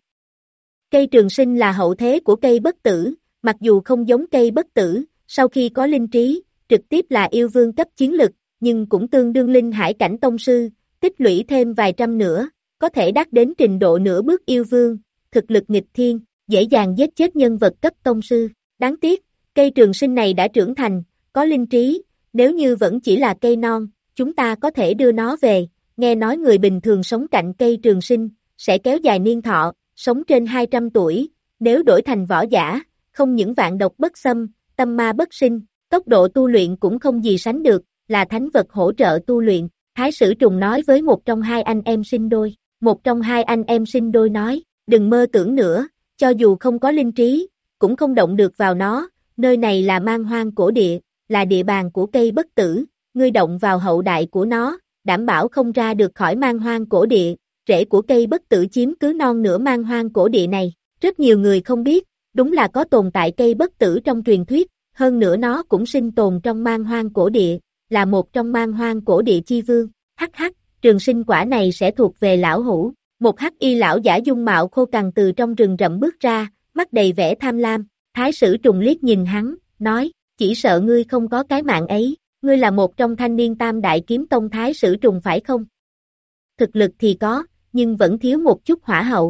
Cây trường sinh là hậu thế của cây bất tử, mặc dù không giống cây bất tử, sau khi có linh trí, trực tiếp là yêu vương cấp chiến lực, nhưng cũng tương đương linh hải cảnh tông sư, tích lũy thêm vài trăm nữa, có thể đạt đến trình độ nửa bước yêu vương, thực lực nghịch thiên, dễ dàng giết chết nhân vật cấp tông sư. Đáng tiếc, cây trường sinh này đã trưởng thành, có linh trí, nếu như vẫn chỉ là cây non, chúng ta có thể đưa nó về. Nghe nói người bình thường sống cạnh cây trường sinh, sẽ kéo dài niên thọ, sống trên hai trăm tuổi, nếu đổi thành võ giả, không những vạn độc bất xâm, tâm ma bất sinh, tốc độ tu luyện cũng không gì sánh được, là thánh vật hỗ trợ tu luyện. Thái Sử Trùng nói với một trong hai anh em sinh đôi, một trong hai anh em sinh đôi nói, đừng mơ tưởng nữa, cho dù không có linh trí, cũng không động được vào nó, nơi này là man hoang cổ địa, là địa bàn của cây bất tử, ngươi động vào hậu đại của nó, đảm bảo không ra được khỏi man hoang cổ địa, rễ của cây bất tử chiếm cứ non nửa man hoang cổ địa này. Rất nhiều người không biết, đúng là có tồn tại cây bất tử trong truyền thuyết, hơn nữa nó cũng sinh tồn trong man hoang cổ địa, là một trong man hoang cổ địa chi vương. Hắc hắc, trường sinh quả này sẽ thuộc về lão hủ. Một hắc y lão giả dung mạo khô cằn từ trong rừng rậm bước ra, mắt đầy vẻ tham lam. Thái Sử Trùng liếc nhìn hắn, nói, chỉ sợ ngươi không có cái mạng ấy. Ngươi là một trong thanh niên Tam Đại Kiếm Tông Thái Sử Trùng phải không? Thực lực thì có, nhưng vẫn thiếu một chút hỏa hậu.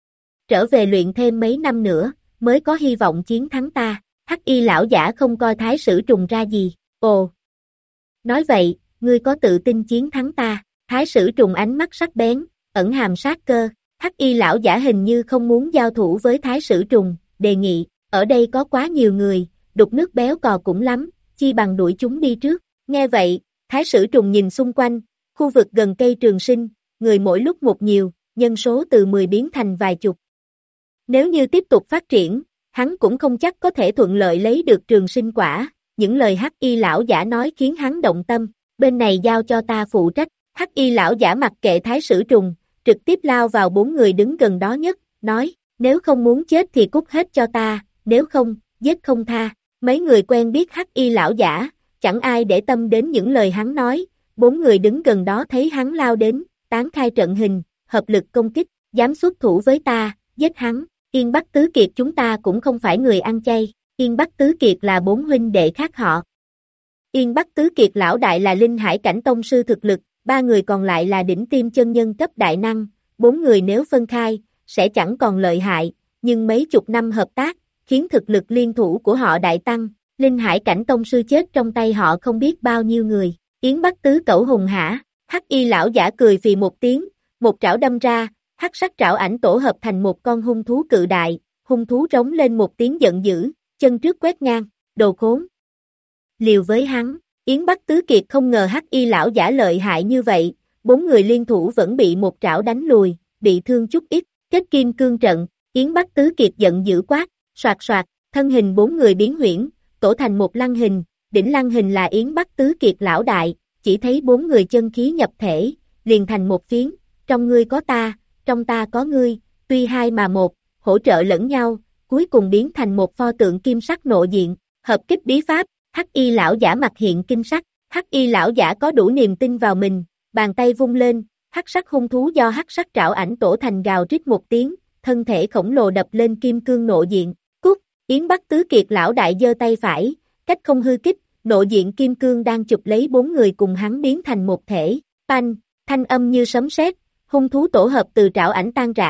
Trở về luyện thêm mấy năm nữa, mới có hy vọng chiến thắng ta. Hắc y lão giả không coi Thái Sử Trùng ra gì. Ồ! Nói vậy, ngươi có tự tin chiến thắng ta? Thái Sử Trùng ánh mắt sắc bén, ẩn hàm sát cơ. Hắc y lão giả hình như không muốn giao thủ với Thái Sử Trùng, đề nghị, ở đây có quá nhiều người, đục nước béo cò cũng lắm. Chi bằng đuổi chúng đi trước. Nghe vậy, Thái Sử Trùng nhìn xung quanh, khu vực gần cây trường sinh, người mỗi lúc một nhiều, nhân số từ mười biến thành vài chục. Nếu như tiếp tục phát triển, hắn cũng không chắc có thể thuận lợi lấy được trường sinh quả. Những lời hắc y lão giả nói khiến hắn động tâm, bên này giao cho ta phụ trách. Hắc y lão giả mặc kệ Thái Sử Trùng, trực tiếp lao vào bốn người đứng gần đó nhất, nói, nếu không muốn chết thì cút hết cho ta, nếu không, giết không tha. Mấy người quen biết hắc y lão giả, chẳng ai để tâm đến những lời hắn nói, bốn người đứng gần đó thấy hắn lao đến, tán khai trận hình, hợp lực công kích, dám xuất thủ với ta, giết hắn. Yên Bắc Tứ Kiệt chúng ta cũng không phải người ăn chay, Yên Bắc Tứ Kiệt là bốn huynh đệ khác họ. Yên Bắc Tứ Kiệt lão đại là linh hải cảnh tông sư thực lực, ba người còn lại là đỉnh tiêm chân nhân cấp đại năng, bốn người nếu phân khai, sẽ chẳng còn lợi hại, nhưng mấy chục năm hợp tác, khiến thực lực liên thủ của họ đại tăng, linh hải cảnh tông sư chết trong tay họ không biết bao nhiêu người. Yến Bắc Tứ Cẩu hùng hả, hắc y lão giả cười phì một tiếng, một trảo đâm ra, hắc sắc trảo ảnh tổ hợp thành một con hung thú cự đại, hung thú rống lên một tiếng giận dữ, chân trước quét ngang, đồ khốn. Liều với hắn, Yến Bắc Tứ Kiệt không ngờ hắc y lão giả lợi hại như vậy, bốn người liên thủ vẫn bị một trảo đánh lùi, bị thương chút ít, kết kim cương trận, Yến Bắc Tứ Kiệt giận dữ quát, soạt soạt, thân hình bốn người biến huyễn, tổ thành một lăng hình, đỉnh lăng hình là Yến Bắc Tứ Kiệt lão đại, chỉ thấy bốn người chân khí nhập thể, liền thành một phiến, trong ngươi có ta, trong ta có ngươi, tuy hai mà một, hỗ trợ lẫn nhau, cuối cùng biến thành một pho tượng kim sắc nộ diện, hợp kích bí pháp, hắc y lão giả mặt hiện kinh sắc, hắc y lão giả có đủ niềm tin vào mình, bàn tay vung lên, hắc sắc hung thú do hắc sắc trảo ảnh tổ thành gào rít một tiếng, thân thể khổng lồ đập lên kim cương nộ diện, cút, Yến Bắc Tứ Kiệt lão đại giơ tay phải, cách không hư kích, nộ diện kim cương đang chụp lấy bốn người cùng hắn biến thành một thể, panh, thanh âm như sấm sét, hung thú tổ hợp từ trảo ảnh tan rã,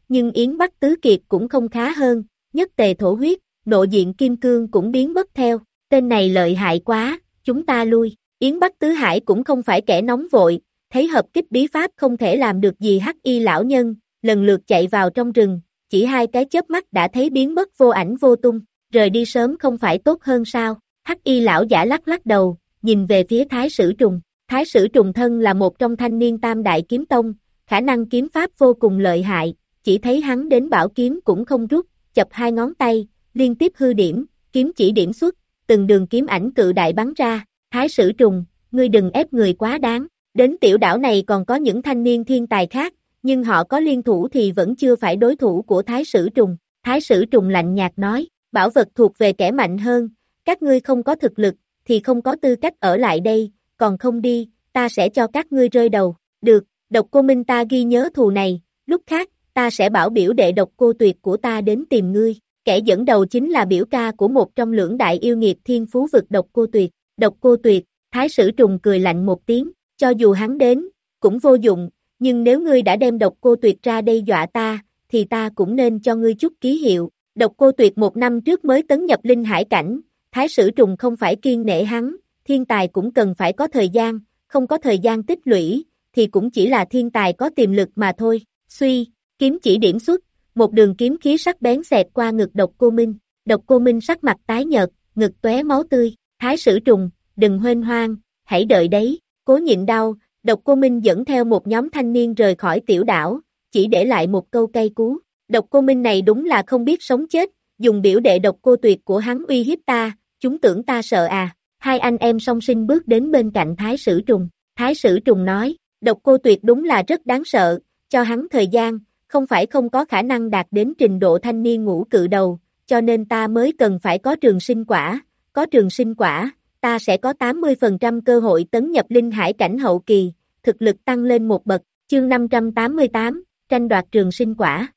nhưng Yến Bắc Tứ Kiệt cũng không khá hơn, nhất tề thổ huyết, nộ diện kim cương cũng biến mất theo, tên này lợi hại quá, chúng ta lui, Yến Bắc Tứ Hải cũng không phải kẻ nóng vội, thấy hợp kích bí pháp không thể làm được gì hắc y lão nhân, lần lượt chạy vào trong rừng, chỉ hai cái chớp mắt đã thấy biến mất vô ảnh vô tung, rời đi sớm không phải tốt hơn sao, hắc y lão giả lắc lắc đầu, nhìn về phía Thái Sử Trùng, Thái Sử Trùng thân là một trong thanh niên tam đại kiếm tông, khả năng kiếm pháp vô cùng lợi hại, chỉ thấy hắn đến bảo kiếm cũng không rút, chập hai ngón tay, liên tiếp hư điểm, kiếm chỉ điểm xuất, từng đường kiếm ảnh cự đại bắn ra, Thái Sử Trùng, ngươi đừng ép người quá đáng, đến tiểu đảo này còn có những thanh niên thiên tài khác, nhưng họ có liên thủ thì vẫn chưa phải đối thủ của Thái Sử Trùng, Thái Sử Trùng lạnh nhạt nói, bảo vật thuộc về kẻ mạnh hơn, các ngươi không có thực lực, thì không có tư cách ở lại đây, còn không đi, ta sẽ cho các ngươi rơi đầu, được, Độc Cô Minh ta ghi nhớ thù này, lúc khác, ta sẽ bảo biểu đệ Độc Cô Tuyệt của ta đến tìm ngươi, kẻ dẫn đầu chính là biểu ca của một trong lưỡng đại yêu nghiệt thiên phú vực Độc Cô Tuyệt, Độc Cô Tuyệt, Thái Sử Trùng cười lạnh một tiếng, cho dù hắn đến, cũng vô dụng, nhưng nếu ngươi đã đem Độc Cô Tuyệt ra đây dọa ta, thì ta cũng nên cho ngươi chút ký hiệu, Độc Cô Tuyệt một năm trước mới tấn nhập linh hải cảnh, Thái Sử Trùng không phải kiêng nể hắn, thiên tài cũng cần phải có thời gian, không có thời gian tích lũy, thì cũng chỉ là thiên tài có tiềm lực mà thôi, suy, kiếm chỉ điểm xuất, một đường kiếm khí sắc bén xẹt qua ngực Độc Cô Minh, Độc Cô Minh sắc mặt tái nhợt, ngực tóe máu tươi, Thái Sử Trùng, đừng huênh hoang, hãy đợi đấy, cố nhịn đau, Độc Cô Minh dẫn theo một nhóm thanh niên rời khỏi tiểu đảo, chỉ để lại một câu cay cú, Độc Cô Minh này đúng là không biết sống chết, dùng biểu đệ Độc Cô Tuyệt của hắn uy hiếp ta, chúng tưởng ta sợ à, hai anh em song sinh bước đến bên cạnh Thái Sử Trùng, Thái Sử Trùng nói, Độc Cô Tuyệt đúng là rất đáng sợ, cho hắn thời gian, không phải không có khả năng đạt đến trình độ thanh niên ngũ cự đầu, cho nên ta mới cần phải có trường sinh quả, có trường sinh quả, ta sẽ có tám mươi phần trăm cơ hội tấn nhập linh hải cảnh hậu kỳ, thực lực tăng lên một bậc, chương năm trăm tám mươi tám, tranh đoạt trường sinh quả.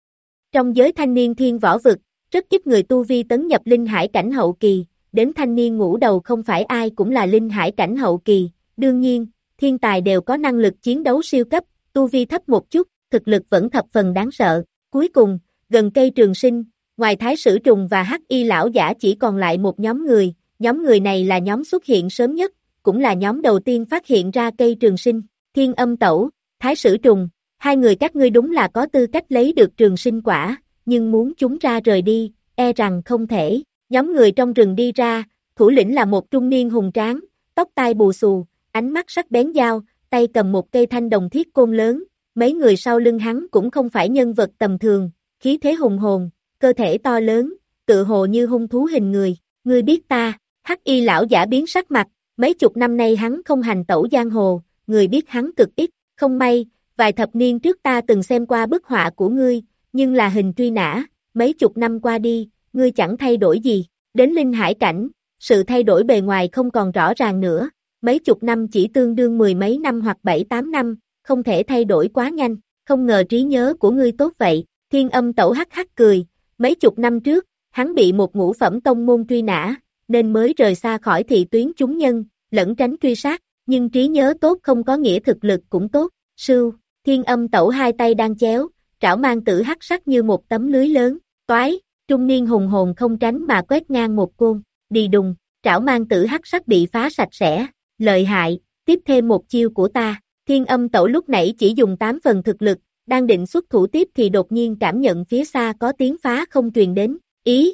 Trong giới thanh niên thiên võ vực, rất ít người tu vi tấn nhập linh hải cảnh hậu kỳ, đến thanh niên ngũ đầu không phải ai cũng là linh hải cảnh hậu kỳ, đương nhiên, thiên tài đều có năng lực chiến đấu siêu cấp, tu vi thấp một chút, thực lực vẫn thập phần đáng sợ. Cuối cùng, gần cây trường sinh, ngoài Thái Sử Trùng và Hắc Y lão giả chỉ còn lại một nhóm người, nhóm người này là nhóm xuất hiện sớm nhất, cũng là nhóm đầu tiên phát hiện ra cây trường sinh, Thiên Âm Tẩu, Thái Sử Trùng, hai người các ngươi đúng là có tư cách lấy được trường sinh quả, nhưng muốn chúng ra rời đi, e rằng không thể. Nhóm người trong rừng đi ra, thủ lĩnh là một trung niên hùng tráng, tóc tai bù xù, ánh mắt sắc bén dao, tay cầm một cây thanh đồng thiết côn lớn, mấy người sau lưng hắn cũng không phải nhân vật tầm thường, khí thế hùng hồn, cơ thể to lớn, tự hồ như hung thú hình người, ngươi biết ta, Hắc Y lão giả biến sắc mặt, mấy chục năm nay hắn không hành tẩu giang hồ, người biết hắn cực ít, không may, vài thập niên trước ta từng xem qua bức họa của ngươi, nhưng là hình truy nã, mấy chục năm qua đi, ngươi chẳng thay đổi gì, đến linh hải cảnh, sự thay đổi bề ngoài không còn rõ ràng nữa, mấy chục năm chỉ tương đương mười mấy năm hoặc bảy tám năm, không thể thay đổi quá nhanh, không ngờ trí nhớ của ngươi tốt vậy, Thiên Âm Tẩu hắc hắc cười, mấy chục năm trước, hắn bị một ngũ phẩm tông môn truy nã, nên mới rời xa khỏi thị tuyến chúng nhân, lẩn tránh truy sát, nhưng trí nhớ tốt không có nghĩa thực lực cũng tốt, sưu, Thiên Âm Tẩu hai tay đang chéo, trảo mang tử hắc sắc như một tấm lưới lớn, toái, trung niên hùng hồn không tránh mà quét ngang một côn, đi đùng, trảo mang tử hắc sắc bị phá sạch sẽ, lợi hại, tiếp thêm một chiêu của ta, Thiên Âm Tẩu lúc nãy chỉ dùng tám phần thực lực, đang định xuất thủ tiếp thì đột nhiên cảm nhận phía xa có tiếng phá không truyền đến, ý,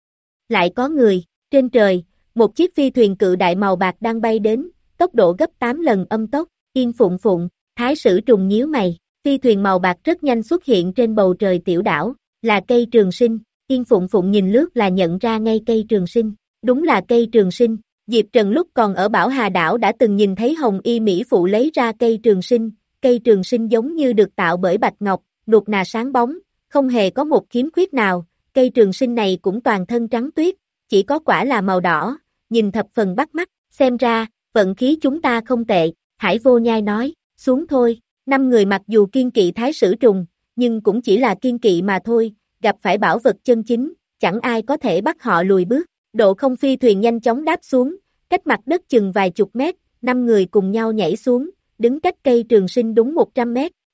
lại có người, trên trời, một chiếc phi thuyền cự đại màu bạc đang bay đến, tốc độ gấp tám lần âm tốc, Yên Phụng Phụng, Thái Sử Trùng nhíu mày, phi thuyền màu bạc rất nhanh xuất hiện trên bầu trời tiểu đảo, là cây trường sinh, Yên Phụng Phụng nhìn lướt là nhận ra ngay cây trường sinh, đúng là cây trường sinh, Diệp Trần lúc còn ở Bảo Hà đảo đã từng nhìn thấy Hồng Y Mỹ Phụ lấy ra cây trường sinh, cây trường sinh giống như được tạo bởi bạch ngọc, nuột nà sáng bóng, không hề có một khiếm khuyết nào, cây trường sinh này cũng toàn thân trắng tuyết, chỉ có quả là màu đỏ, nhìn thập phần bắt mắt, xem ra, vận khí chúng ta không tệ, Hải Vô Nhai nói, xuống thôi, năm người mặc dù kiên kỵ Thái Sử Trùng, nhưng cũng chỉ là kiên kỵ mà thôi, gặp phải bảo vật chân chính, chẳng ai có thể bắt họ lùi bước, độ không phi thuyền nhanh chóng đáp xuống, cách mặt đất chừng vài chục mét, năm người cùng nhau nhảy xuống, đứng cách cây trường sinh đúng một trăm mét,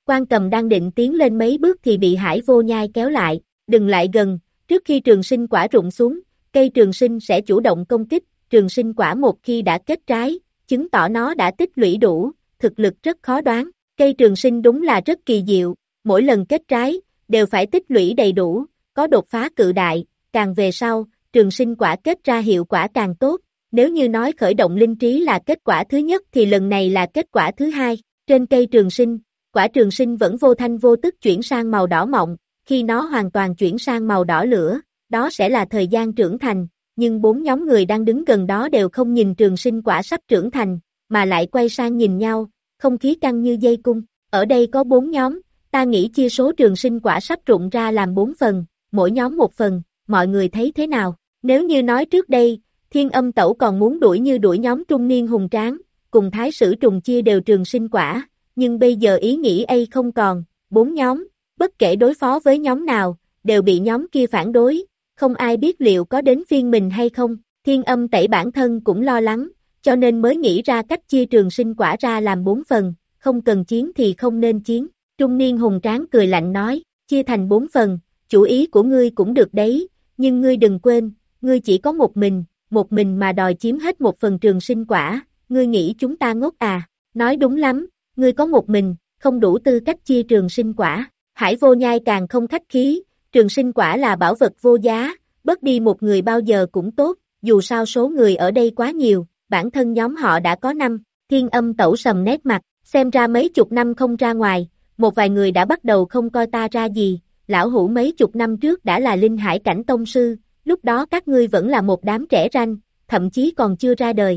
Quan Cầm đang định tiến lên mấy bước thì bị Hải Vô Nhai kéo lại, đừng lại gần, trước khi trường sinh quả rụng xuống, cây trường sinh sẽ chủ động công kích, trường sinh quả một khi đã kết trái, chứng tỏ nó đã tích lũy đủ, thực lực rất khó đoán, cây trường sinh đúng là rất kỳ diệu, mỗi lần kết trái, đều phải tích lũy đầy đủ, có đột phá cự đại, càng về sau, trường sinh quả kết ra hiệu quả càng tốt, nếu như nói khởi động linh trí là kết quả thứ nhất thì lần này là kết quả thứ hai, trên cây trường sinh, quả trường sinh vẫn vô thanh vô tức chuyển sang màu đỏ mọng, khi nó hoàn toàn chuyển sang màu đỏ lửa, đó sẽ là thời gian trưởng thành, nhưng bốn nhóm người đang đứng gần đó đều không nhìn trường sinh quả sắp trưởng thành, mà lại quay sang nhìn nhau, không khí căng như dây cung, ở đây có bốn nhóm, ta nghĩ chia số trường sinh quả sắp rụng ra làm bốn phần, mỗi nhóm một phần, mọi người thấy thế nào? Nếu như nói trước đây, Thiên Âm Tẩu còn muốn đuổi như đuổi nhóm trung niên hùng tráng, cùng Thái Sử Trùng chia đều trường sinh quả, nhưng bây giờ ý nghĩ ấy không còn, bốn nhóm, bất kể đối phó với nhóm nào, đều bị nhóm kia phản đối, không ai biết liệu có đến phiên mình hay không, Thiên Âm Tẩy bản thân cũng lo lắng, cho nên mới nghĩ ra cách chia trường sinh quả ra làm bốn phần, không cần chiến thì không nên chiến, trung niên hùng tráng cười lạnh nói, chia thành bốn phần, chủ ý của ngươi cũng được đấy, nhưng ngươi đừng quên, ngươi chỉ có một mình, một mình mà đòi chiếm hết một phần trường sinh quả, ngươi nghĩ chúng ta ngốc à, nói đúng lắm, ngươi có một mình, không đủ tư cách chia trường sinh quả, Hải Vô Nhai càng không khách khí, trường sinh quả là bảo vật vô giá, bớt đi một người bao giờ cũng tốt, dù sao số người ở đây quá nhiều, bản thân nhóm họ đã có năm, Thiên Âm Tẩu sầm nét mặt, xem ra mấy chục năm không ra ngoài, một vài người đã bắt đầu không coi ta ra gì, lão hủ mấy chục năm trước đã là linh hải cảnh tông sư, lúc đó các ngươi vẫn là một đám trẻ ranh, thậm chí còn chưa ra đời.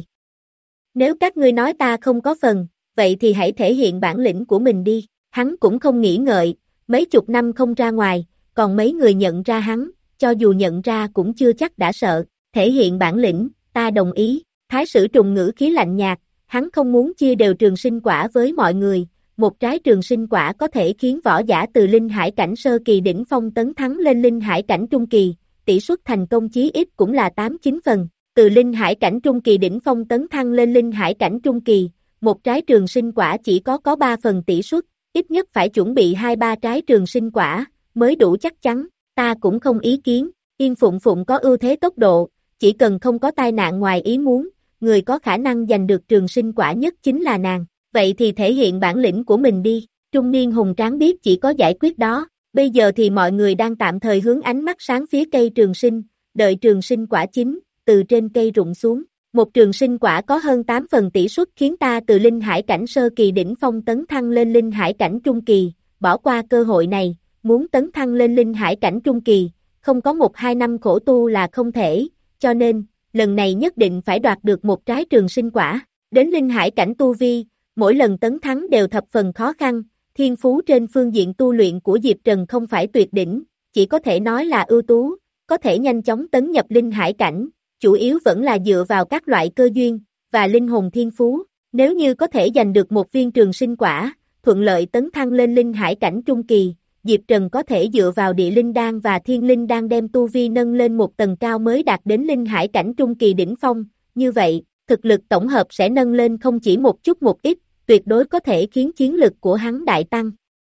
Nếu các ngươi nói ta không có phần, vậy thì hãy thể hiện bản lĩnh của mình đi, hắn cũng không nghĩ ngợi, mấy chục năm không ra ngoài, còn mấy người nhận ra hắn, cho dù nhận ra cũng chưa chắc đã sợ, thể hiện bản lĩnh, ta đồng ý, Thái Sử Trùng ngữ khí lạnh nhạt, hắn không muốn chia đều trường sinh quả với mọi người, một trái trường sinh quả có thể khiến võ giả từ linh hải cảnh sơ kỳ đỉnh phong tấn thắng lên linh hải cảnh trung kỳ, tỷ suất thành công chí ít cũng là tám chín phần, từ linh hải cảnh trung kỳ đỉnh phong tấn thăng lên linh hải cảnh trung kỳ, một trái trường sinh quả chỉ có có ba phần tỷ suất, ít nhất phải chuẩn bị hai ba trái trường sinh quả, mới đủ chắc chắn, ta cũng không ý kiến, Yên Phụng Phụng có ưu thế tốc độ, chỉ cần không có tai nạn ngoài ý muốn, người có khả năng giành được trường sinh quả nhất chính là nàng, vậy thì thể hiện bản lĩnh của mình đi, trung niên hùng tráng biết chỉ có giải quyết đó, bây giờ thì mọi người đang tạm thời hướng ánh mắt sáng phía cây trường sinh, đợi trường sinh quả chín, từ trên cây rụng xuống, một trường sinh quả có hơn tám phần tỷ suất khiến ta từ linh hải cảnh sơ kỳ đỉnh phong tấn thăng lên linh hải cảnh trung kỳ, bỏ qua cơ hội này, muốn tấn thăng lên linh hải cảnh trung kỳ, không có một hai năm khổ tu là không thể, cho nên, lần này nhất định phải đoạt được một trái trường sinh quả, đến linh hải cảnh tu vi, mỗi lần tấn thắng đều thập phần khó khăn, thiên phú trên phương diện tu luyện của Diệp Trần không phải tuyệt đỉnh, chỉ có thể nói là ưu tú, có thể nhanh chóng tấn nhập linh hải cảnh, chủ yếu vẫn là dựa vào các loại cơ duyên, và linh hồn thiên phú, nếu như có thể giành được một viên trường sinh quả, thuận lợi tấn thăng lên linh hải cảnh trung kỳ, Diệp Trần có thể dựa vào địa linh đan và thiên linh đan đem tu vi nâng lên một tầng cao mới đạt đến linh hải cảnh trung kỳ đỉnh phong, như vậy, thực lực tổng hợp sẽ nâng lên không chỉ một chút một ít, tuyệt đối có thể khiến chiến lực của hắn đại tăng.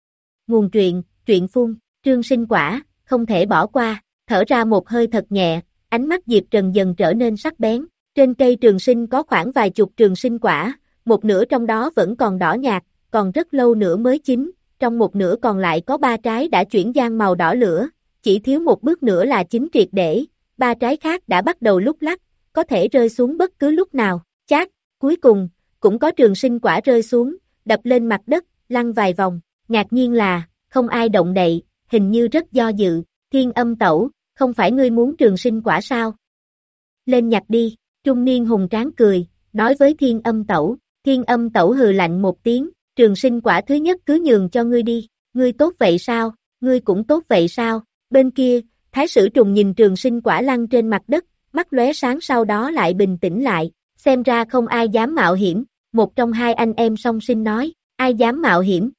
Nguồn truyện, truyện phun, trường sinh quả, không thể bỏ qua, thở ra một hơi thật nhẹ, ánh mắt Diệp Trần dần trở nên sắc bén, trên cây trường sinh có khoảng vài chục trường sinh quả, một nửa trong đó vẫn còn đỏ nhạt, còn rất lâu nữa mới chín, trong một nửa còn lại có ba trái đã chuyển sang màu đỏ lửa, chỉ thiếu một bước nữa là chín triệt để, ba trái khác đã bắt đầu lúc lắc, có thể rơi xuống bất cứ lúc nào, chát, cuối cùng, cũng có trường sinh quả rơi xuống, đập lên mặt đất, lăn vài vòng, ngạc nhiên là, không ai động đậy, hình như rất do dự, Thiên Âm Tẩu, không phải ngươi muốn trường sinh quả sao? Lên nhặt đi, trung niên hùng tráng cười, nói với Thiên Âm Tẩu, Thiên Âm Tẩu hừ lạnh một tiếng, trường sinh quả thứ nhất cứ nhường cho ngươi đi, ngươi tốt vậy sao, ngươi cũng tốt vậy sao, bên kia, Thái Sử Trùng nhìn trường sinh quả lăn trên mặt đất, mắt lóe sáng sau đó lại bình tĩnh lại, xem ra không ai dám mạo hiểm, một trong hai anh em song sinh nói, ai dám mạo hiểm.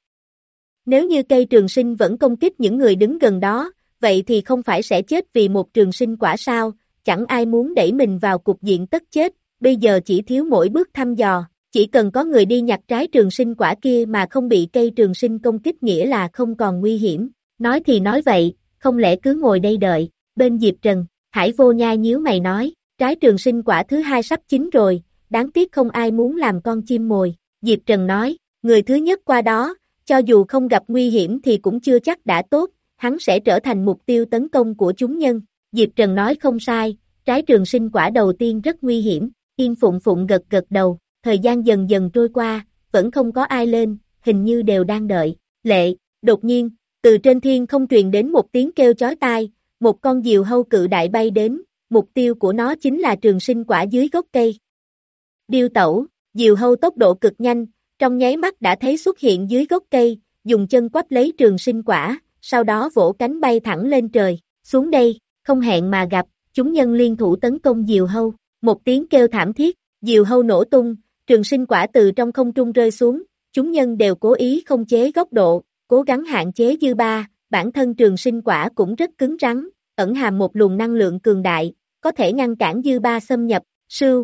Nếu như cây trường sinh vẫn công kích những người đứng gần đó, vậy thì không phải sẽ chết vì một trường sinh quả sao, chẳng ai muốn đẩy mình vào cục diện tất chết, bây giờ chỉ thiếu mỗi bước thăm dò, chỉ cần có người đi nhặt trái trường sinh quả kia mà không bị cây trường sinh công kích nghĩa là không còn nguy hiểm. Nói thì nói vậy, không lẽ cứ ngồi đây đợi, bên Diệp Trần, Hải Vô Nhai nhíu mày nói, trái trường sinh quả thứ hai sắp chín rồi, đáng tiếc không ai muốn làm con chim mồi. Diệp Trần nói, người thứ nhất qua đó, cho dù không gặp nguy hiểm thì cũng chưa chắc đã tốt, hắn sẽ trở thành mục tiêu tấn công của chúng nhân. Diệp Trần nói không sai, trái trường sinh quả đầu tiên rất nguy hiểm, Yên Phụng Phụng gật gật đầu, thời gian dần dần trôi qua, vẫn không có ai lên, hình như đều đang đợi. Lệ, đột nhiên, từ trên thiên không truyền đến một tiếng kêu chói tai, một con diều hâu cự đại bay đến, mục tiêu của nó chính là trường sinh quả dưới gốc cây. Điêu tẩu, diều hâu tốc độ cực nhanh, trong nháy mắt đã thấy xuất hiện dưới gốc cây, dùng chân quắp lấy trường sinh quả, sau đó vỗ cánh bay thẳng lên trời, xuống đây, không hẹn mà gặp, chúng nhân liên thủ tấn công diều hâu, một tiếng kêu thảm thiết, diều hâu nổ tung, trường sinh quả từ trong không trung rơi xuống, chúng nhân đều cố ý không chế góc độ, cố gắng hạn chế dư ba, bản thân trường sinh quả cũng rất cứng rắn, ẩn hàm một luồng năng lượng cường đại, có thể ngăn cản dư ba xâm nhập, sưu,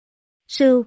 sưu,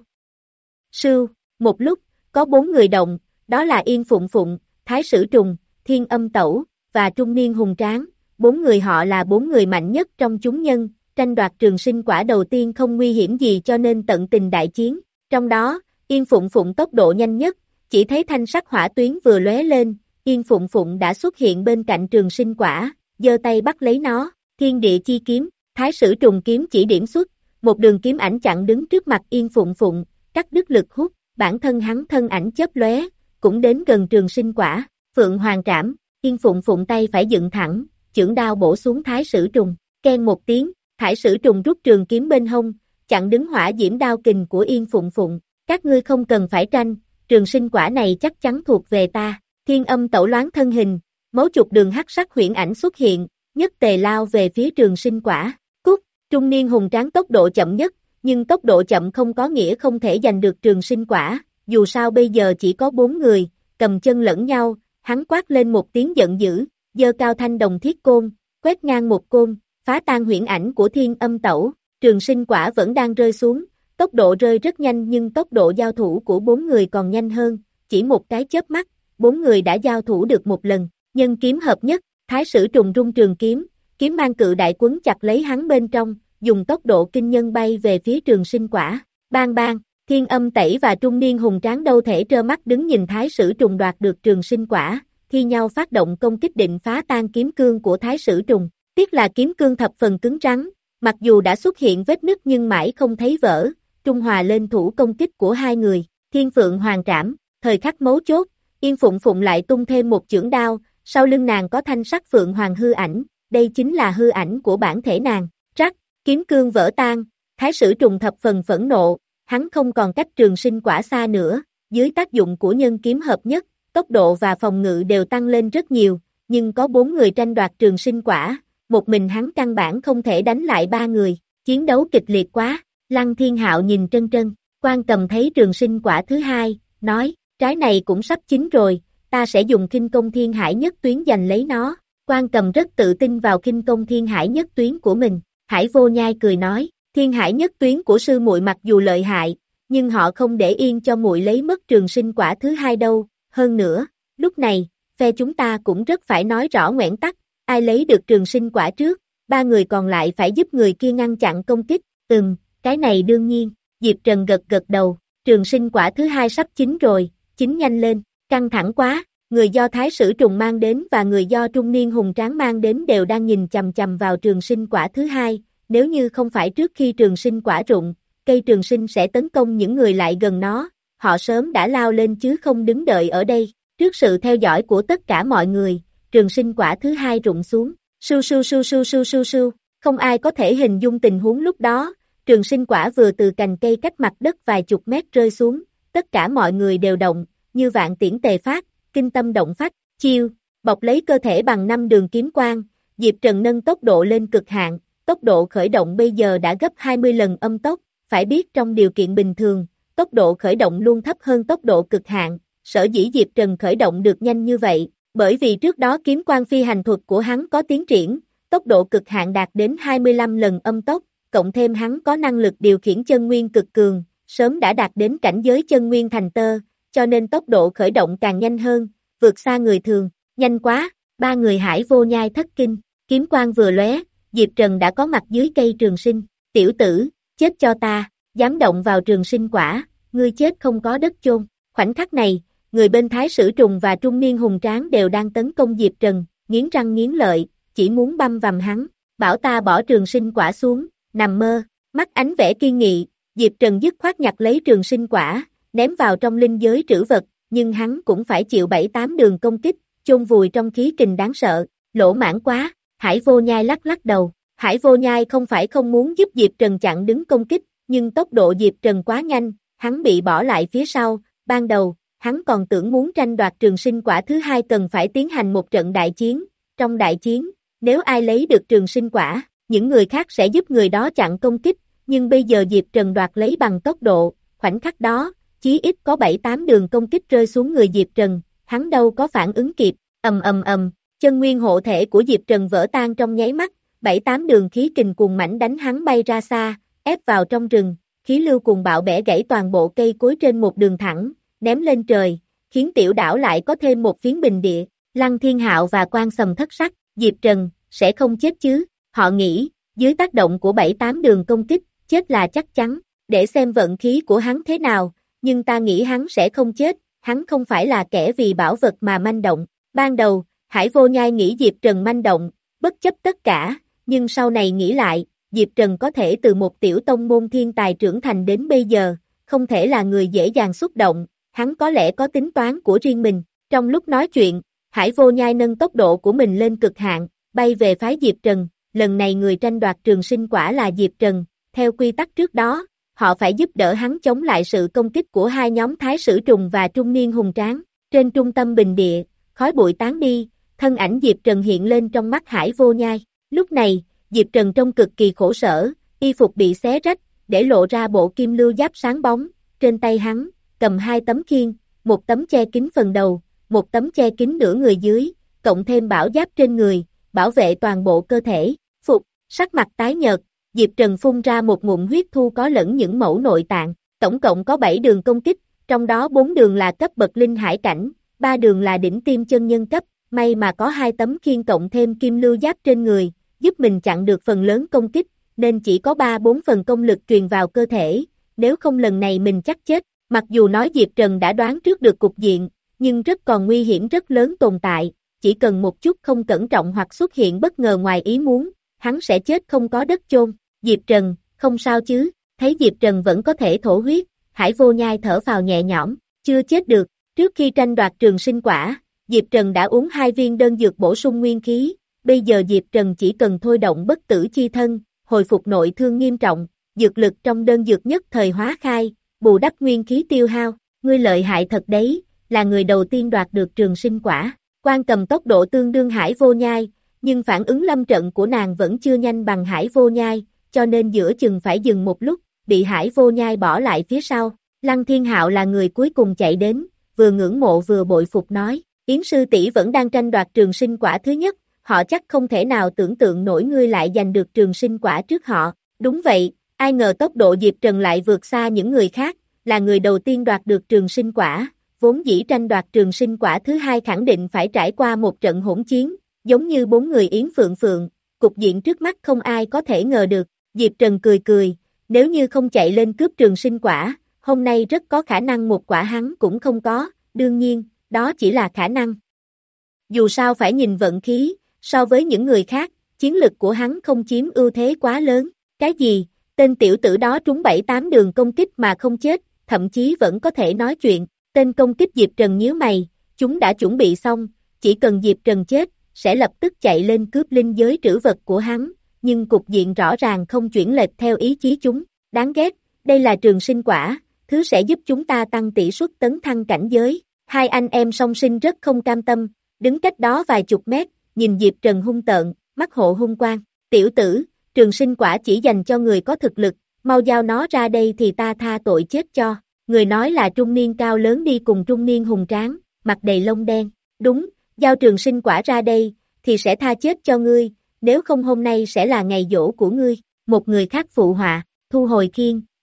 sưu, một lúc, có bốn người động, đó là Yên Phụng Phụng, Thái Sử Trùng, Thiên Âm Tẩu, và Trung Niên Hùng Tráng, bốn người họ là bốn người mạnh nhất trong chúng nhân, tranh đoạt trường sinh quả đầu tiên không nguy hiểm gì cho nên tận tình đại chiến, trong đó, Yên Phụng Phụng tốc độ nhanh nhất, chỉ thấy thanh sắc hỏa tuyến vừa lóe lên, Yên Phụng Phụng đã xuất hiện bên cạnh trường sinh quả, giơ tay bắt lấy nó, Thiên Địa Chi Kiếm, Thái Sử Trùng kiếm chỉ điểm xuất, một đường kiếm ảnh chặn đứng trước mặt Yên Phụng Phụng, cắt đứt lực hút, bản thân hắn thân ảnh chớp lóe, cũng đến gần trường sinh quả, Phượng Hoàng Trảm, Yên Phụng Phụng tay phải dựng thẳng, chưởng đao bổ xuống Thái Sử Trùng, keng một tiếng, Thái Sử Trùng rút trường kiếm bên hông, chặn đứng hỏa diễm đao kình của Yên Phụng Phụng, các ngươi không cần phải tranh, trường sinh quả này chắc chắn thuộc về ta, Thiên Âm Tẩu loáng thân hình, mấu chục đường hắc sắc huyễn ảnh xuất hiện, nhất tề lao về phía trường sinh quả, cút, Trung Niên Hùng Tráng tốc độ chậm nhất, nhưng tốc độ chậm không có nghĩa không thể giành được trường sinh quả, dù sao bây giờ chỉ có bốn người, cầm chân lẫn nhau, hắn quát lên một tiếng giận dữ, giơ cao thanh đồng thiết côn, quét ngang một côn, phá tan huyễn ảnh của Thiên Âm Tẩu, trường sinh quả vẫn đang rơi xuống, tốc độ rơi rất nhanh nhưng tốc độ giao thủ của bốn người còn nhanh hơn, chỉ một cái chớp mắt, bốn người đã giao thủ được một lần, nhân kiếm hợp nhất, Thái Sử Trùng rung trường kiếm, kiếm mang cự đại quấn chặt lấy hắn bên trong, dùng tốc độ kinh nhân bay về phía trường sinh quả, bang bang, Thiên Âm Tẩy và Trung Niên Hùng Tráng đâu thể trơ mắt đứng nhìn Thái Sử Trùng đoạt được trường sinh quả, thi nhau phát động công kích định phá tan kiếm cương của Thái Sử Trùng, tiếc là kiếm cương thập phần cứng rắn, mặc dù đã xuất hiện vết nứt nhưng mãi không thấy vỡ, trung hòa lên thủ công kích của hai người, Thiên Phượng Hoàng Trảm, thời khắc mấu chốt, Yên Phụng Phụng lại tung thêm một chưởng đao, sau lưng nàng có thanh sắc Phượng Hoàng hư ảnh, đây chính là hư ảnh của bản thể nàng, rắc, kiếm cương vỡ tan, Thái Sử Trùng thập phần phẫn nộ, hắn không còn cách trường sinh quả xa nữa, dưới tác dụng của nhân kiếm hợp nhất, tốc độ và phòng ngự đều tăng lên rất nhiều, nhưng có bốn người tranh đoạt trường sinh quả, một mình hắn căn bản không thể đánh lại ba người, chiến đấu kịch liệt quá, Lăng Thiên Hạo nhìn Trân Trân, Quan Cầm thấy trường sinh quả thứ hai, nói, trái này cũng sắp chín rồi, ta sẽ dùng khinh công thiên hải nhất tuyến giành lấy nó, Quan Cầm rất tự tin vào khinh công thiên hải nhất tuyến của mình, Hải Vô Nhai cười nói, thiên hải nhất tuyến của sư muội mặc dù lợi hại, nhưng họ không để yên cho muội lấy mất trường sinh quả thứ hai đâu, hơn nữa, lúc này, phe chúng ta cũng rất phải nói rõ ngoẽn tắc, ai lấy được trường sinh quả trước, ba người còn lại phải giúp người kia ngăn chặn công kích, ừm, cái này đương nhiên, Diệp Trần gật gật đầu, trường sinh quả thứ hai sắp chín rồi, chín nhanh lên, căng thẳng quá, người do Thái Sử Trùng mang đến và người do Trung Niên Hùng Tráng mang đến đều đang nhìn chằm chằm vào trường sinh quả thứ hai, nếu như không phải trước khi trường sinh quả rụng, cây trường sinh sẽ tấn công những người lại gần nó, họ sớm đã lao lên chứ không đứng đợi ở đây, trước sự theo dõi của tất cả mọi người, trường sinh quả thứ hai rụng xuống, su su su su su su su, không ai có thể hình dung tình huống lúc đó, trường sinh quả vừa từ cành cây cách mặt đất vài chục mét rơi xuống, tất cả mọi người đều động, như vạn tiễn tề phát, kinh tâm động phách, chiêu, bọc lấy cơ thể bằng năm đường kiếm quang, Diệp Trần nâng tốc độ lên cực hạn, tốc độ khởi động bây giờ đã gấp hai mươi lần âm tốc, phải biết trong điều kiện bình thường, tốc độ khởi động luôn thấp hơn tốc độ cực hạn, sở dĩ Diệp Trần khởi động được nhanh như vậy, bởi vì trước đó kiếm quang phi hành thuật của hắn có tiến triển, tốc độ cực hạn đạt đến hai mươi lăm lần âm tốc, cộng thêm hắn có năng lực điều khiển chân nguyên cực cường, sớm đã đạt đến cảnh giới chân nguyên thành tơ, cho nên tốc độ khởi động càng nhanh hơn, vượt xa người thường, nhanh quá, ba người Hải Vô Nhai thất kinh, kiếm quang vừa lóe, Diệp Trần đã có mặt dưới cây trường sinh, tiểu tử, chết cho ta, dám động vào trường sinh quả, ngươi chết không có đất chôn. Khoảnh khắc này, người bên Thái Sử Trùng và trung niên hùng tráng đều đang tấn công Diệp Trần, nghiến răng nghiến lợi, chỉ muốn băm vằm hắn, bảo ta bỏ trường sinh quả xuống, nằm mơ, mắt ánh vẻ kiên nghị, Diệp Trần dứt khoát nhặt lấy trường sinh quả, ném vào trong linh giới trữ vật, nhưng hắn cũng phải chịu bảy tám đường công kích, chôn vùi trong khí kình đáng sợ, lỗ mãn quá, Hải Vô Nhai lắc lắc đầu, Hải Vô Nhai không phải không muốn giúp Diệp Trần chặn đứng công kích, nhưng tốc độ Diệp Trần quá nhanh, hắn bị bỏ lại phía sau, ban đầu, hắn còn tưởng muốn tranh đoạt trường sinh quả thứ hai cần phải tiến hành một trận đại chiến, trong đại chiến, nếu ai lấy được trường sinh quả, những người khác sẽ giúp người đó chặn công kích, nhưng bây giờ Diệp Trần đoạt lấy bằng tốc độ, khoảnh khắc đó, chí ít có bảy tám đường công kích rơi xuống người Diệp Trần, hắn đâu có phản ứng kịp, ầm ầm ầm, chân nguyên hộ thể của Diệp Trần vỡ tan trong nháy mắt, bảy tám đường khí kình cuồng mãnh đánh hắn bay ra xa, ép vào trong rừng, khí lưu cuồng bạo bẻ gãy toàn bộ cây cối trên một đường thẳng, ném lên trời, khiến tiểu đảo lại có thêm một phiến bình địa, Lăng Thiên Hạo và Quan Sầm thất sắc, Diệp Trần, sẽ không chết chứ, họ nghĩ, dưới tác động của bảy tám đường công kích, chết là chắc chắn, để xem vận khí của hắn thế nào, nhưng ta nghĩ hắn sẽ không chết, hắn không phải là kẻ vì bảo vật mà manh động, ban đầu, Hải Vô Nhai nghĩ Diệp Trần manh động, bất chấp tất cả, nhưng sau này nghĩ lại, Diệp Trần có thể từ một tiểu tông môn thiên tài trưởng thành đến bây giờ, không thể là người dễ dàng xúc động, hắn có lẽ có tính toán của riêng mình, trong lúc nói chuyện, Hải Vô Nhai nâng tốc độ của mình lên cực hạn, bay về phái Diệp Trần, lần này người tranh đoạt trường sinh quả là Diệp Trần, theo quy tắc trước đó, họ phải giúp đỡ hắn chống lại sự công kích của hai nhóm Thái Sử Trùng và trung niên hùng tráng, trên trung tâm bình địa, khói bụi tán đi, thân ảnh Diệp Trần hiện lên trong mắt Hải Vô Nhai, lúc này, Diệp Trần trông cực kỳ khổ sở, y phục bị xé rách, để lộ ra bộ kim lưu giáp sáng bóng, trên tay hắn, cầm hai tấm khiên, một tấm che kín phần đầu, một tấm che kín nửa người dưới, cộng thêm bảo giáp trên người, bảo vệ toàn bộ cơ thể, phục, sắc mặt tái nhợt, Diệp Trần phun ra một ngụm huyết thu có lẫn những mẫu nội tạng, tổng cộng có bảy đường công kích, trong đó bốn đường là cấp bậc linh hải cảnh, ba đường là đỉnh tiêm chân nhân cấp, may mà có hai tấm khiên cộng thêm kim lưu giáp trên người, giúp mình chặn được phần lớn công kích, nên chỉ có ba bốn phần công lực truyền vào cơ thể, nếu không lần này mình chắc chết, mặc dù nói Diệp Trần đã đoán trước được cục diện, nhưng rất còn nguy hiểm rất lớn tồn tại, chỉ cần một chút không cẩn trọng hoặc xuất hiện bất ngờ ngoài ý muốn, hắn sẽ chết không có đất chôn. Diệp Trần, không sao chứ, thấy Diệp Trần vẫn có thể thổ huyết, Hải Vô Nhai thở phào nhẹ nhõm, chưa chết được, trước khi tranh đoạt trường sinh quả, Diệp Trần đã uống hai viên đơn dược bổ sung nguyên khí, bây giờ Diệp Trần chỉ cần thôi động bất tử chi thân, hồi phục nội thương nghiêm trọng, dược lực trong đơn dược nhất thời hóa khai, bù đắp nguyên khí tiêu hao, ngươi lợi hại thật đấy, là người đầu tiên đoạt được trường sinh quả, Quan Cầm tốc độ tương đương Hải Vô Nhai, nhưng phản ứng lâm trận của nàng vẫn chưa nhanh bằng Hải Vô Nhai, cho nên giữa chừng phải dừng một lúc, bị Hải Vô Nhai bỏ lại phía sau, Lăng Thiên Hạo là người cuối cùng chạy đến, vừa ngưỡng mộ vừa bội phục nói, Yến sư tỷ vẫn đang tranh đoạt trường sinh quả thứ nhất, họ chắc không thể nào tưởng tượng nổi ngươi lại giành được trường sinh quả trước họ, đúng vậy, ai ngờ tốc độ Diệp Trần lại vượt xa những người khác, là người đầu tiên đoạt được trường sinh quả, vốn dĩ tranh đoạt trường sinh quả thứ hai khẳng định phải trải qua một trận hỗn chiến, giống như bốn người Yến Phượng Phượng, cục diện trước mắt không ai có thể ngờ được, Diệp Trần cười cười, nếu như không chạy lên cướp trường sinh quả, hôm nay rất có khả năng một quả hắn cũng không có, đương nhiên, đó chỉ là khả năng. Dù sao phải nhìn vận khí, so với những người khác, chiến lực của hắn không chiếm ưu thế quá lớn, cái gì, tên tiểu tử đó trúng bảy tám đường công kích mà không chết, thậm chí vẫn có thể nói chuyện, tên công kích Diệp Trần nhíu mày, chúng đã chuẩn bị xong, chỉ cần Diệp Trần chết, sẽ lập tức chạy lên cướp linh giới trữ vật của hắn, nhưng cục diện rõ ràng không chuyển lệch theo ý chí chúng, đáng ghét, đây là trường sinh quả, thứ sẽ giúp chúng ta tăng tỷ suất tấn thăng cảnh giới, hai anh em song sinh rất không cam tâm, đứng cách đó vài chục mét, nhìn Diệp Trần hung tợn, mắt hộ hung quang, tiểu tử, trường sinh quả chỉ dành cho người có thực lực, mau giao nó ra đây thì ta tha tội chết cho, người nói là trung niên cao lớn đi cùng trung niên hùng tráng, mặt đầy lông đen, đúng, giao trường sinh quả ra đây, thì sẽ tha chết cho ngươi, nếu không hôm nay sẽ là ngày giỗ của ngươi, một người khác phụ họa, thu hồi khiên,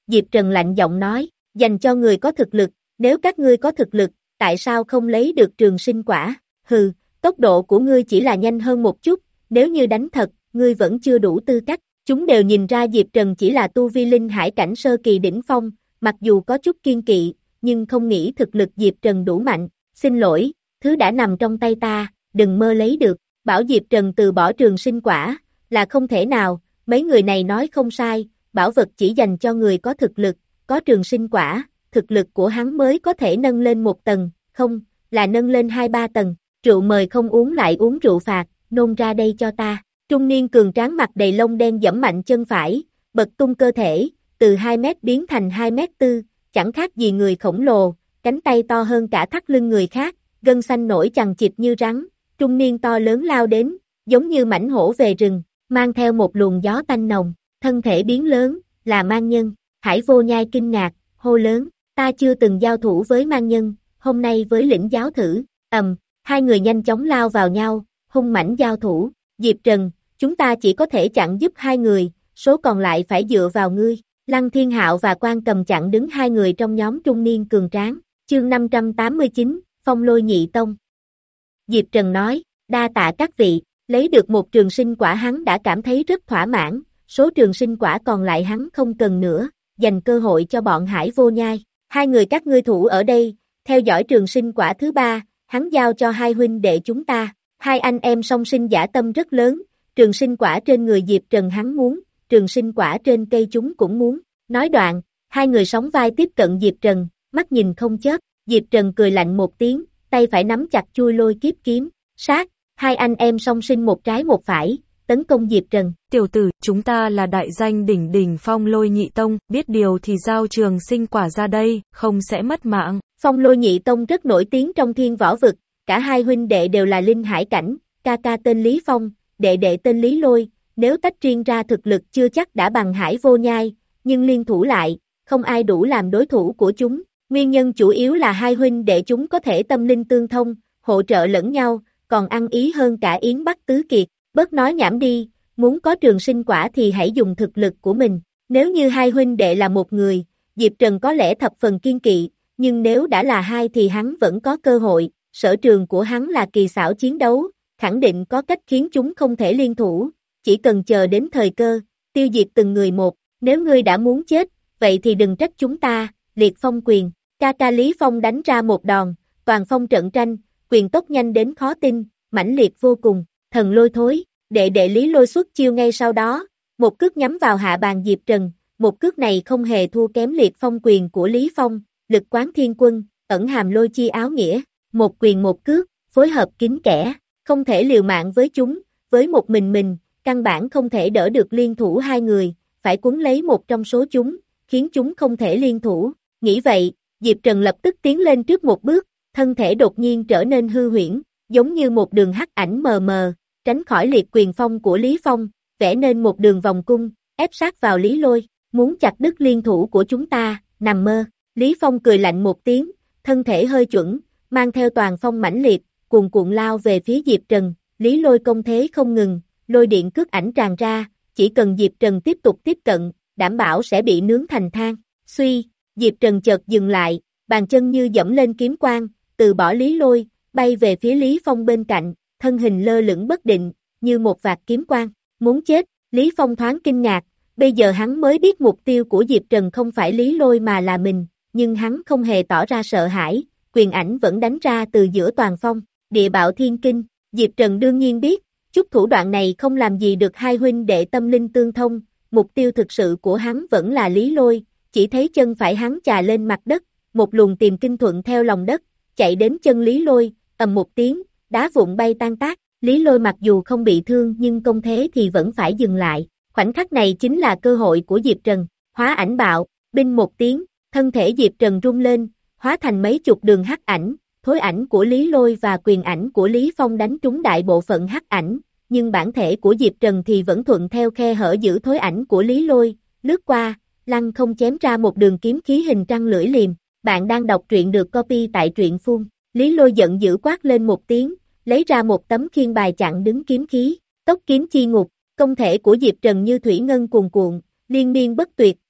Diệp Trần lạnh giọng nói, dành cho người có thực lực, nếu các ngươi có thực lực, tại sao không lấy được trường sinh quả? Hừ, tốc độ của ngươi chỉ là nhanh hơn một chút, nếu như đánh thật, ngươi vẫn chưa đủ tư cách. Chúng đều nhìn ra Diệp Trần chỉ là tu vi linh hải cảnh sơ kỳ đỉnh phong, mặc dù có chút kiên kỵ, nhưng không nghĩ thực lực Diệp Trần đủ mạnh. Xin lỗi, thứ đã nằm trong tay ta, đừng mơ lấy được. Bảo Diệp Trần từ bỏ trường sinh quả, là không thể nào, mấy người này nói không sai, bảo vật chỉ dành cho người có thực lực, có trường sinh quả, thực lực của hắn mới có thể nâng lên một tầng, không, là nâng lên hai ba tầng. Rượu mời không uống lại uống rượu phạt, nôn ra đây cho ta. Trung niên cường tráng mặt đầy lông đen giẫm mạnh chân phải, bật tung cơ thể, từ hai mét biến thành hai mét tư, chẳng khác gì người khổng lồ, cánh tay to hơn cả thắt lưng người khác, gân xanh nổi chằng chịt như rắn. Trung niên to lớn lao đến, giống như mãnh hổ về rừng, mang theo một luồng gió tanh nồng, thân thể biến lớn, là mang nhân. Hải Vô Nhai kinh ngạc, hô lớn, ta chưa từng giao thủ với mang nhân, hôm nay với lĩnh giáo thử. Ầm, hai người nhanh chóng lao vào nhau, hung mãnh giao thủ. Diệp Trần, chúng ta chỉ có thể chặn giúp hai người, số còn lại phải dựa vào ngươi. Lăng Thiên Hạo và Quan Cầm chặn đứng hai người trong nhóm trung niên cường tráng. Chương năm trăm tám mươi chín, Phong Lôi Nhị Tông. Diệp Trần nói, đa tạ các vị, lấy được một trường sinh quả hắn đã cảm thấy rất thỏa mãn, số trường sinh quả còn lại hắn không cần nữa, dành cơ hội cho bọn Hải Vô Nhai. Hai người các ngươi thủ ở đây, theo dõi trường sinh quả thứ ba, hắn giao cho hai huynh đệ chúng ta. Hai anh em song sinh dã tâm rất lớn, trường sinh quả trên người Diệp Trần hắn muốn, trường sinh quả trên cây chúng cũng muốn. Nói đoạn, hai người sóng vai tiếp cận Diệp Trần, mắt nhìn không chớp. Diệp Trần cười lạnh một tiếng, tay phải nắm chặt chui lôi kiếp kiếm, sát. Hai anh em song sinh một trái một phải, tấn công Diệp Trần. Tiểu tử, chúng ta là đại danh đỉnh đỉnh Phong Lôi Nhị Tông, biết điều thì giao trường sinh quả ra đây, không sẽ mất mạng. Phong Lôi Nhị Tông rất nổi tiếng trong thiên võ vực, cả hai huynh đệ đều là linh hải cảnh, ca ca tên Lý Phong, đệ đệ tên Lý Lôi, nếu tách riêng ra thực lực chưa chắc đã bằng Hải Vô Nhai, nhưng liên thủ lại, không ai đủ làm đối thủ của chúng. Nguyên nhân chủ yếu là hai huynh đệ chúng có thể tâm linh tương thông, hỗ trợ lẫn nhau, còn ăn ý hơn cả Yến Bắc Tứ Kiệt. Bớt nói nhảm đi, muốn có trường sinh quả thì hãy dùng thực lực của mình. Nếu như hai huynh đệ là một người, Diệp Trần có lẽ thập phần kiên kỵ, nhưng nếu đã là hai thì hắn vẫn có cơ hội. Sở trường của hắn là kỳ xảo chiến đấu, khẳng định có cách khiến chúng không thể liên thủ, chỉ cần chờ đến thời cơ, tiêu diệt từng người một. Nếu ngươi đã muốn chết, vậy thì đừng trách chúng ta. Liệt Phong quyền, ca ca Lý Phong đánh ra một đòn, toàn phong trận tranh, quyền tốc nhanh đến khó tin, mãnh liệt vô cùng. Thần lôi thối, đệ đệ Lý Lôi xuất chiêu ngay sau đó, một cước nhắm vào hạ bàn Diệp Trần, một cước này không hề thua kém Liệt Phong quyền của Lý Phong, lực quán thiên quân, ẩn hàm lôi chi áo nghĩa, một quyền một cước, phối hợp kín kẽ, không thể liều mạng với chúng, với một mình mình, căn bản không thể đỡ được liên thủ hai người, phải cuốn lấy một trong số chúng, khiến chúng không thể liên thủ. Nghĩ vậy, Diệp Trần lập tức tiến lên trước một bước, thân thể đột nhiên trở nên hư huyễn, giống như một đường hắc ảnh mờ mờ, tránh khỏi liệt quyền phong của Lý Phong, vẽ nên một đường vòng cung, ép sát vào Lý Lôi, muốn chặt đứt liên thủ của chúng ta, nằm mơ. Lý Phong cười lạnh một tiếng, thân thể hơi chuẩn, mang theo toàn phong mãnh liệt, cuồn cuộn lao về phía Diệp Trần. Lý Lôi công thế không ngừng, lôi điện cước ảnh tràn ra, chỉ cần Diệp Trần tiếp tục tiếp cận, đảm bảo sẽ bị nướng thành than. Suy, Diệp Trần chợt dừng lại, bàn chân như dẫm lên kiếm quang, từ bỏ Lý Lôi, bay về phía Lý Phong bên cạnh, thân hình lơ lửng bất định, như một vạt kiếm quang. Muốn chết, Lý Phong thoáng kinh ngạc, bây giờ hắn mới biết mục tiêu của Diệp Trần không phải Lý Lôi mà là mình, nhưng hắn không hề tỏ ra sợ hãi, quyền ảnh vẫn đánh ra từ giữa toàn phong, địa bạo thiên kinh. Diệp Trần đương nhiên biết, chút thủ đoạn này không làm gì được hai huynh đệ tâm linh tương thông, mục tiêu thực sự của hắn vẫn là Lý Lôi, chỉ thấy chân phải hắn chà lên mặt đất, một luồng tìm kinh thuận theo lòng đất, chạy đến chân Lý Lôi, ầm một tiếng, đá vụn bay tan tác. Lý Lôi mặc dù không bị thương nhưng công thế thì vẫn phải dừng lại, khoảnh khắc này chính là cơ hội của Diệp Trần. Hóa ảnh bạo, binh một tiếng, thân thể Diệp Trần rung lên, hóa thành mấy chục đường hắc ảnh, thối ảnh của Lý Lôi và quyền ảnh của Lý Phong đánh trúng đại bộ phận hắc ảnh, nhưng bản thể của Diệp Trần thì vẫn thuận theo khe hở giữ thối ảnh của Lý Lôi, lướt qua, lăng không chém ra một đường kiếm khí hình trăng lưỡi liềm. Bạn đang đọc truyện được copy tại truyện phun. Lý Lôi giận dữ quát lên một tiếng, lấy ra một tấm khiên bài chặn đứng kiếm khí, tốc kiếm chi ngục, công thể của Diệp Trần như thủy ngân cuồn cuộn, liên miên bất tuyệt,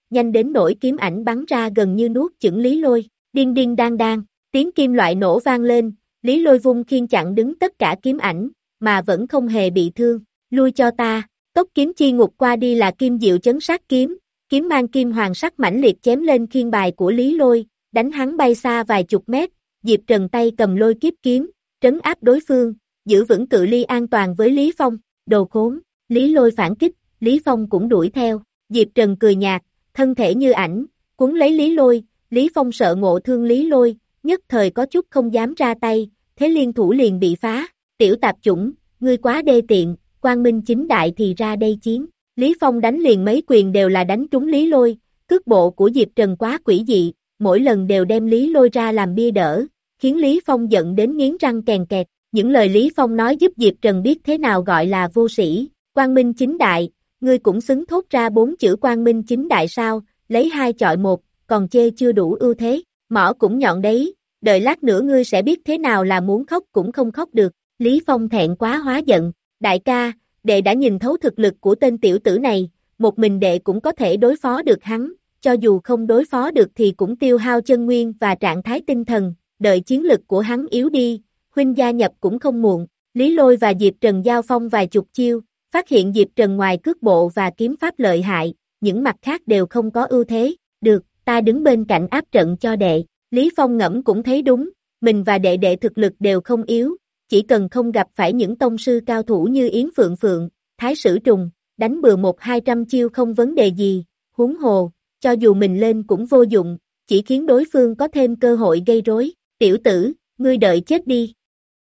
nhanh đến nỗi kiếm ảnh bắn ra gần như nuốt chửng Lý Lôi, điên điên đang đang, tiếng kim loại nổ vang lên, Lý Lôi vung khiên chặn đứng tất cả kiếm ảnh, mà vẫn không hề bị thương, lui cho ta, tốc kiếm chi ngục qua đi là kim diệu chấn sát kiếm, kiếm mang kim hoàng sắc mãnh liệt chém lên khiên bài của Lý Lôi, đánh hắn bay xa vài chục mét, Diệp Trần tay cầm lôi kiếp kiếm, trấn áp đối phương, giữ vững cự ly an toàn với Lý Phong, đồ khốn, Lý Lôi phản kích, Lý Phong cũng đuổi theo, Diệp Trần cười nhạt, thân thể như ảnh, cuốn lấy Lý Lôi, Lý Phong sợ ngộ thương Lý Lôi, nhất thời có chút không dám ra tay, thế liên thủ liền bị phá, tiểu tạp chủng, ngươi quá đê tiện, quang minh chính đại thì ra đây chiến, Lý Phong đánh liền mấy quyền đều là đánh trúng Lý Lôi, cước bộ của Diệp Trần quá quỷ dị, mỗi lần đều đem Lý Lôi ra làm bia đỡ, khiến Lý Phong giận đến nghiến răng kèn kẹt, những lời Lý Phong nói giúp Diệp Trần biết thế nào gọi là vô sĩ, quang minh chính đại, ngươi cũng xứng thốt ra bốn chữ quang minh chính đại sao, lấy hai chọi một, còn chê chưa đủ ưu thế, mỏ cũng nhọn đấy, đợi lát nữa ngươi sẽ biết thế nào là muốn khóc cũng không khóc được, Lý Phong thẹn quá hóa giận, đại ca, đệ đã nhìn thấu thực lực của tên tiểu tử này, một mình đệ cũng có thể đối phó được hắn, cho dù không đối phó được thì cũng tiêu hao chân nguyên và trạng thái tinh thần, đợi chiến lực của hắn yếu đi, huynh gia nhập cũng không muộn, Lý Lôi và Diệp Trần giao phong vài chục chiêu, phát hiện Diệp Trần ngoài cước bộ và kiếm pháp lợi hại, những mặt khác đều không có ưu thế, được, ta đứng bên cạnh áp trận cho đệ, Lý Phong ngẫm cũng thấy đúng, mình và đệ đệ thực lực đều không yếu, chỉ cần không gặp phải những tông sư cao thủ như Yến Phượng Phượng, Thái Sử Trùng, đánh bừa một hai trăm chiêu không vấn đề gì, huống hồ, cho dù mình lên cũng vô dụng, chỉ khiến đối phương có thêm cơ hội gây rối, tiểu tử, ngươi đợi chết đi.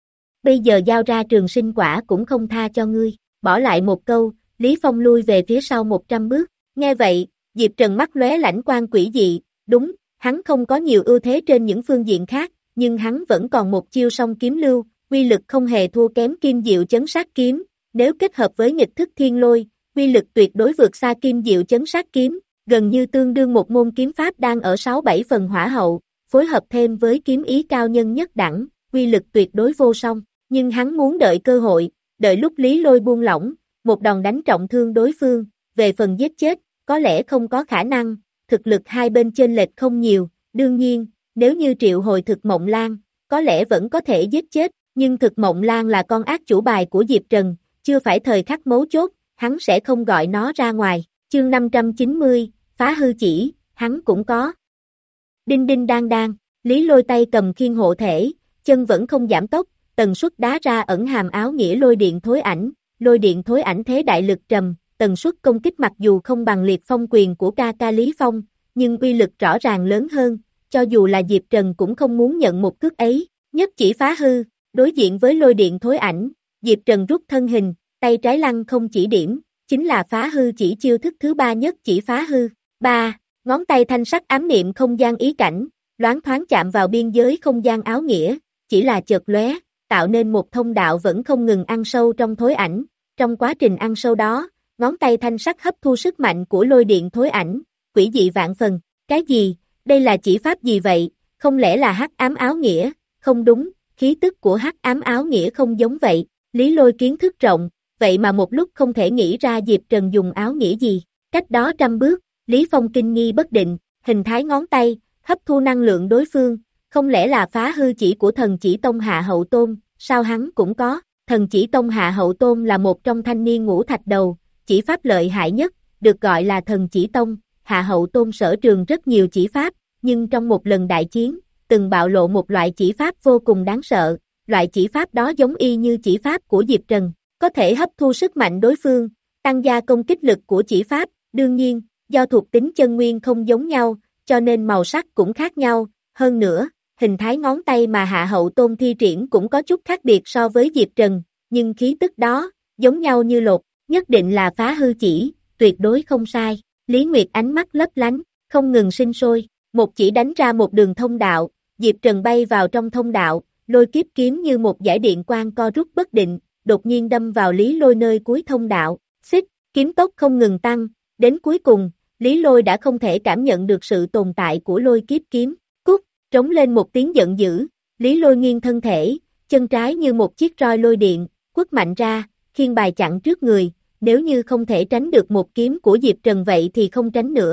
Bây giờ giao ra trường sinh quả cũng không tha cho ngươi, bỏ lại một câu, Lý Phong lui về phía sau một trăm bước, nghe vậy, Diệp Trần mắt lóe lãnh quang quỷ dị, đúng, hắn không có nhiều ưu thế trên những phương diện khác, nhưng hắn vẫn còn một chiêu song kiếm lưu, uy lực không hề thua kém kim diệu chấn sát kiếm, nếu kết hợp với nghịch thức thiên lôi, uy lực tuyệt đối vượt xa kim diệu chấn sát kiếm, gần như tương đương một môn kiếm pháp đang ở sáu bảy phần hỏa hậu, phối hợp thêm với kiếm ý cao nhân nhất đẳng, uy lực tuyệt đối vô song, nhưng hắn muốn đợi cơ hội, đợi lúc Lý Lôi buông lỏng, một đòn đánh trọng thương đối phương, về phần giết chết, có lẽ không có khả năng, thực lực hai bên chênh lệch không nhiều, đương nhiên, nếu như triệu hồi thực mộng lan, có lẽ vẫn có thể giết chết, nhưng thực mộng lan là con ác chủ bài của Diệp Trần, chưa phải thời khắc mấu chốt, hắn sẽ không gọi nó ra ngoài, chương năm trăm chín mươi, phá hư chỉ, hắn cũng có. Đinh đinh đang đang, Lý Lôi tay cầm khiên hộ thể, chân vẫn không giảm tốc, tần suất đá ra ẩn hàm áo nghĩa lôi điện thối ảnh, lôi điện thối ảnh thế đại lực trầm, tần suất công kích mặc dù không bằng liệt phong quyền của ca ca Lý Phong, nhưng uy lực rõ ràng lớn hơn, cho dù là Diệp Trần cũng không muốn nhận một cước ấy, nhất chỉ phá hư, đối diện với lôi điện thối ảnh, Diệp Trần rút thân hình, tay trái lăng không chỉ điểm, chính là phá hư chỉ chiêu thức thứ ba nhất chỉ phá hư, ba, ngón tay thanh sắc ám niệm không gian ý cảnh, loáng thoáng chạm vào biên giới không gian áo nghĩa, chỉ là chợt lóe, tạo nên một thông đạo vẫn không ngừng ăn sâu trong thối ảnh, trong quá trình ăn sâu đó, ngón tay thanh sắc hấp thu sức mạnh của lôi điện thối ảnh, quỷ dị vạn phần, cái gì, đây là chỉ pháp gì vậy, không lẽ là hắc ám áo nghĩa, không đúng, khí tức của hắc ám áo nghĩa không giống vậy, Lý Lôi kiến thức rộng, vậy mà một lúc không thể nghĩ ra Diệp Trần dùng áo nghĩa gì, cách đó trăm bước, Lý Phong kinh nghi bất định, hình thái ngón tay, hấp thu năng lượng đối phương, không lẽ là phá hư chỉ của thần chỉ tông Hạ Hậu Tôn, sao hắn cũng có, thần chỉ tông Hạ Hậu Tôn là một trong thanh niên ngũ thạch đầu, chỉ pháp lợi hại nhất, được gọi là thần chỉ tông, Hạ Hậu Tôn sở trường rất nhiều chỉ pháp, nhưng trong một lần đại chiến, từng bạo lộ một loại chỉ pháp vô cùng đáng sợ, loại chỉ pháp đó giống y như chỉ pháp của Diệp Trần, có thể hấp thu sức mạnh đối phương, tăng gia công kích lực của chỉ pháp, đương nhiên, do thuộc tính chân nguyên không giống nhau, cho nên màu sắc cũng khác nhau, hơn nữa, hình thái ngón tay mà Hạ Hậu Tôn thi triển cũng có chút khác biệt so với Diệp Trần, nhưng khí tức đó, giống nhau như lột, nhất định là phá hư chỉ, tuyệt đối không sai, Lý Nguyệt ánh mắt lấp lánh, không ngừng sinh sôi, một chỉ đánh ra một đường thông đạo, Diệp Trần bay vào trong thông đạo, lôi kiếp kiếm như một dải điện quang co rút bất định, đột nhiên đâm vào Lý Lôi nơi cuối thông đạo, xích, kiếm tốc không ngừng tăng, đến cuối cùng, Lý Lôi đã không thể cảm nhận được sự tồn tại của lôi kiếp kiếm, cút, trống lên một tiếng giận dữ, Lý Lôi nghiêng thân thể, chân trái như một chiếc roi lôi điện, quất mạnh ra, khiên bài chặn trước người, nếu như không thể tránh được một kiếm của Diệp Trần vậy thì không tránh nữa,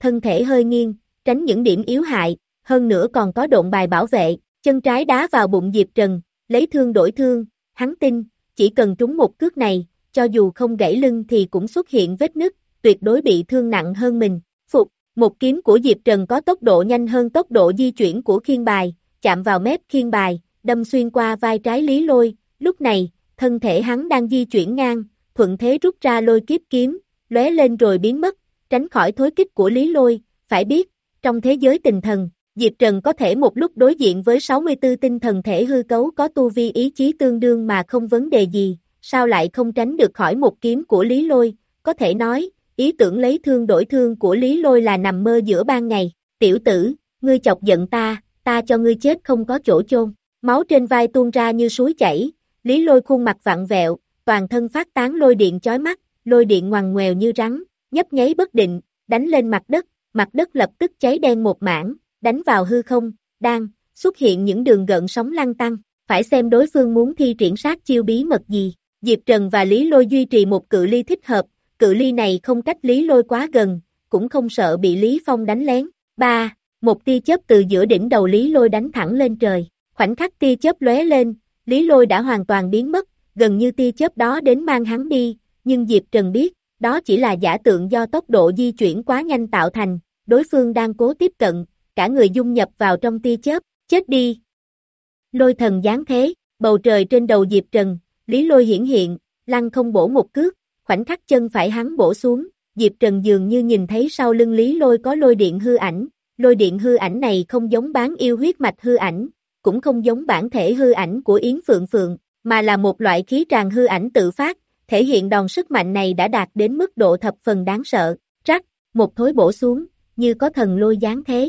thân thể hơi nghiêng, tránh những điểm yếu hại, hơn nữa còn có độn bài bảo vệ, chân trái đá vào bụng Diệp Trần, lấy thương đổi thương, hắn tin, chỉ cần trúng một cước này, cho dù không gãy lưng thì cũng xuất hiện vết nứt, tuyệt đối bị thương nặng hơn mình. Phục, một kiếm của Diệp Trần có tốc độ nhanh hơn tốc độ di chuyển của khiên bài, chạm vào mép khiên bài, đâm xuyên qua vai trái Lý Lôi, lúc này, thân thể hắn đang di chuyển ngang, thuận thế rút ra lôi kiếp kiếm, lóe lên rồi biến mất, tránh khỏi thối kích của Lý Lôi, phải biết, trong thế giới tinh thần, Diệp Trần có thể một lúc đối diện với sáu mươi tư tinh thần thể hư cấu có tu vi ý chí tương đương mà không vấn đề gì, sao lại không tránh được khỏi một kiếm của Lý Lôi, có thể nói, ý tưởng lấy thương đổi thương của Lý Lôi là nằm mơ giữa ban ngày, tiểu tử, ngươi chọc giận ta, ta cho ngươi chết không có chỗ chôn, máu trên vai tuôn ra như suối chảy, Lý Lôi khuôn mặt vặn vẹo, toàn thân phát tán lôi điện chói mắt, lôi điện ngoằn ngoèo như rắn, nhấp nháy bất định, đánh lên mặt đất, mặt đất lập tức cháy đen một mảng, đánh vào hư không, đang xuất hiện những đường gợn sóng lăn tăn, phải xem đối phương muốn thi triển sát chiêu bí mật gì. Diệp Trần và Lý Lôi duy trì một cự ly thích hợp, cự ly này không cách Lý Lôi quá gần, cũng không sợ bị Lý Phong đánh lén. ba. Một tia chớp từ giữa đỉnh đầu Lý Lôi đánh thẳng lên trời, khoảnh khắc tia chớp lóe lên, Lý Lôi đã hoàn toàn biến mất, gần như tia chớp đó đến mang hắn đi, nhưng Diệp Trần biết, đó chỉ là giả tượng do tốc độ di chuyển quá nhanh tạo thành, đối phương đang cố tiếp cận, cả người dung nhập vào trong tia chớp, chết đi. Lôi thần giáng thế, bầu trời trên đầu Diệp Trần, Lý Lôi hiển hiện, lăng không bổ một cước, khoảnh khắc chân phải hắn bổ xuống, Diệp Trần dường như nhìn thấy sau lưng Lý Lôi có lôi điện hư ảnh, lôi điện hư ảnh này không giống bán yêu huyết mạch hư ảnh, cũng không giống bản thể hư ảnh của Yến Phượng Phượng, mà là một loại khí tràng hư ảnh tự phát, thể hiện đòn sức mạnh này đã đạt đến mức độ thập phần đáng sợ, rắc, một thối bổ xuống, như có thần lôi giáng thế.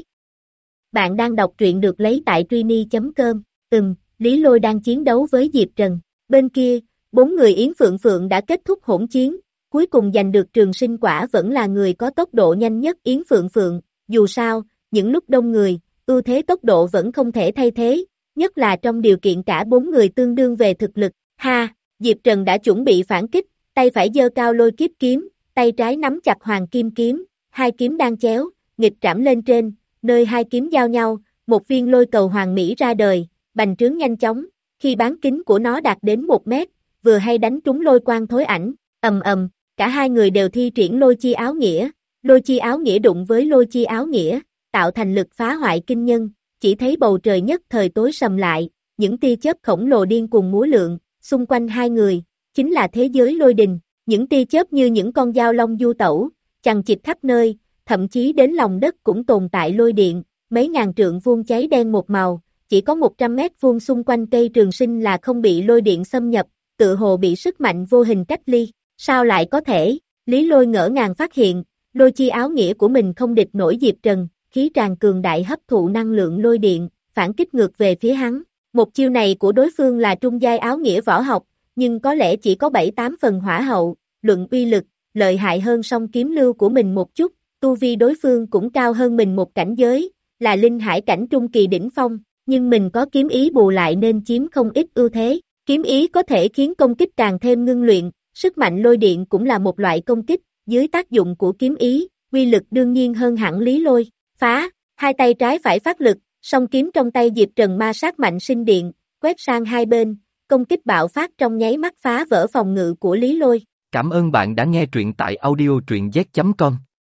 Bạn đang đọc truyện được lấy tại truy chấm com, ừm, Lý Lôi đang chiến đấu với Diệp Trần, bên kia, bốn người Yến Phượng Phượng đã kết thúc hỗn chiến, cuối cùng giành được trường sinh quả vẫn là người có tốc độ nhanh nhất Yến Phượng Phượng, dù sao, những lúc đông người, ưu thế tốc độ vẫn không thể thay thế, nhất là trong điều kiện cả bốn người tương đương về thực lực, ha, Diệp Trần đã chuẩn bị phản kích, tay phải giơ cao lôi kiếp kiếm, tay trái nắm chặt hoàng kim kiếm, hai kiếm đang chéo, nghịch trảm lên trên, nơi hai kiếm giao nhau, một viên lôi cầu hoàng mỹ ra đời, bành trướng nhanh chóng, khi bán kính của nó đạt đến một mét, vừa hay đánh trúng lôi quang thối ảnh, ầm ầm, cả hai người đều thi triển lôi chi áo nghĩa, lôi chi áo nghĩa đụng với lôi chi áo nghĩa, tạo thành lực phá hoại kinh nhân, chỉ thấy bầu trời nhất thời tối sầm lại, những tia chớp khổng lồ điên cuồng múa lượn, xung quanh hai người, chính là thế giới lôi đình, những tia chớp như những con dao long du tẩu, chằng chịt khắp nơi, thậm chí đến lòng đất cũng tồn tại lôi điện, mấy ngàn trượng vuông cháy đen một màu, chỉ có một trăm mét vuông xung quanh cây trường sinh là không bị lôi điện xâm nhập, tự hồ bị sức mạnh vô hình cách ly, sao lại có thể, Lý Lôi ngỡ ngàng phát hiện, lôi chi áo nghĩa của mình không địch nổi Diệp Trần, khí tràn cường đại hấp thụ năng lượng lôi điện, phản kích ngược về phía hắn, một chiêu này của đối phương là trung giai áo nghĩa võ học, nhưng có lẽ chỉ có bảy tám phần hỏa hậu, luận uy lực, lợi hại hơn song kiếm lưu của mình một chút, tu vi đối phương cũng cao hơn mình một cảnh giới, là linh hải cảnh trung kỳ đỉnh phong, nhưng mình có kiếm ý bù lại nên chiếm không ít ưu thế, kiếm ý có thể khiến công kích càng thêm ngưng luyện, sức mạnh lôi điện cũng là một loại công kích, dưới tác dụng của kiếm ý, uy lực đương nhiên hơn hẳn Lý Lôi, phá, hai tay trái phải phát lực, song kiếm trong tay Diệp Trần ma sát mạnh sinh điện, quét sang hai bên, công kích bạo phát trong nháy mắt phá vỡ phòng ngự của Lý Lôi. Cảm ơn bạn đã nghe truyện tại audio truyện z chấm com.